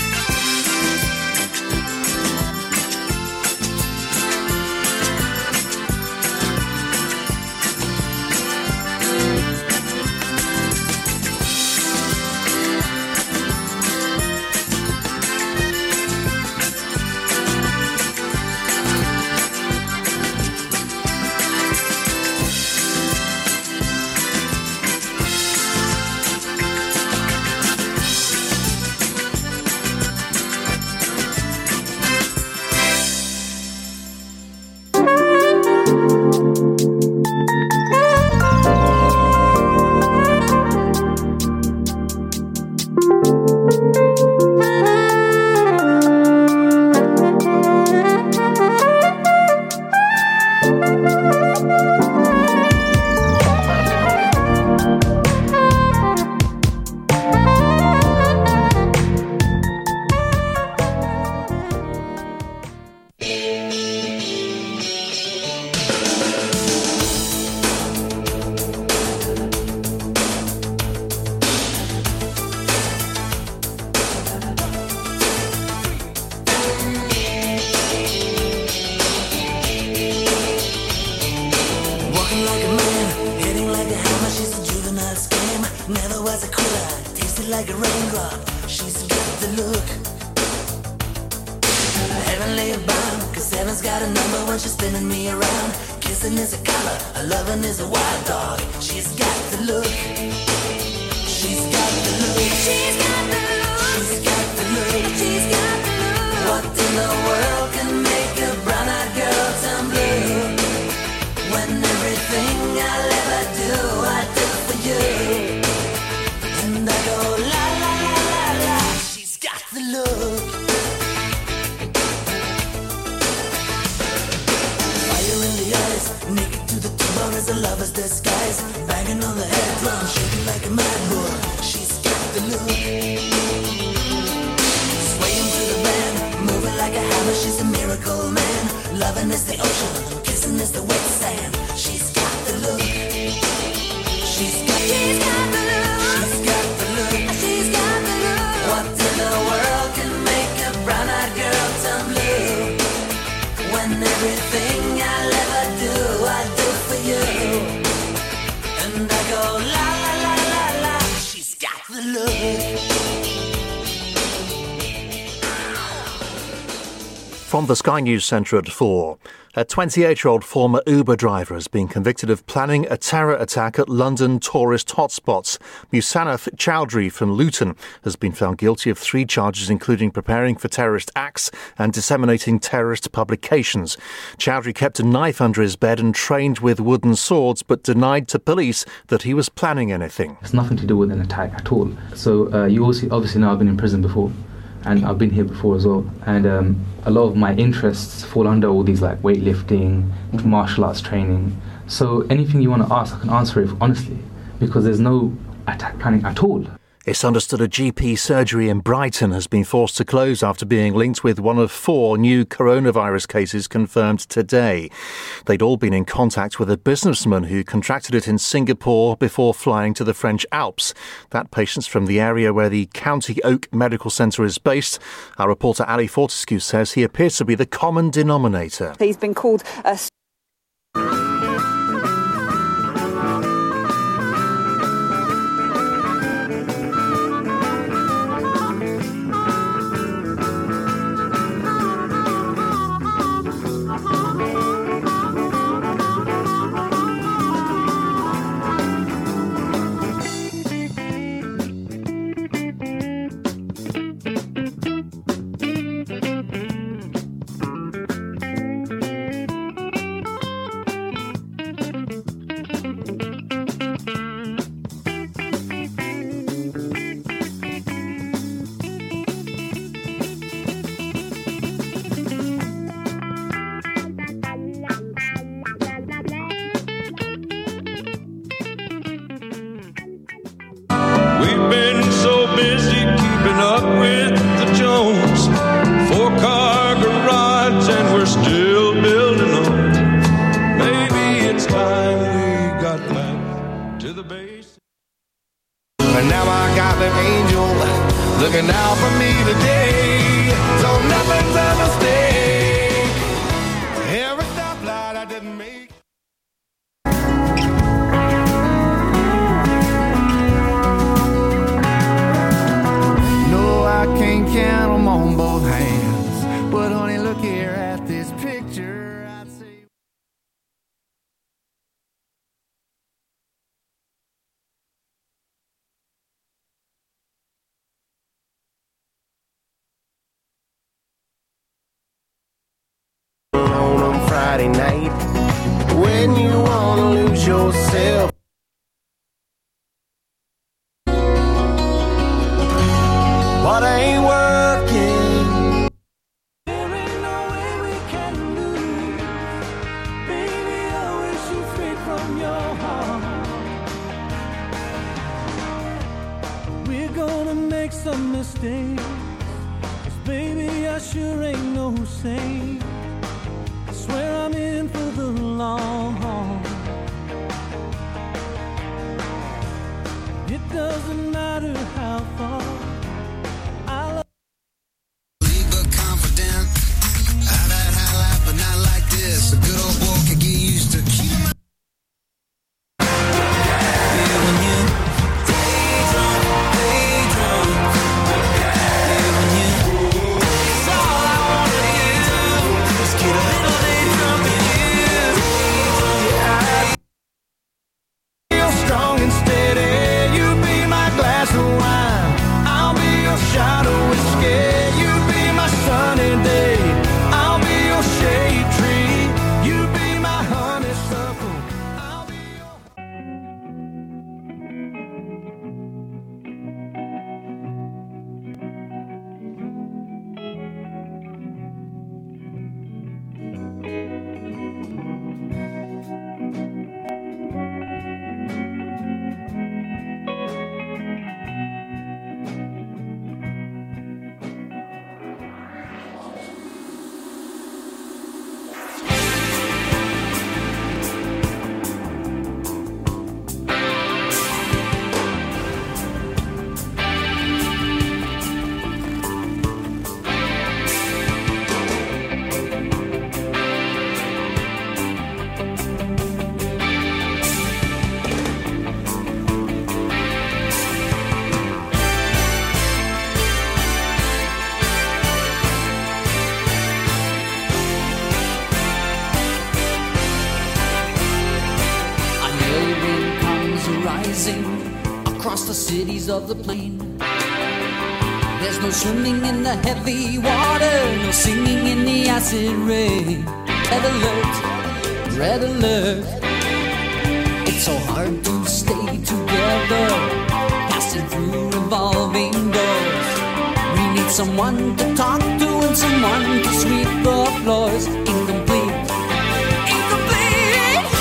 From the Sky News Centre at 4, a 28-year-old former Uber driver has been convicted of planning a terror attack at London tourist hotspots. Musanath Chowdhury from Luton has been found guilty of 3 charges, including preparing for terrorist acts and disseminating terrorist publications. Chowdhury kept a knife under his bed and trained with wooden swords, but denied to police that he was planning anything. It's nothing to do with an attack at all. So you obviously know I've been in prison before. And I've been here before as well. And a lot of my interests fall under all these like weightlifting, martial arts training. So anything you want to ask, I can answer it honestly, because there's no attack planning at all. It's understood a GP surgery in Brighton has been forced to close after being linked with one of 4 new coronavirus cases confirmed today. They'd all been in contact with a businessman who contracted it in Singapore before flying to the French Alps. That patient's from the area where the County Oak Medical Centre is based. Our reporter Ali Fortescue says he appears to be the common denominator. He's been called a... look here at this picture, I'd say. On Friday night, when you wanna lose yourself, but I ain't working. There ain't no way we can lose. Baby, I wish you free from your heart. We're gonna make some mistakes, 'cause baby, I sure ain't no saint. I swear I'm in for the long haul. It doesn't matter how far. A good old boy can get used to keep my Strong and steady, you be my glass of wine. I'll be your shot of whiskey. You be my sunny day. I'll be your shade tree. You be my honeysuckle. I'll be your... Across the cities of the plain. There's no swimming in the heavy water, no singing in the acid rain. Red alert, red alert. It's so hard to stay together, passing through revolving doors. We need someone to talk to and someone to sweep the floors. Incomplete, incomplete.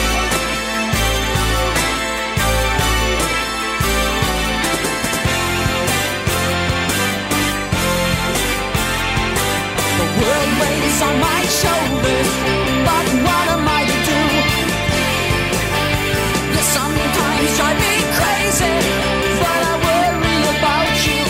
World weighs on my shoulders, but what am I to do? You sometimes drive me crazy, but I worry about you.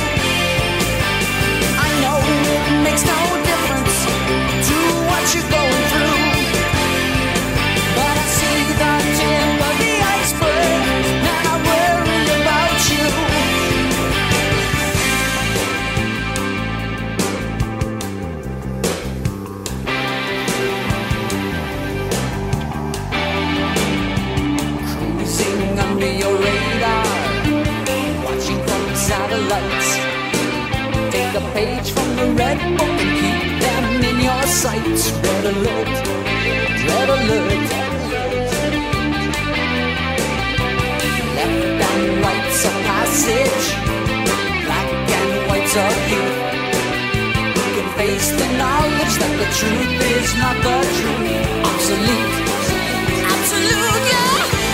I know it makes no difference to what you're going through, but I see the tip of the iceberg, and I worry about you. Under your radar, watching from satellites. Take a page from the red book and keep them in your sights. Red alert, red alert. Left and right's a passage, black and white's a youth. You can face the knowledge that the truth is not the truth. Obsolete, absolute, yeah.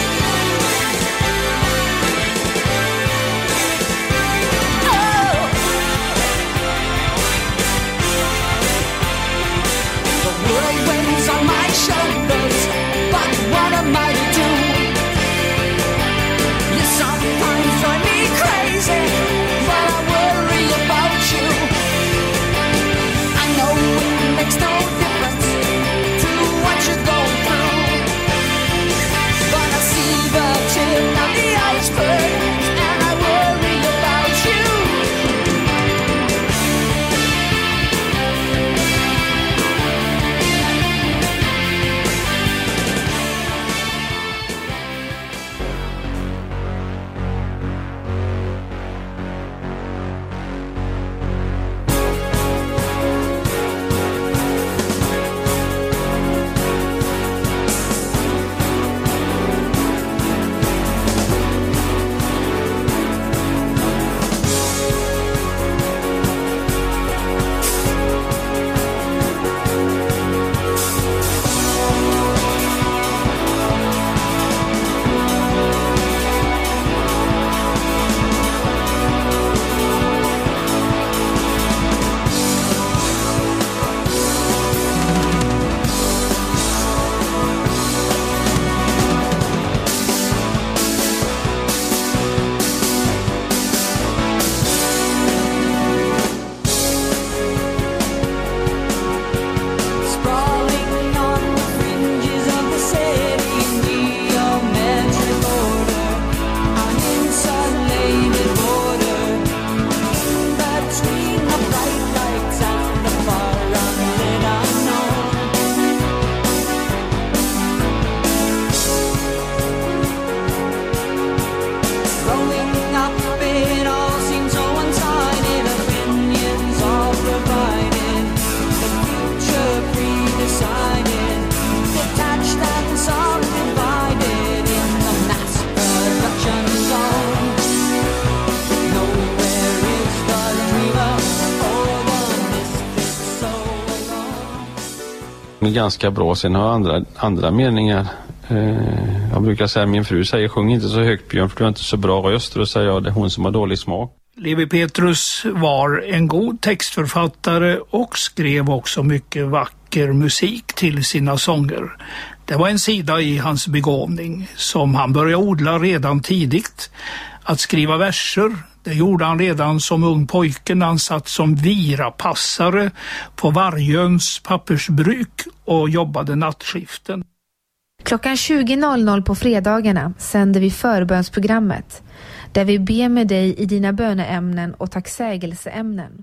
World weighs on my shoulders, but what am I to do? You sometimes drive me crazy, but I worry about you. I know it makes no difference to what you're going through, Ganska bra, sen har jag andra meningar. Jag brukar säga, min fru säger sjung inte så högt Björn för du har inte så bra röst. Och då säger jag, det är hon som har dålig smak. Levi Petrus var en god textförfattare och skrev också mycket vacker musik till sina sånger. Det var en sida i hans begåvning som han började odla redan tidigt. Att skriva verser, det gjorde han redan som ung pojke när han satt som virapassare på Vargöns pappersbruk och jobbade nattskiften. Klockan 20.00 på fredagarna sänder vi förbönsprogrammet där vi ber med dig i dina böneämnen och tacksägelseämnen.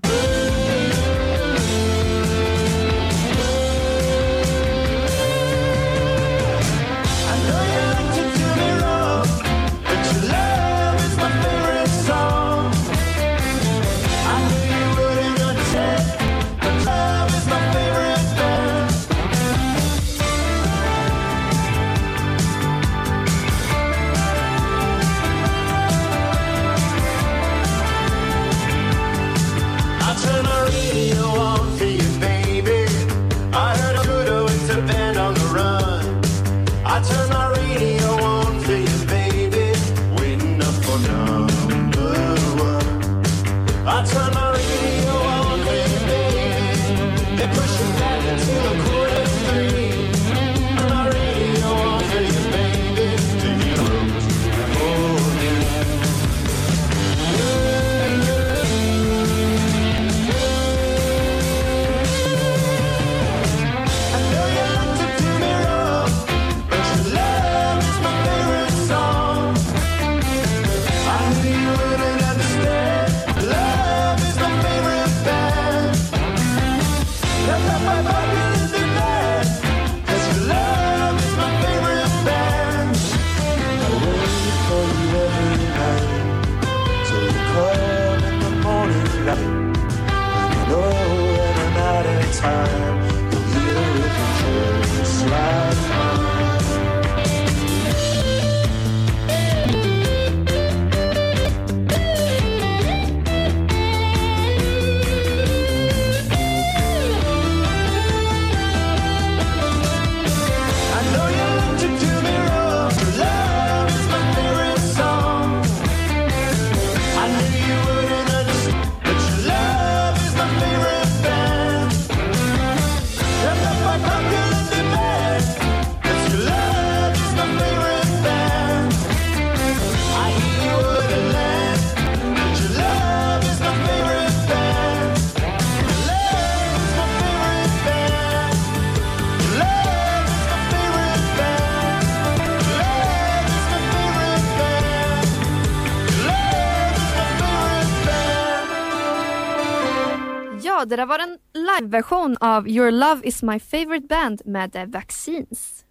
Det där var en live-version av Your Love Is My Favorite Band med The Vaccines.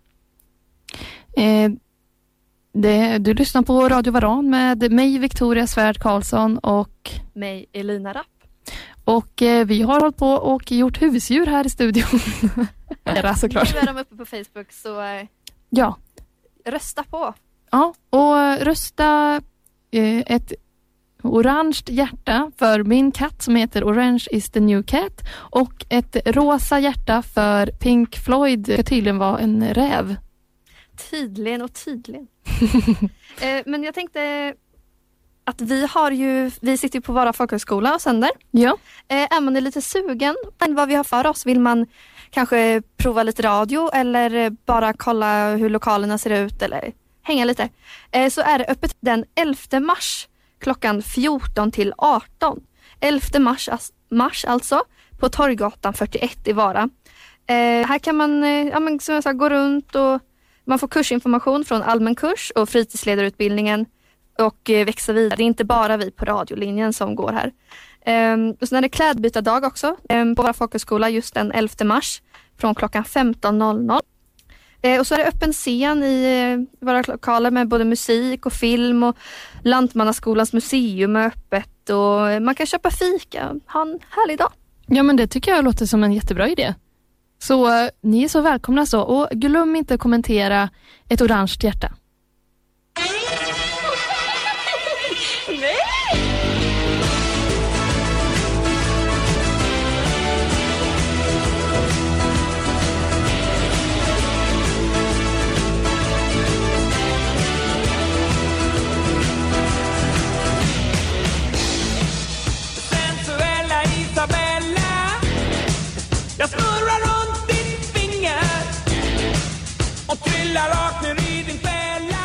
Du lyssnar på Radio Varan med mig, Victoria Svärd Karlsson, och mig, Elina Rapp. Och vi har hållit på och gjort husdjur här i studion. Såklart. Nu är de uppe på Facebook, så ja. Rösta på. Ja, och rösta ett orange hjärta för min katt som heter Orange is the new cat, och ett rosa hjärta för Pink Floyd. Det tydligen var en räv. Tydligen. Men jag tänkte att vi sitter ju på Vara folkhögskola och sänder. Ja. Är man lite sugen på vad vi har för oss? Vill man kanske prova lite radio eller bara kolla hur lokalerna ser ut eller hänga lite? Så är det öppet den 11 mars klockan 14 till 18. 11 mars alltså, på Torggatan 41 i Vara. Här kan man som jag sa, gå runt och man får kursinformation från allmän kurs och fritidsledarutbildningen och växa vidare. Det är inte bara vi på radiolinjen som går här. Och sen är det klädbytardag också på Vara folkhögskola just den 11 mars från klockan 15.00. Och så är det öppen scen i våra lokaler med både musik och film, och Lantmannaskolans museum är öppet och man kan köpa fika. Ha en härlig dag. Ja, men det tycker jag låter som en jättebra idé. Så ni är så välkomna så, och glöm inte att kommentera ett orange hjärta. och trillar rakt ner i din fälla.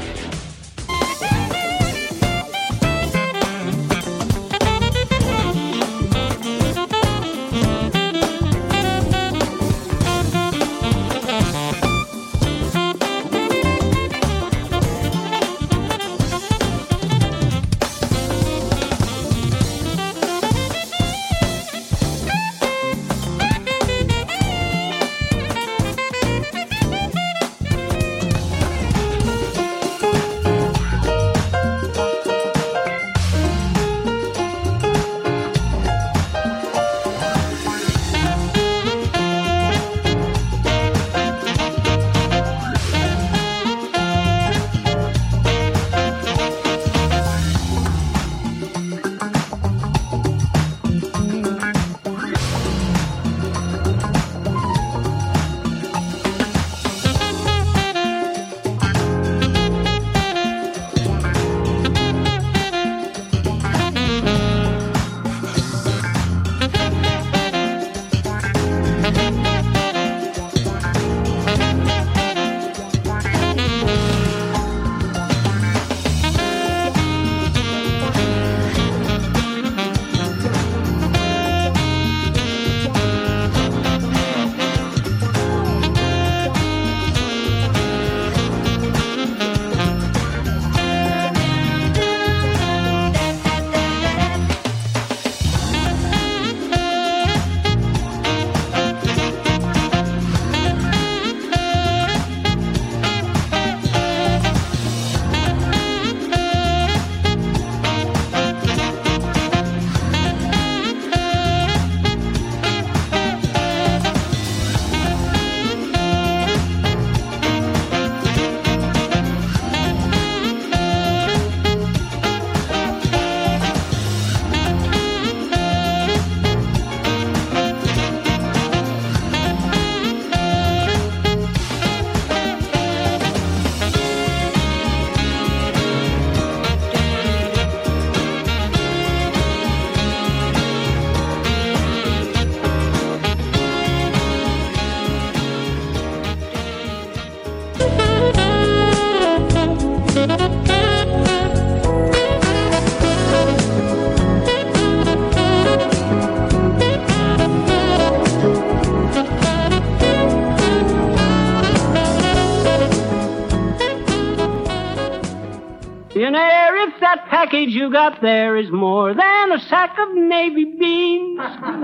If that package you got there is more than a sack of navy beans.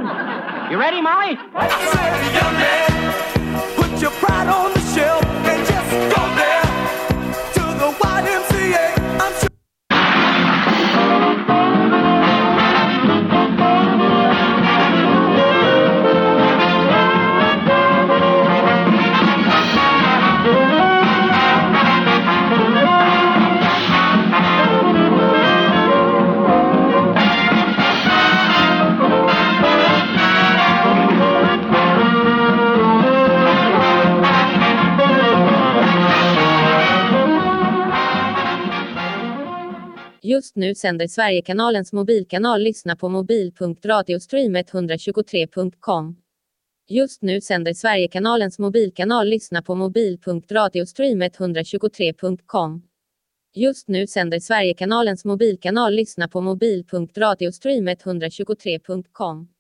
You ready, Molly? Young man, put your pride on the shelf and just go there to the YMCA. I'm sure. Just nu sänder Sverigekanalens mobilkanal. Lyssna på mobil.radiostreamet123.com. Just nu sänder Sverigekanalens mobilkanal. Lyssna på mobil.radiostreamet123.com. Just nu sänder Sverigekanalens mobilkanal. Lyssna på mobil.radiostreamet123.com.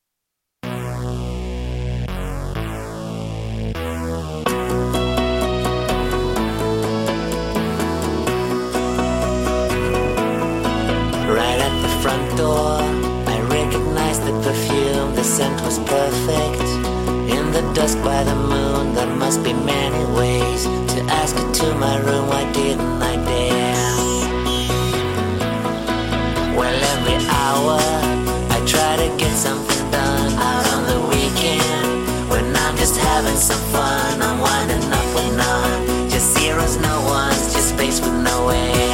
Right at the front door, I recognized the perfume. The scent was perfect. In the dusk by the moon, there must be many ways to ask her to my room. Why didn't I dare? Well, every hour I try to get something done. Out on the weekend, when I'm just having some fun, I'm winding up with none. Just zeros, no ones, just space with no air.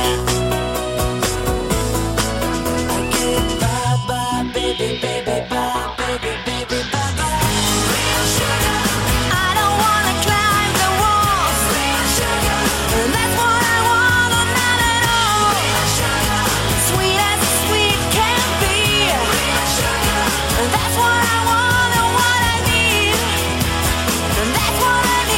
Baby, baby, bye, baby, baby, bye, bye. Real sugar, I don't wanna climb the walls. Real sugar, that's what I want, or not at all. Real sugar, sweet as sweet can be. Real sugar, that's what I want and what I need. And that's what I need.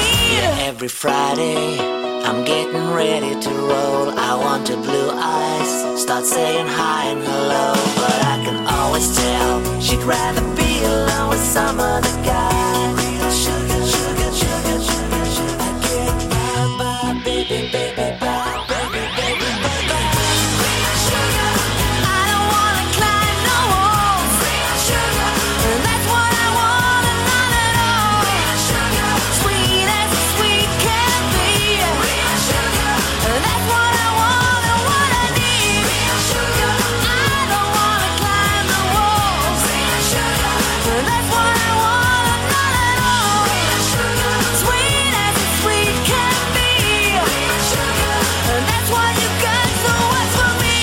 every Friday. I'm getting ready to roll. I want her blue eyes, start saying hi and hello. But I can always tell she'd rather be alone with some other guy. Real sugar, sugar, sugar, sugar, sugar. I get bye, bye, baby, baby, bye, baby, baby, bye, bye. Real sugar, I don't wanna climb no walls. Real sugar, that's what I want and not at all. Real sugar, sweet as sweet can be. Real sugar, that's what I want and what I need. Real sugar, I don't wanna climb the walls. Real sugar, that's what I want and not at all. Real sugar, sweet as sweet can be. Real sugar, that's what you got. So what's for me?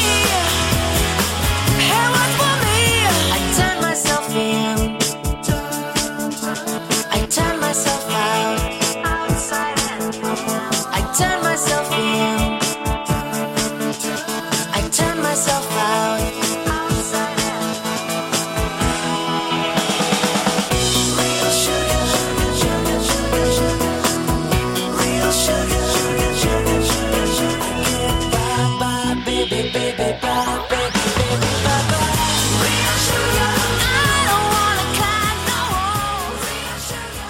Hey, what's for me? I turn myself in. I turn myself out. I turn myself in. I turn myself out. Real sugar, sugar, sugar, sugar. Real sugar, sugar, sugar, sugar, sugar. Bye, bye, baby, baby, bye, baby, baby, bye, bye. Real sugar, I don't wanna climb no walls. Real sugar.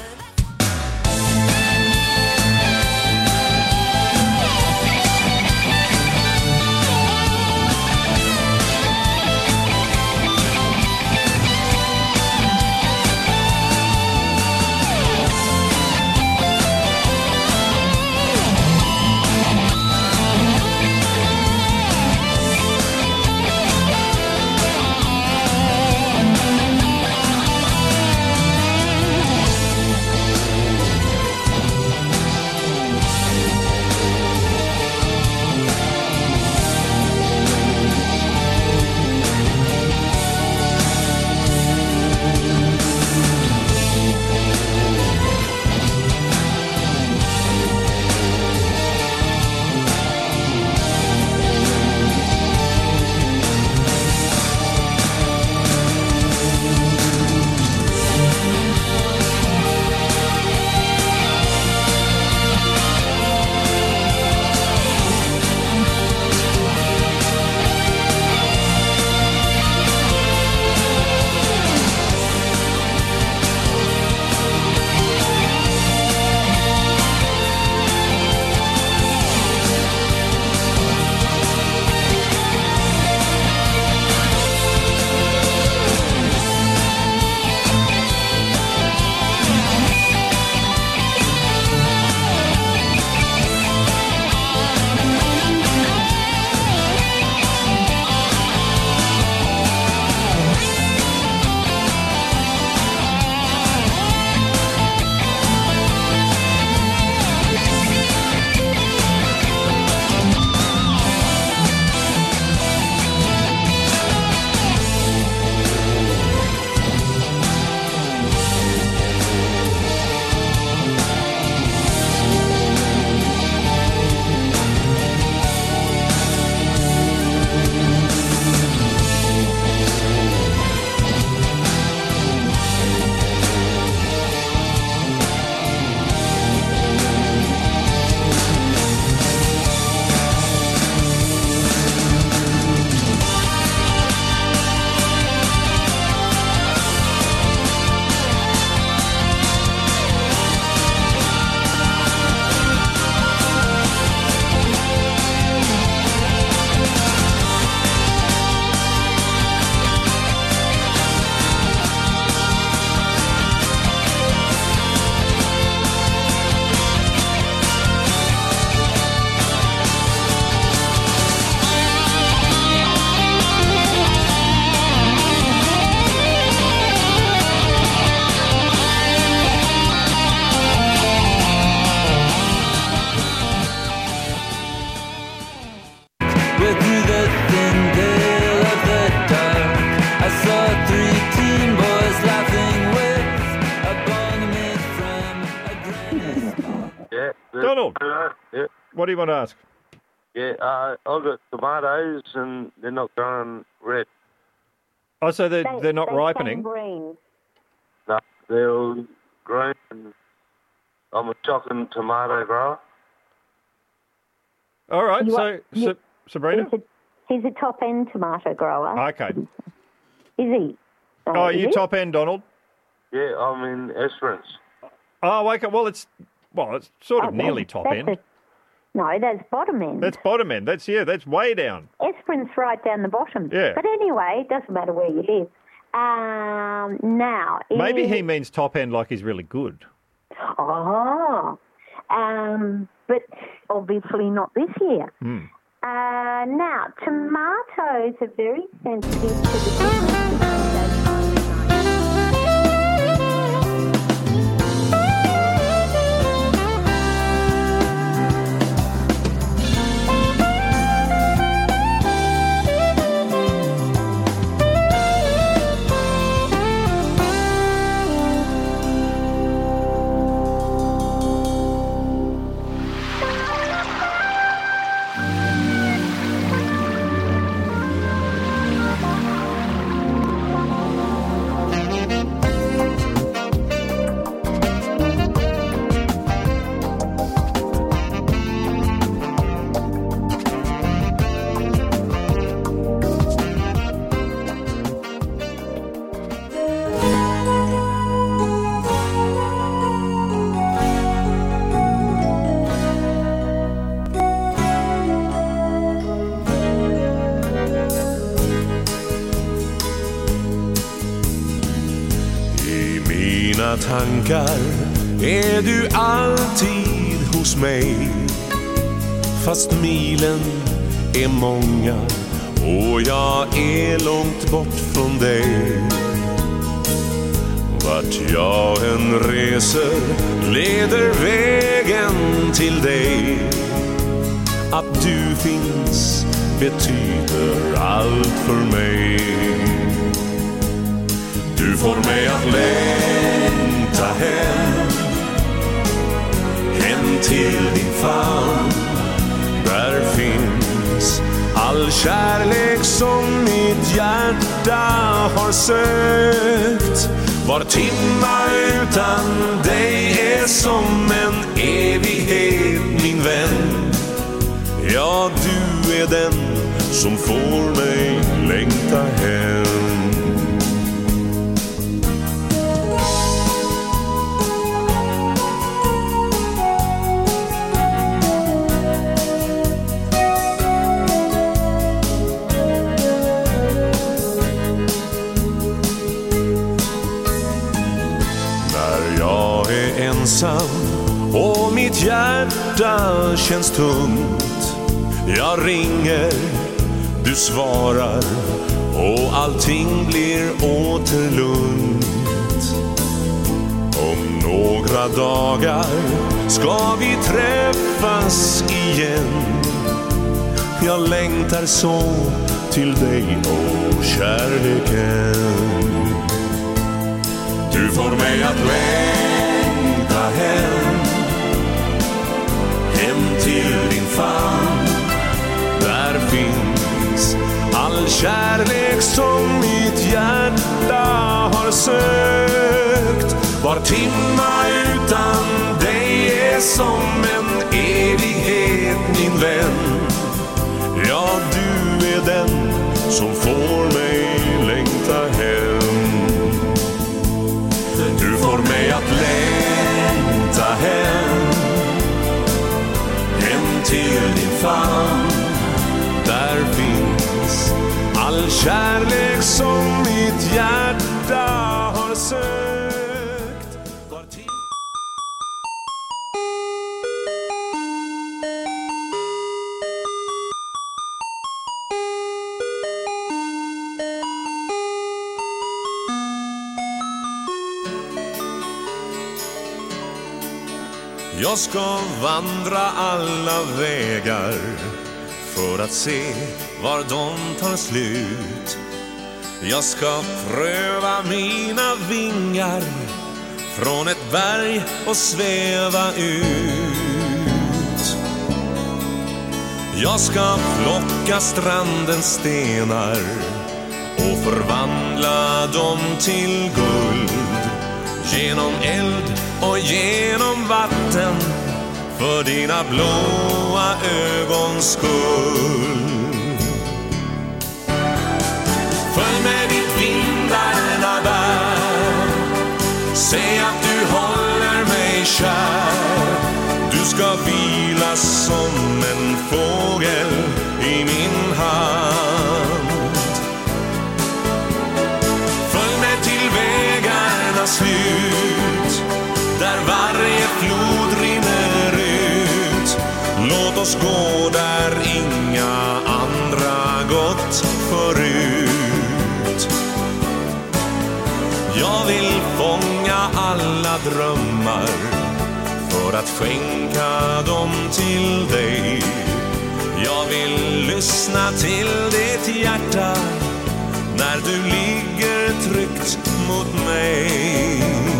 Donald, Yeah. what do you want to ask? Yeah, I've got tomatoes and they're not going red. Oh, so they're not ripening? No, they're all green. And I'm a chocolate tomato grower. All right, Sabrina? He's a top-end tomato grower. Okay. Is he? Oh, are is you he? top end, Donald? Yeah, I'm in Esperance. Oh, okay. Well, it's sort of nearly top end. No, that's bottom end. That's bottom end. That's way down. Esperance right down the bottom. Yeah. But anyway, it doesn't matter where you live. Now... Maybe he means top end like he's really good. Oh. But obviously not this year. Mm. Now, tomatoes are very sensitive to the difference between tankar är du alltid hos mig. Fast milen är många och jag är långt bort från dig. Vart jag än reser leder vägen till dig. Att du finns betyder allt för mig. Du får mig att längta hem, hem till din famn. Där finns all kärlek som mitt hjärta har sökt. Var timma utan dig är som en evighet, min vän. Ja, du är den som får mig längta hem. Och mitt hjärta känns tungt. Jag ringer, du svarar och allting blir åter lugnt. Om några dagar ska vi träffas igen. Jag längtar så till dig och kärleken. Du får mig att längta hem, hem till din famn. Där finns all kärlek som mitt hjärta har sökt. Var timma utan dig är som en evighet, min vän. Ja, du är den som får mig längta hem. Du får mig att längta hem, hem till din famn. Där finns all kärlek som mitt hjärta har sökt. Jag ska vandra alla vägar för att se var de tar slut. Jag ska pröva mina vingar från ett berg och sväva ut. Jag ska plocka strandens stenar och förvandla dem till guld. genom eld och genom vatten, för dina blåa ögons skull. Följ med ditt vindarna bär, säg att du håller mig kär. Du ska vila som en fågel i min hand. Följ med till vägarnas slut, där varje flod rinner ut. Låt oss gå där inga andra gått förut. Jag vill fånga alla drömmar för att skänka dem till dig. Jag vill lyssna till ditt hjärta när du ligger tryggt mot mig.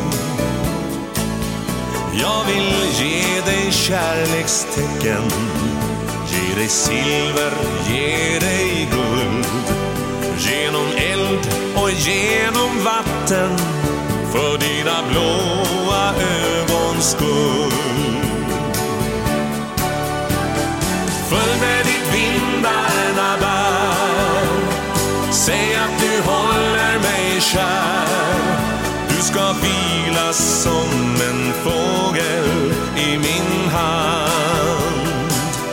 Jag vill ge dig kärlekstecken, ge dig silver, ge dig guld, genom eld och genom vatten, för dina blåa ögons skull. Följ med ditt vindarna bär, säg att du håller mig kär. Du ska vila som en fågel i min hand.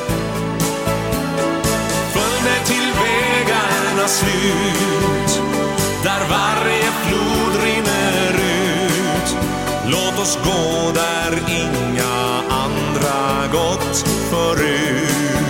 Följ med till vägarnas slut, där varje flod rinner ut. Låt oss gå där inga andra gått förut.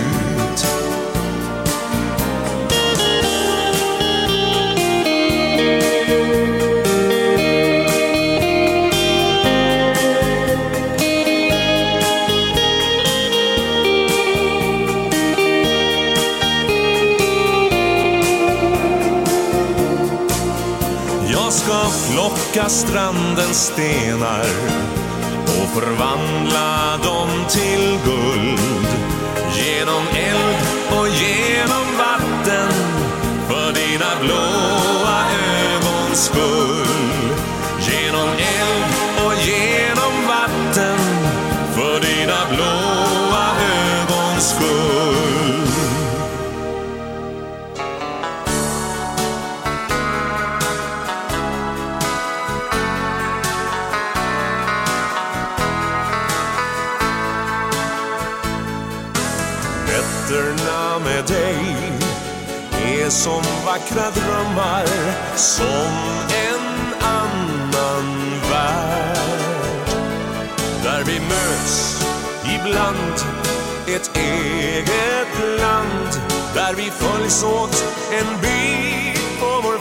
Plocka strandens stenar och förvandla dem till guld, genom eld och genom vatten, för dina blåa ögons skull. Genom eld och genom vatten, för dina blåa ögons skull. Nätterna med dig är som vackra drömmar, som en annan värld, där vi möts ibland ett eget land, där vi följs åt en bit på vår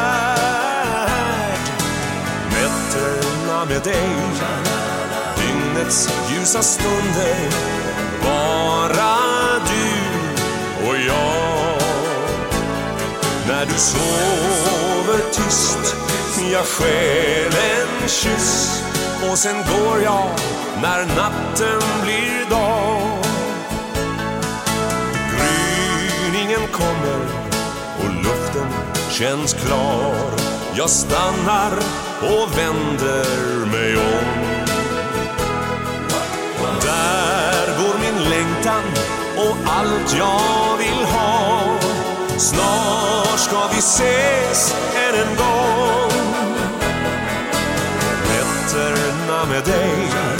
färd. Nätterna med dig, dygnets ljusa stunder, bara du och jag. När du sover tyst, jag stjäl en kyss, och sen går jag när natten blir dag. Gryningen kommer och luften känns klar. Jag stannar och vänder mig om. Där går min längtan och allt jag vill ha. Snart ska vi ses än en gång. Nätterna med dig,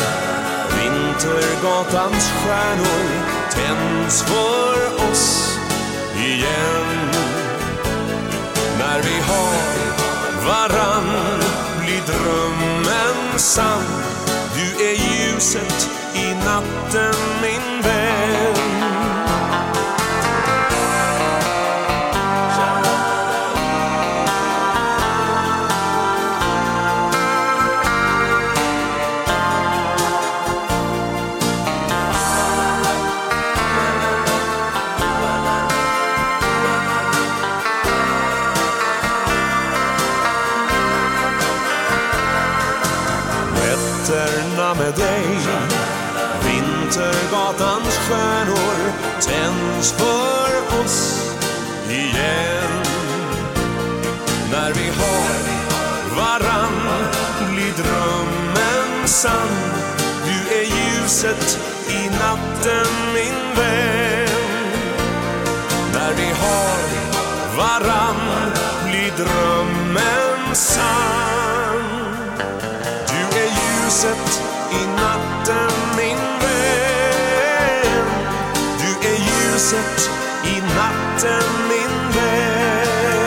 Vintergatans stjärnor tänds för oss igen. När vi har varann blir drömmen sann. Du är ljuset i natten, min vän. Nätterna med dig, Vintergatans stjärnor tänds för oss igen. När vi har varann blir dröm sann. Du är ljuset i natten, min vän. När vi har varann blir drömmen sann. Du är ljuset i natten, min vän. Du är ljuset i natten, min vän.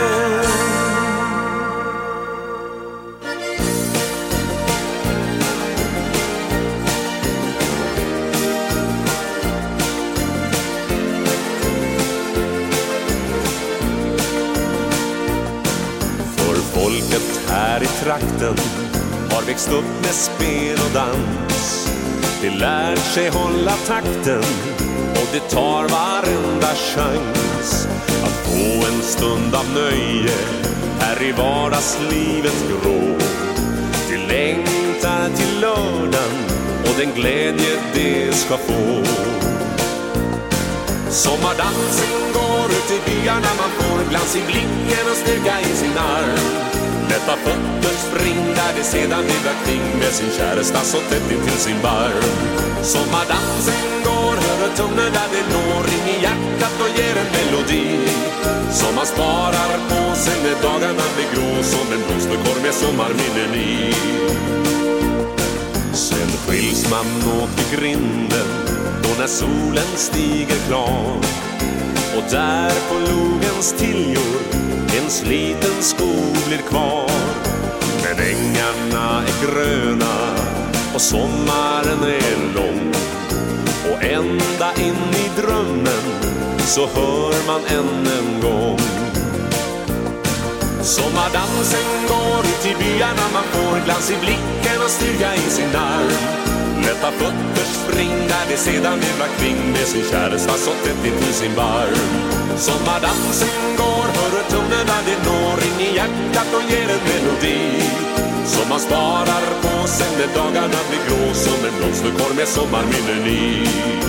Folket här i trakten har växt upp med spel och dans. Det lär sig hålla takten och det tar varenda chans att få en stund av nöje här i vardagslivet grå. Du längtar till lördagen och den glädje det ska få. Sommardansen går ut i byarna, man får glans i blicken och styrka i sin arm. Lätta fötter spring där det sedan vibrar kring med sin käresta så tätt in till sin barm. Sommardansen går över tunneln där det når in i hjärtat och ger en melodi som man sparar på sen när dagarna blir grå som en blomsterkorg med sommarminnen i. Sen skiljs man åt i grinden då när solen stiger klar och där på logens tiljor en sliten skog blir kvar. Men ängarna är gröna och sommaren är lång och ända in i drömmen så hör man än en gång. Sommardansen går ut i byarna, man får glans i blicken och styrka i sin arm. Lätta fötter spring där det sedan vibrar kring med sin käresta så tätt in till sin barm. Sommardansen går över tunneln där det når in i hjärtat och ger en melodi som man sparar på sen när dagarna blir grå som en blomsterkorg med sommarminnen i.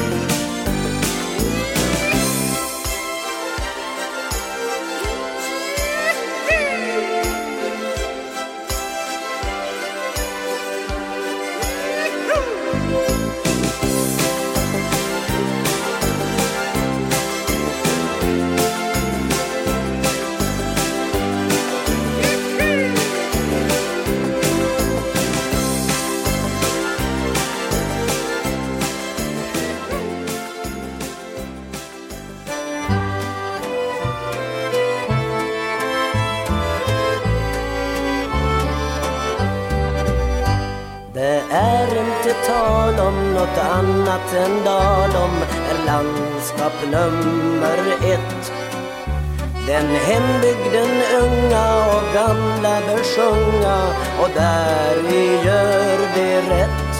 Tal om något annat än Dalom är landskap nummer 1. Den hembygden unga och gamla bör sjunga och där vi gör det rätt.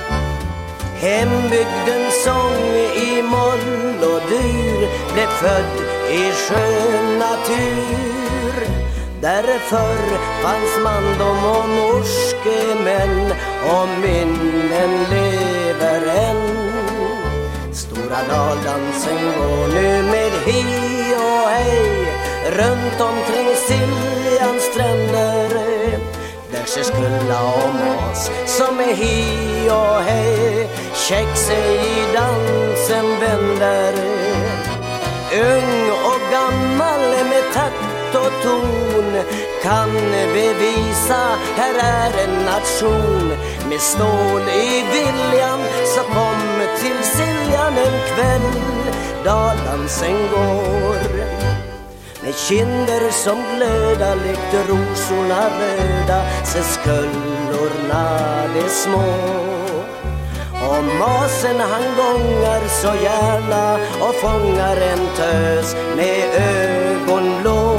Hembygdens sång i moll och dur blev född i skön natur. Därför fanns mandom och morskemän och minnen lever än. Stora daldansen går nu med hi och hej runt omkring Siljans stränder. Där ser Skulla och Mas som är hi och hej check sig i dansen vänder. Ung och gammal med takt och ton kan bevisa här är en nation med stål i viljan. Så kom till Siljan en kväll daldansen går med kinder som glöda likt rosorna röda så skullorna de små. Och masen han gångar så gärna och fångar en tös med ögonblå.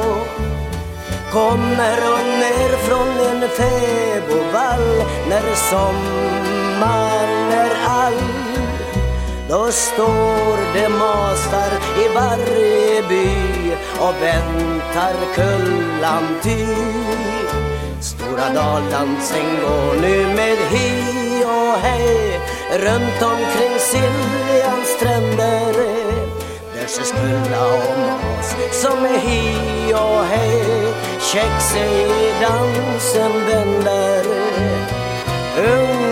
Kommer hon ner från en fäbodvall när sommaren är all. Då står det masar i varje by och väntar kullan ty. Stora daldansen går nu med hi och hej runt omkring Siljans stränder. Där ser Skulla och Mas som är hi och hej check sig i dansen vänder. Ung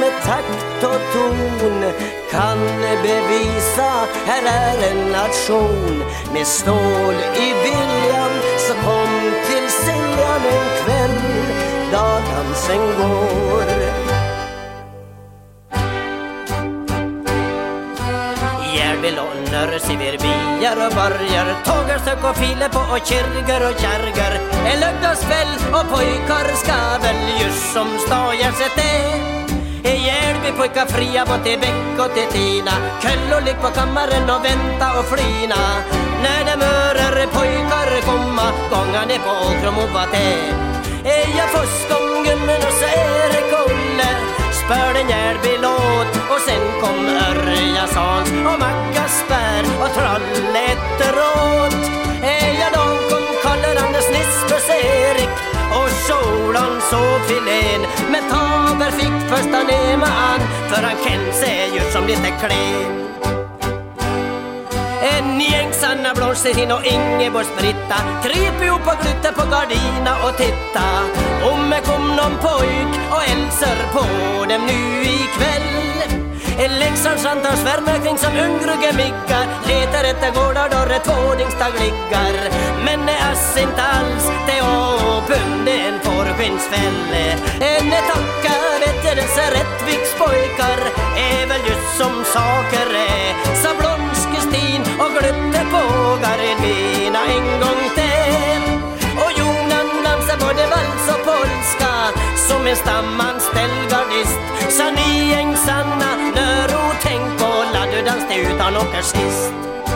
takt och ton kan bevisa, här är en nation med stål i viljan. Så kom till Siljan en kväll då dansen går. Järbilåner, siverbier och borgar, tågar, sök och filer på och kyrgar och kärgar. En lögdagskväll och pojkar ska väl just som stajar sett det. Järby pojkar fria både till Bäck och till Tina, köllor ligg på kammaren och vänta och flina. När de mörer pojkar komma, gångar ner på åkrom och vatte. Jag fuskången men och så är det Kolle, spör den Järby-låt. Och sen kom Örjasans och Maggasberg och Troll efteråt. Ja, de kom Kalle, Anders, Nisbus, Erik och Solan så filén. Men Taber fick första neman, för han kände sig ju som lite klen. En gäng Sanna Blomsterhin och Ingeborgs Britta kryp ihop och flyttade på gardina och titta. Om det kom någon pojk och hälsar på dem nu ikväll. Leksands antar svärmar kring som ungrugge miggar, letar efter gårdar då det tvådingsdag liggar. Men det är inte alls det åpunde en fårskinsfälle. En tacka vet jag dessa Rättvikspojkar är väl just som saker är. Sa Blomskestin och glömde på gardina en gång till. Och Jonan dansar både vals och polska som en stamanställd gardist. Sa ni en Sanna, nöro tänk på laddudans det utan åker sist.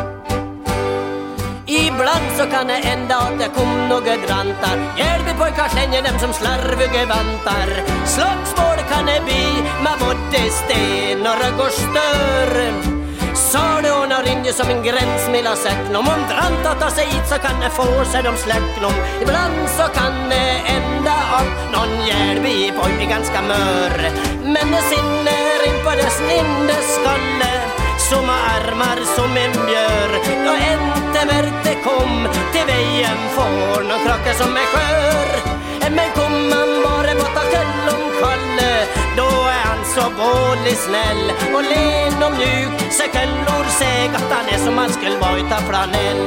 Ibland så kan det ända att det kom några drantar. Järbypojkar slänger dem som slarviga vantar. Slagsmål kan det bli med både sten och rög och stör. Sa det och när rinner som en gräns mellan säcknom. Om drantar tar sig hit så kan det få sig de släcknom. Ibland så kan det ända att någon Järbypojk är ganska mör. Men det sinner in på dess inneskalle som armar som en björ. Och inte värte kom till vägen får någon krocka som är skör. Men kom man bara borta köll om Kalle, då är han så vådlig snäll. Och len och mjuk, så köllor säg att han är som man skulle vara utan flanell.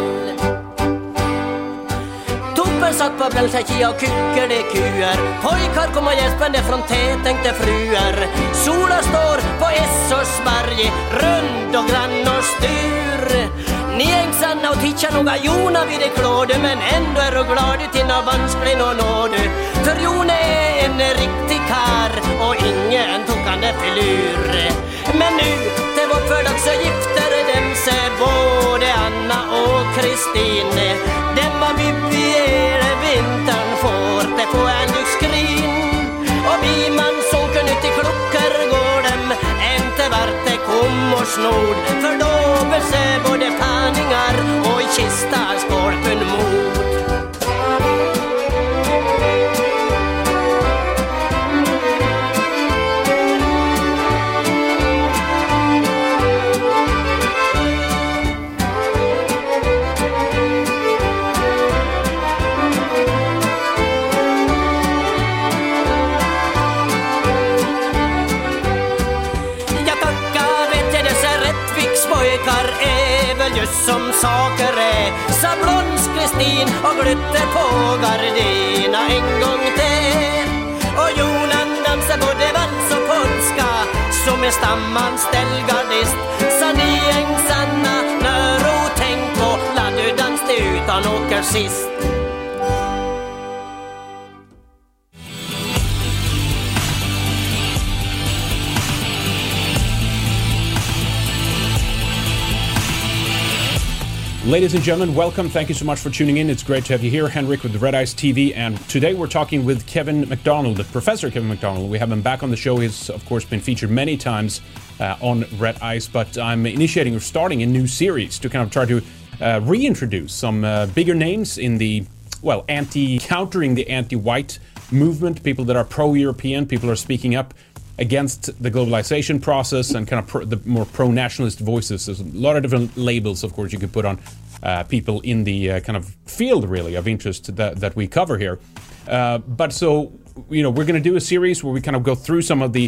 Toppen satt på Bälsäkia och kycker det kuer. Pojkar kom och gäspande från tätänkte fruar. Sola står på Essorsberg, rund och grann och styr. Ni ängsanna och titta några Jona vid det klåde, men ändå är du glad ut innan vansklig och nåd. För Jona är en riktig kar och ingen tokande filur. Men nu till vårt fördag så gifter dem sig både Anna och Kristine. Den var bibiere vintern får det få en lyxskrin. Och vi man sånker ut i klockor går dem inte vart det kom och snod. För då bese både panningar och i kista skorpen mod. Just som saker är, sa Blomskestin och glötte på gardina en gång till. Och Jonan dansar både vals och polska som en stamanställd gardist. Sa ni ängsanna, nöro tänk på laddudans det utan åker sist. Ladies and gentlemen, welcome. Thank you so much for tuning in. It's great to have you here. Henrik with Red Ice TV. And today we're talking with Kevin McDonald, Professor Kevin McDonald. We have him back on the show. He's, of course, been featured many times on Red Ice. But I'm initiating or starting a new series to kind of try to reintroduce some bigger names in the, well, countering the anti-white movement. People that are pro-European, people are speaking up against the globalization process and kind of the more pro-nationalist voices. There's a lot of different labels, of course, you could put on people in the kind of field, really, of interest that we cover here. But so, you know, we're going to do a series where we kind of go through some of the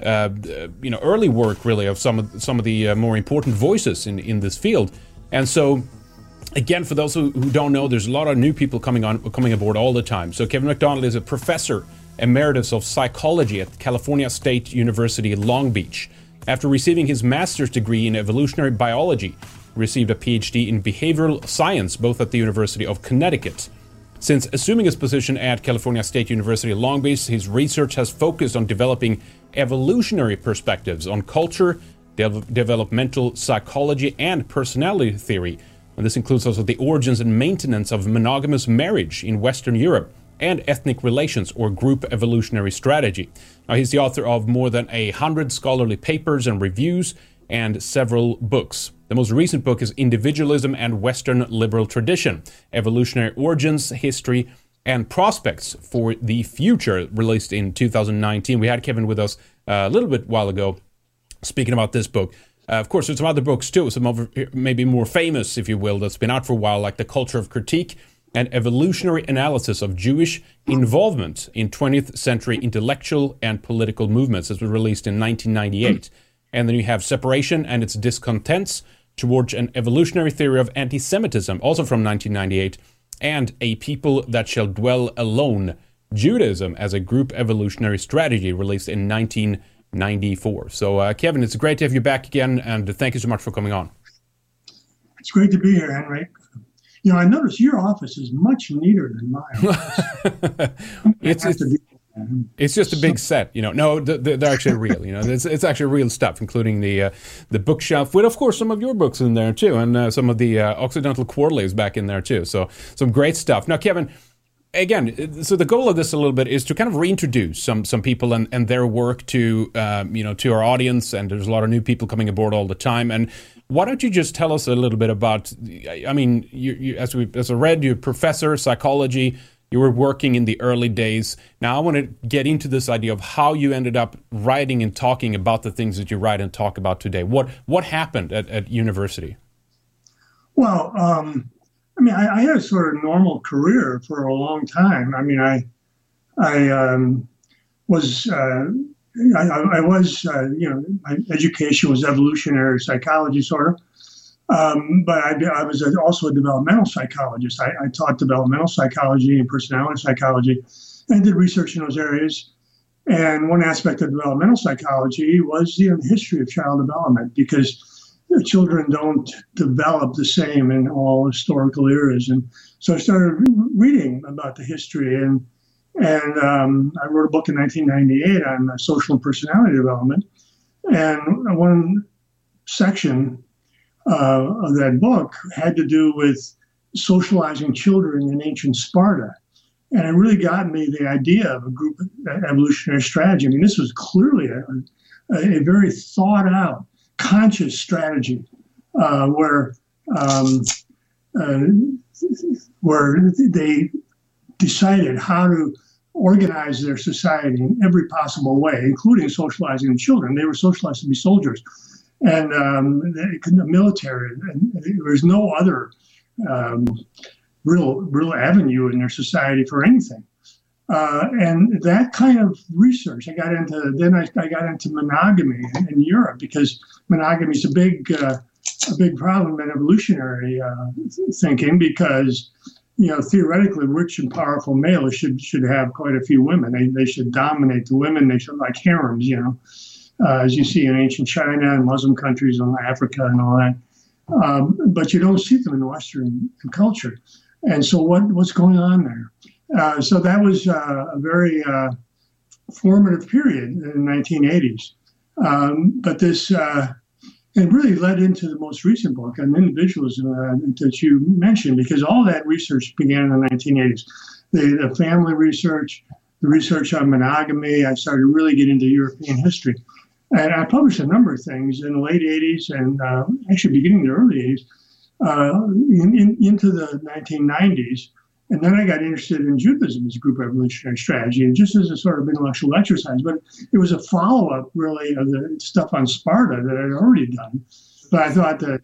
early work really of some of the more important voices in this field. And so, again, for those who don't know, there's a lot of new people coming aboard all the time. So Kevin McDonald is a professor emeritus of psychology at California State University, Long Beach. After receiving his master's degree in evolutionary biology, he received a PhD in behavioral science, both at the University of Connecticut. Since assuming his position at California State University, Long Beach, his research has focused on developing evolutionary perspectives on culture, developmental psychology, and personality theory. And this includes also the origins and maintenance of monogamous marriage in Western Europe and ethnic relations or group evolutionary strategy. Now, he's the author of more than 100 scholarly papers and reviews and several books. The most recent book is Individualism and Western Liberal Tradition, Evolutionary Origins, History, and Prospects for the Future, released in 2019. We had Kevin with us a little bit while ago speaking about this book. Of course, there's some other books too, some of maybe more famous, if you will, that's been out for a while, like The Culture of Critique and Evolutionary Analysis of Jewish Involvement in 20th Century Intellectual and Political Movements. This was released in 1998. And then you have Separation and Its Discontents Towards an Evolutionary Theory of Anti-Semitism, also from 1998, and A People That Shall Dwell Alone, Judaism as a Group Evolutionary Strategy, released in 1994. So, Kevin, it's great to have you back again, and thank you so much for coming on. It's great to be here, Henrik. You know, I noticed your office is much neater than my office. It's just a big set, you know. No, they're actually real. You know, it's actually real stuff, including the bookshelf with, of course, some of your books in there too, and some of the Occidental Quarterlies back in there too. So some great stuff. Now, Kevin, again, so the goal of this a little bit is to kind of reintroduce some people and their work to to our audience. And there's a lot of new people coming aboard all the time. And why don't you just tell us a little bit about? I mean, you as I read, you're a professor of psychology. You were working in the early days. Now I want to get into this idea of how you ended up writing and talking about the things that you write and talk about today. What happened at university? Well, I mean, I had a sort of normal career for a long time. I mean, I was my education was evolutionary psychology, sort of. But I was also a developmental psychologist. I taught developmental psychology and personality psychology and did research in those areas. And one aspect of developmental psychology was the history of child development, because children don't develop the same in all historical eras. And so I started reading about the history. And I wrote a book in 1998 on social and personality development. And one section of that book had to do with socializing children in ancient Sparta. And it really got me the idea of a group evolutionary strategy. I mean, this was clearly a very thought out, conscious strategy where they decided how to organize their society in every possible way, including socializing children. They were socialized to be soldiers. And the military, and there was no other real avenue in their society for anything. And that kind of research, I got into monogamy in Europe, because monogamy is a big problem in evolutionary thinking, because theoretically, rich and powerful males should have quite a few women. They should dominate the women. They should, like harems, as you see in ancient China and Muslim countries and Africa and all that. But you don't see them in Western culture. And so what's going on there? So that was a very formative period in the 1980s. But this it really led into the most recent book on individualism that you mentioned, because all that research began in the 1980s. The family research, the research on monogamy. I started really getting into European history. And I published a number of things in the late 80s and actually beginning in the early 80s into the 1990s. And then I got interested in Judaism as a group evolutionary strategy, and just as a sort of intellectual exercise. But it was a follow-up, really, of the stuff on Sparta that I'd already done. But I thought that,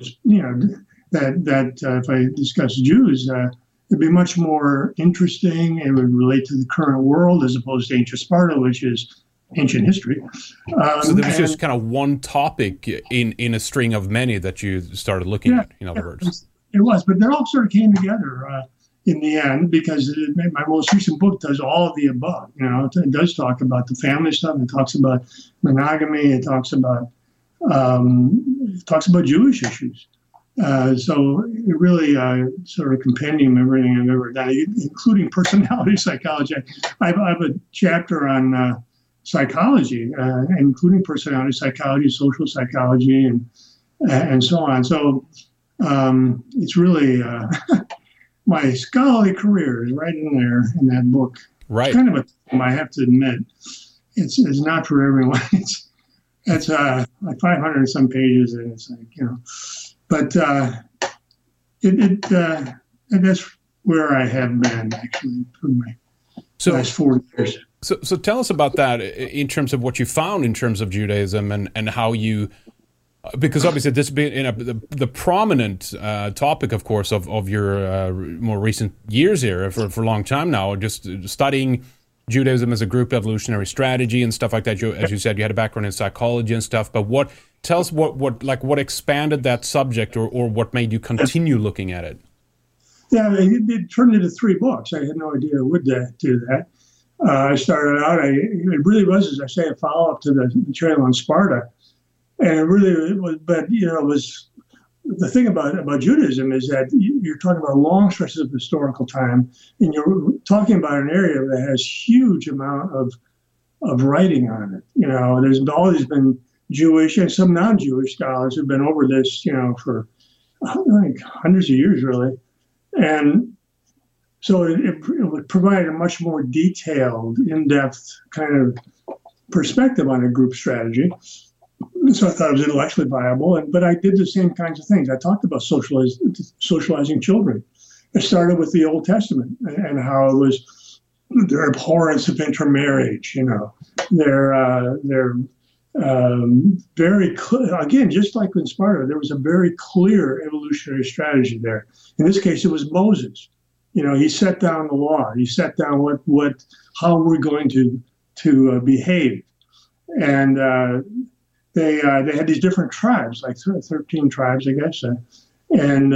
if I discuss Jews, it'd be much more interesting. It would relate to the current world as opposed to ancient Sparta, which is ancient history. So there was just kind of one topic in a string of many that you started looking at, in other words. It was, but they all sort of came together in the end, because my most recent book does all of the above. It does talk about the family stuff. It talks about monogamy. It talks about Jewish issues. So it really sort of compendium everything I've ever done, including personality psychology. I have a chapter on psychology, including personality psychology, social psychology, and so on. So it's really my scholarly career is right in there in that book. Right. It's kind of I have to admit, it's not for everyone. It's like 500 and some pages, and it's like, but that's where I have been actually for my last 40 years. So tell us about that in terms of what you found in terms of Judaism and how you, because obviously this has been the prominent topic, of course, of your more recent years here for a long time now, just studying Judaism as a group evolutionary strategy and stuff like that. As you said, you had a background in psychology and stuff, but tell us what expanded that subject or what made you continue looking at it? Yeah, it turned into 3 books. I had no idea it would do that. I started out, it really was, as I say, a follow-up to the material on Sparta. And it really was, but, it was, the thing about Judaism is that you're talking about long stretches of historical time, and you're talking about an area that has huge amount of writing on it. There's always been Jewish and some non-Jewish scholars who've been over this, for like hundreds of years, really. And so it would provide a much more detailed, in-depth kind of perspective on a group strategy. So I thought it was intellectually viable, but I did the same kinds of things. I talked about socializing children. I started with the Old Testament and how it was their abhorrence of intermarriage. Their very clear, again, just like in Sparta, there was a very clear evolutionary strategy there. In this case, it was Moses. He set down the law. He set down how we're going to behave, and they had these different tribes, like 13 tribes, I guess, and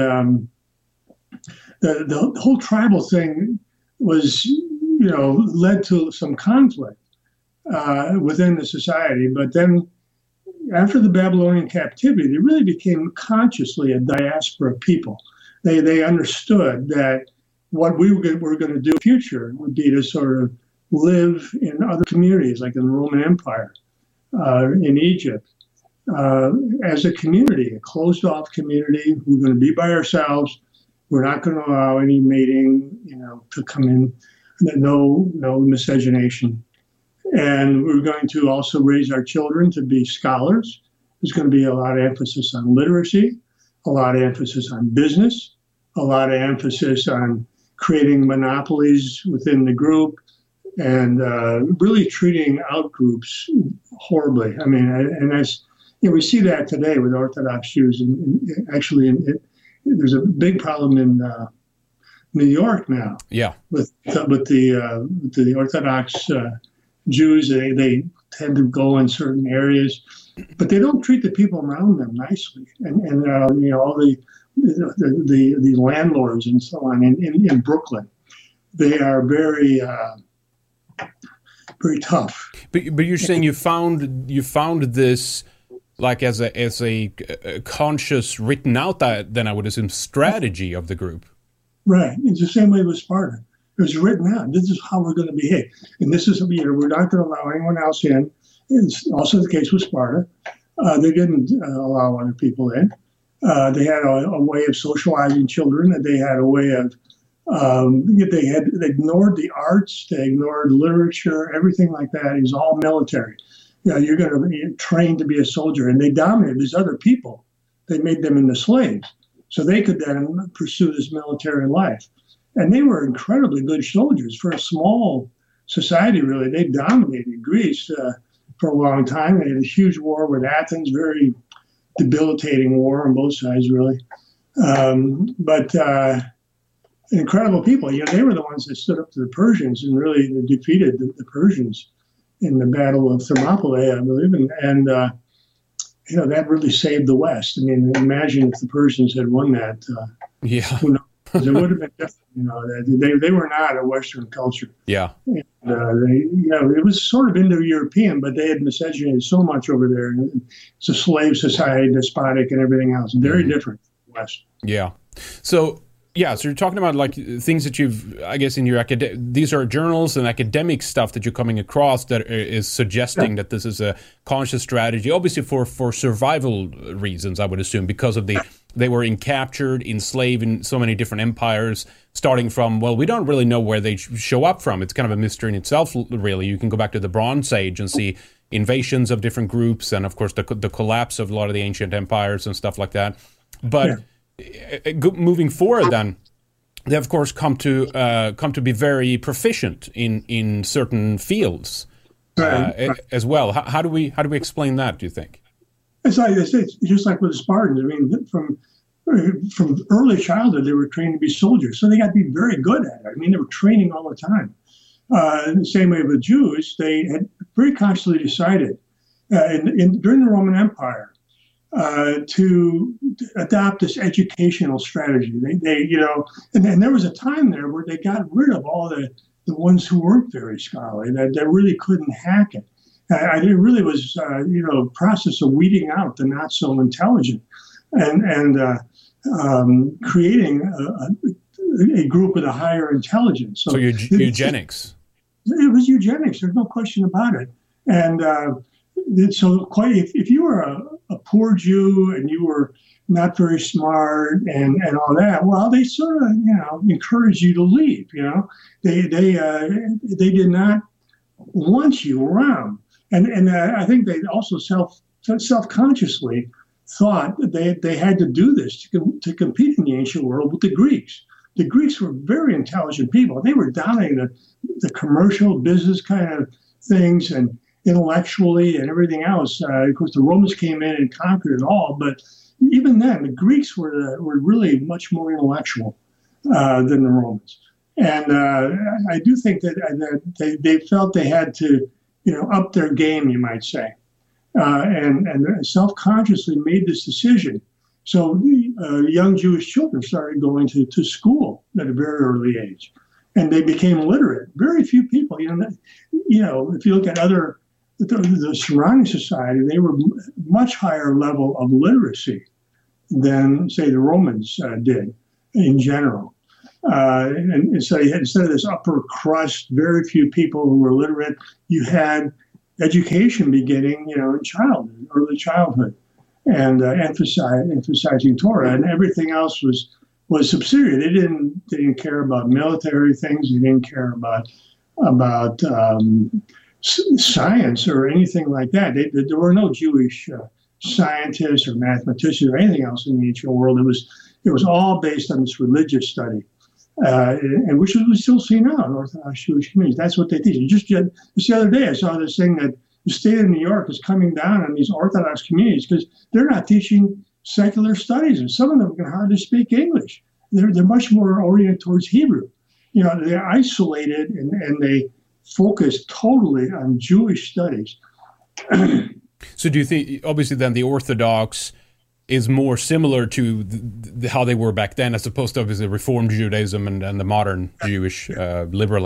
the whole tribal thing was, led to some conflict within the society. But then, after the Babylonian captivity, they really became consciously a diaspora people. They understood that what we were going to do in the future would be to sort of live in other communities, like in the Roman Empire, in Egypt, as a community, a closed-off community. We're going to be by ourselves. We're not going to allow any mating, to come in. No miscegenation. And we're going to also raise our children to be scholars. There's going to be a lot of emphasis on literacy, a lot of emphasis on business, a lot of emphasis on creating monopolies within the group, and really treating out groups horribly. I mean, and that's, we see that today with Orthodox Jews. And actually, there's a big problem in New York now. Yeah. With the Orthodox Jews, they tend to go in certain areas, but they don't treat the people around them nicely, and all the landlords and so on in Brooklyn, they are very very tough. But you're saying you found this like as a conscious, written out, then I would assume, strategy of the group. Right. It's the same way with Sparta. It was written out. This is how we're going to behave. And this is, we're not going to allow anyone else in. It's also the case with Sparta. They didn't allow other people in. They had a way of socializing children. They had a way of, they ignored the arts. They ignored literature. Everything like that is all military. You're going to be trained to be a soldier. And they dominated these other people. They made them into slaves. So they could then pursue this military life. And they were incredibly good soldiers for a small society, really. They dominated Greece for a long time. They had a huge war with Athens, very debilitating war on both sides, really. But incredible people. They were the ones that stood up to the Persians and really defeated the Persians in the Battle of Thermopylae, I believe, and that really saved the West. I mean, imagine if the Persians had won that. Who knows? It would have been different. They were not a Western culture. Yeah. And, it was sort of Indo-European, but they had miscegenated so much over there. It's a slave society, despotic, and everything else. Very different from the West. Yeah. So you're talking about like things that you've, I guess, in your these are journals and academic stuff that you're coming across that is suggesting that this is a conscious strategy, obviously for survival reasons, I would assume, because of they were captured, enslaved in so many different empires, starting from, well, we don't really know where they show up from. It's kind of a mystery in itself, really. You can go back to the Bronze Age and see invasions of different groups and, of course, the collapse of a lot of the ancient empires and stuff like that. But moving forward, then they of course come to be very proficient in certain fields as well. How do we explain that? Do you think? It's just like with the Spartans. I mean, from early childhood, they were trained to be soldiers, so they got to be very good at it. I mean, they were training all the time. The same way with Jews, they had very consciously decided during the Roman Empire to adopt this educational strategy. And there was a time there where they got rid of all the ones who weren't very scholarly, that really couldn't hack it. It really was, a process of weeding out the not so intelligent and creating a group with a higher intelligence. So eugenics. It was eugenics. There's no question about it. And so, if you were a poor Jew and you were not very smart and all that, well, they sort of encourage you to leave. They did not want you around. And I think they also self-consciously thought that they had to do this to compete in the ancient world with the Greeks. The Greeks were very intelligent people. They were dominating the commercial business kind of things and intellectually and everything else. Of course, the Romans came in and conquered it all. But even then, the Greeks were really much more intellectual than the Romans. And I do think that they felt they had to up their game, you might say, and self-consciously made this decision. So young Jewish children started going to school at a very early age, and they became literate. Very few people, if you look at the surrounding society, they were much higher level of literacy than, say, the Romans did in general. And so you had, instead of this upper crust, very few people who were literate, you had education beginning, in early childhood, and emphasizing Torah, and everything else was subsidiary. They didn't care about military things. They didn't care about science or anything like that. There were no Jewish scientists or mathematicians or anything else in the ancient world. It was all based on this religious study. And which we still see now in Orthodox Jewish communities. That's what they teach. Just the other day, I saw this thing that the state of New York is coming down on these Orthodox communities because they're not teaching secular studies, and some of them can hardly speak English. They're much more oriented towards Hebrew. They're isolated and they focus totally on Jewish studies. So do you think, obviously, then the Orthodox is more similar to how they were back then, as opposed to obviously Reformed Judaism and the modern Jewish liberal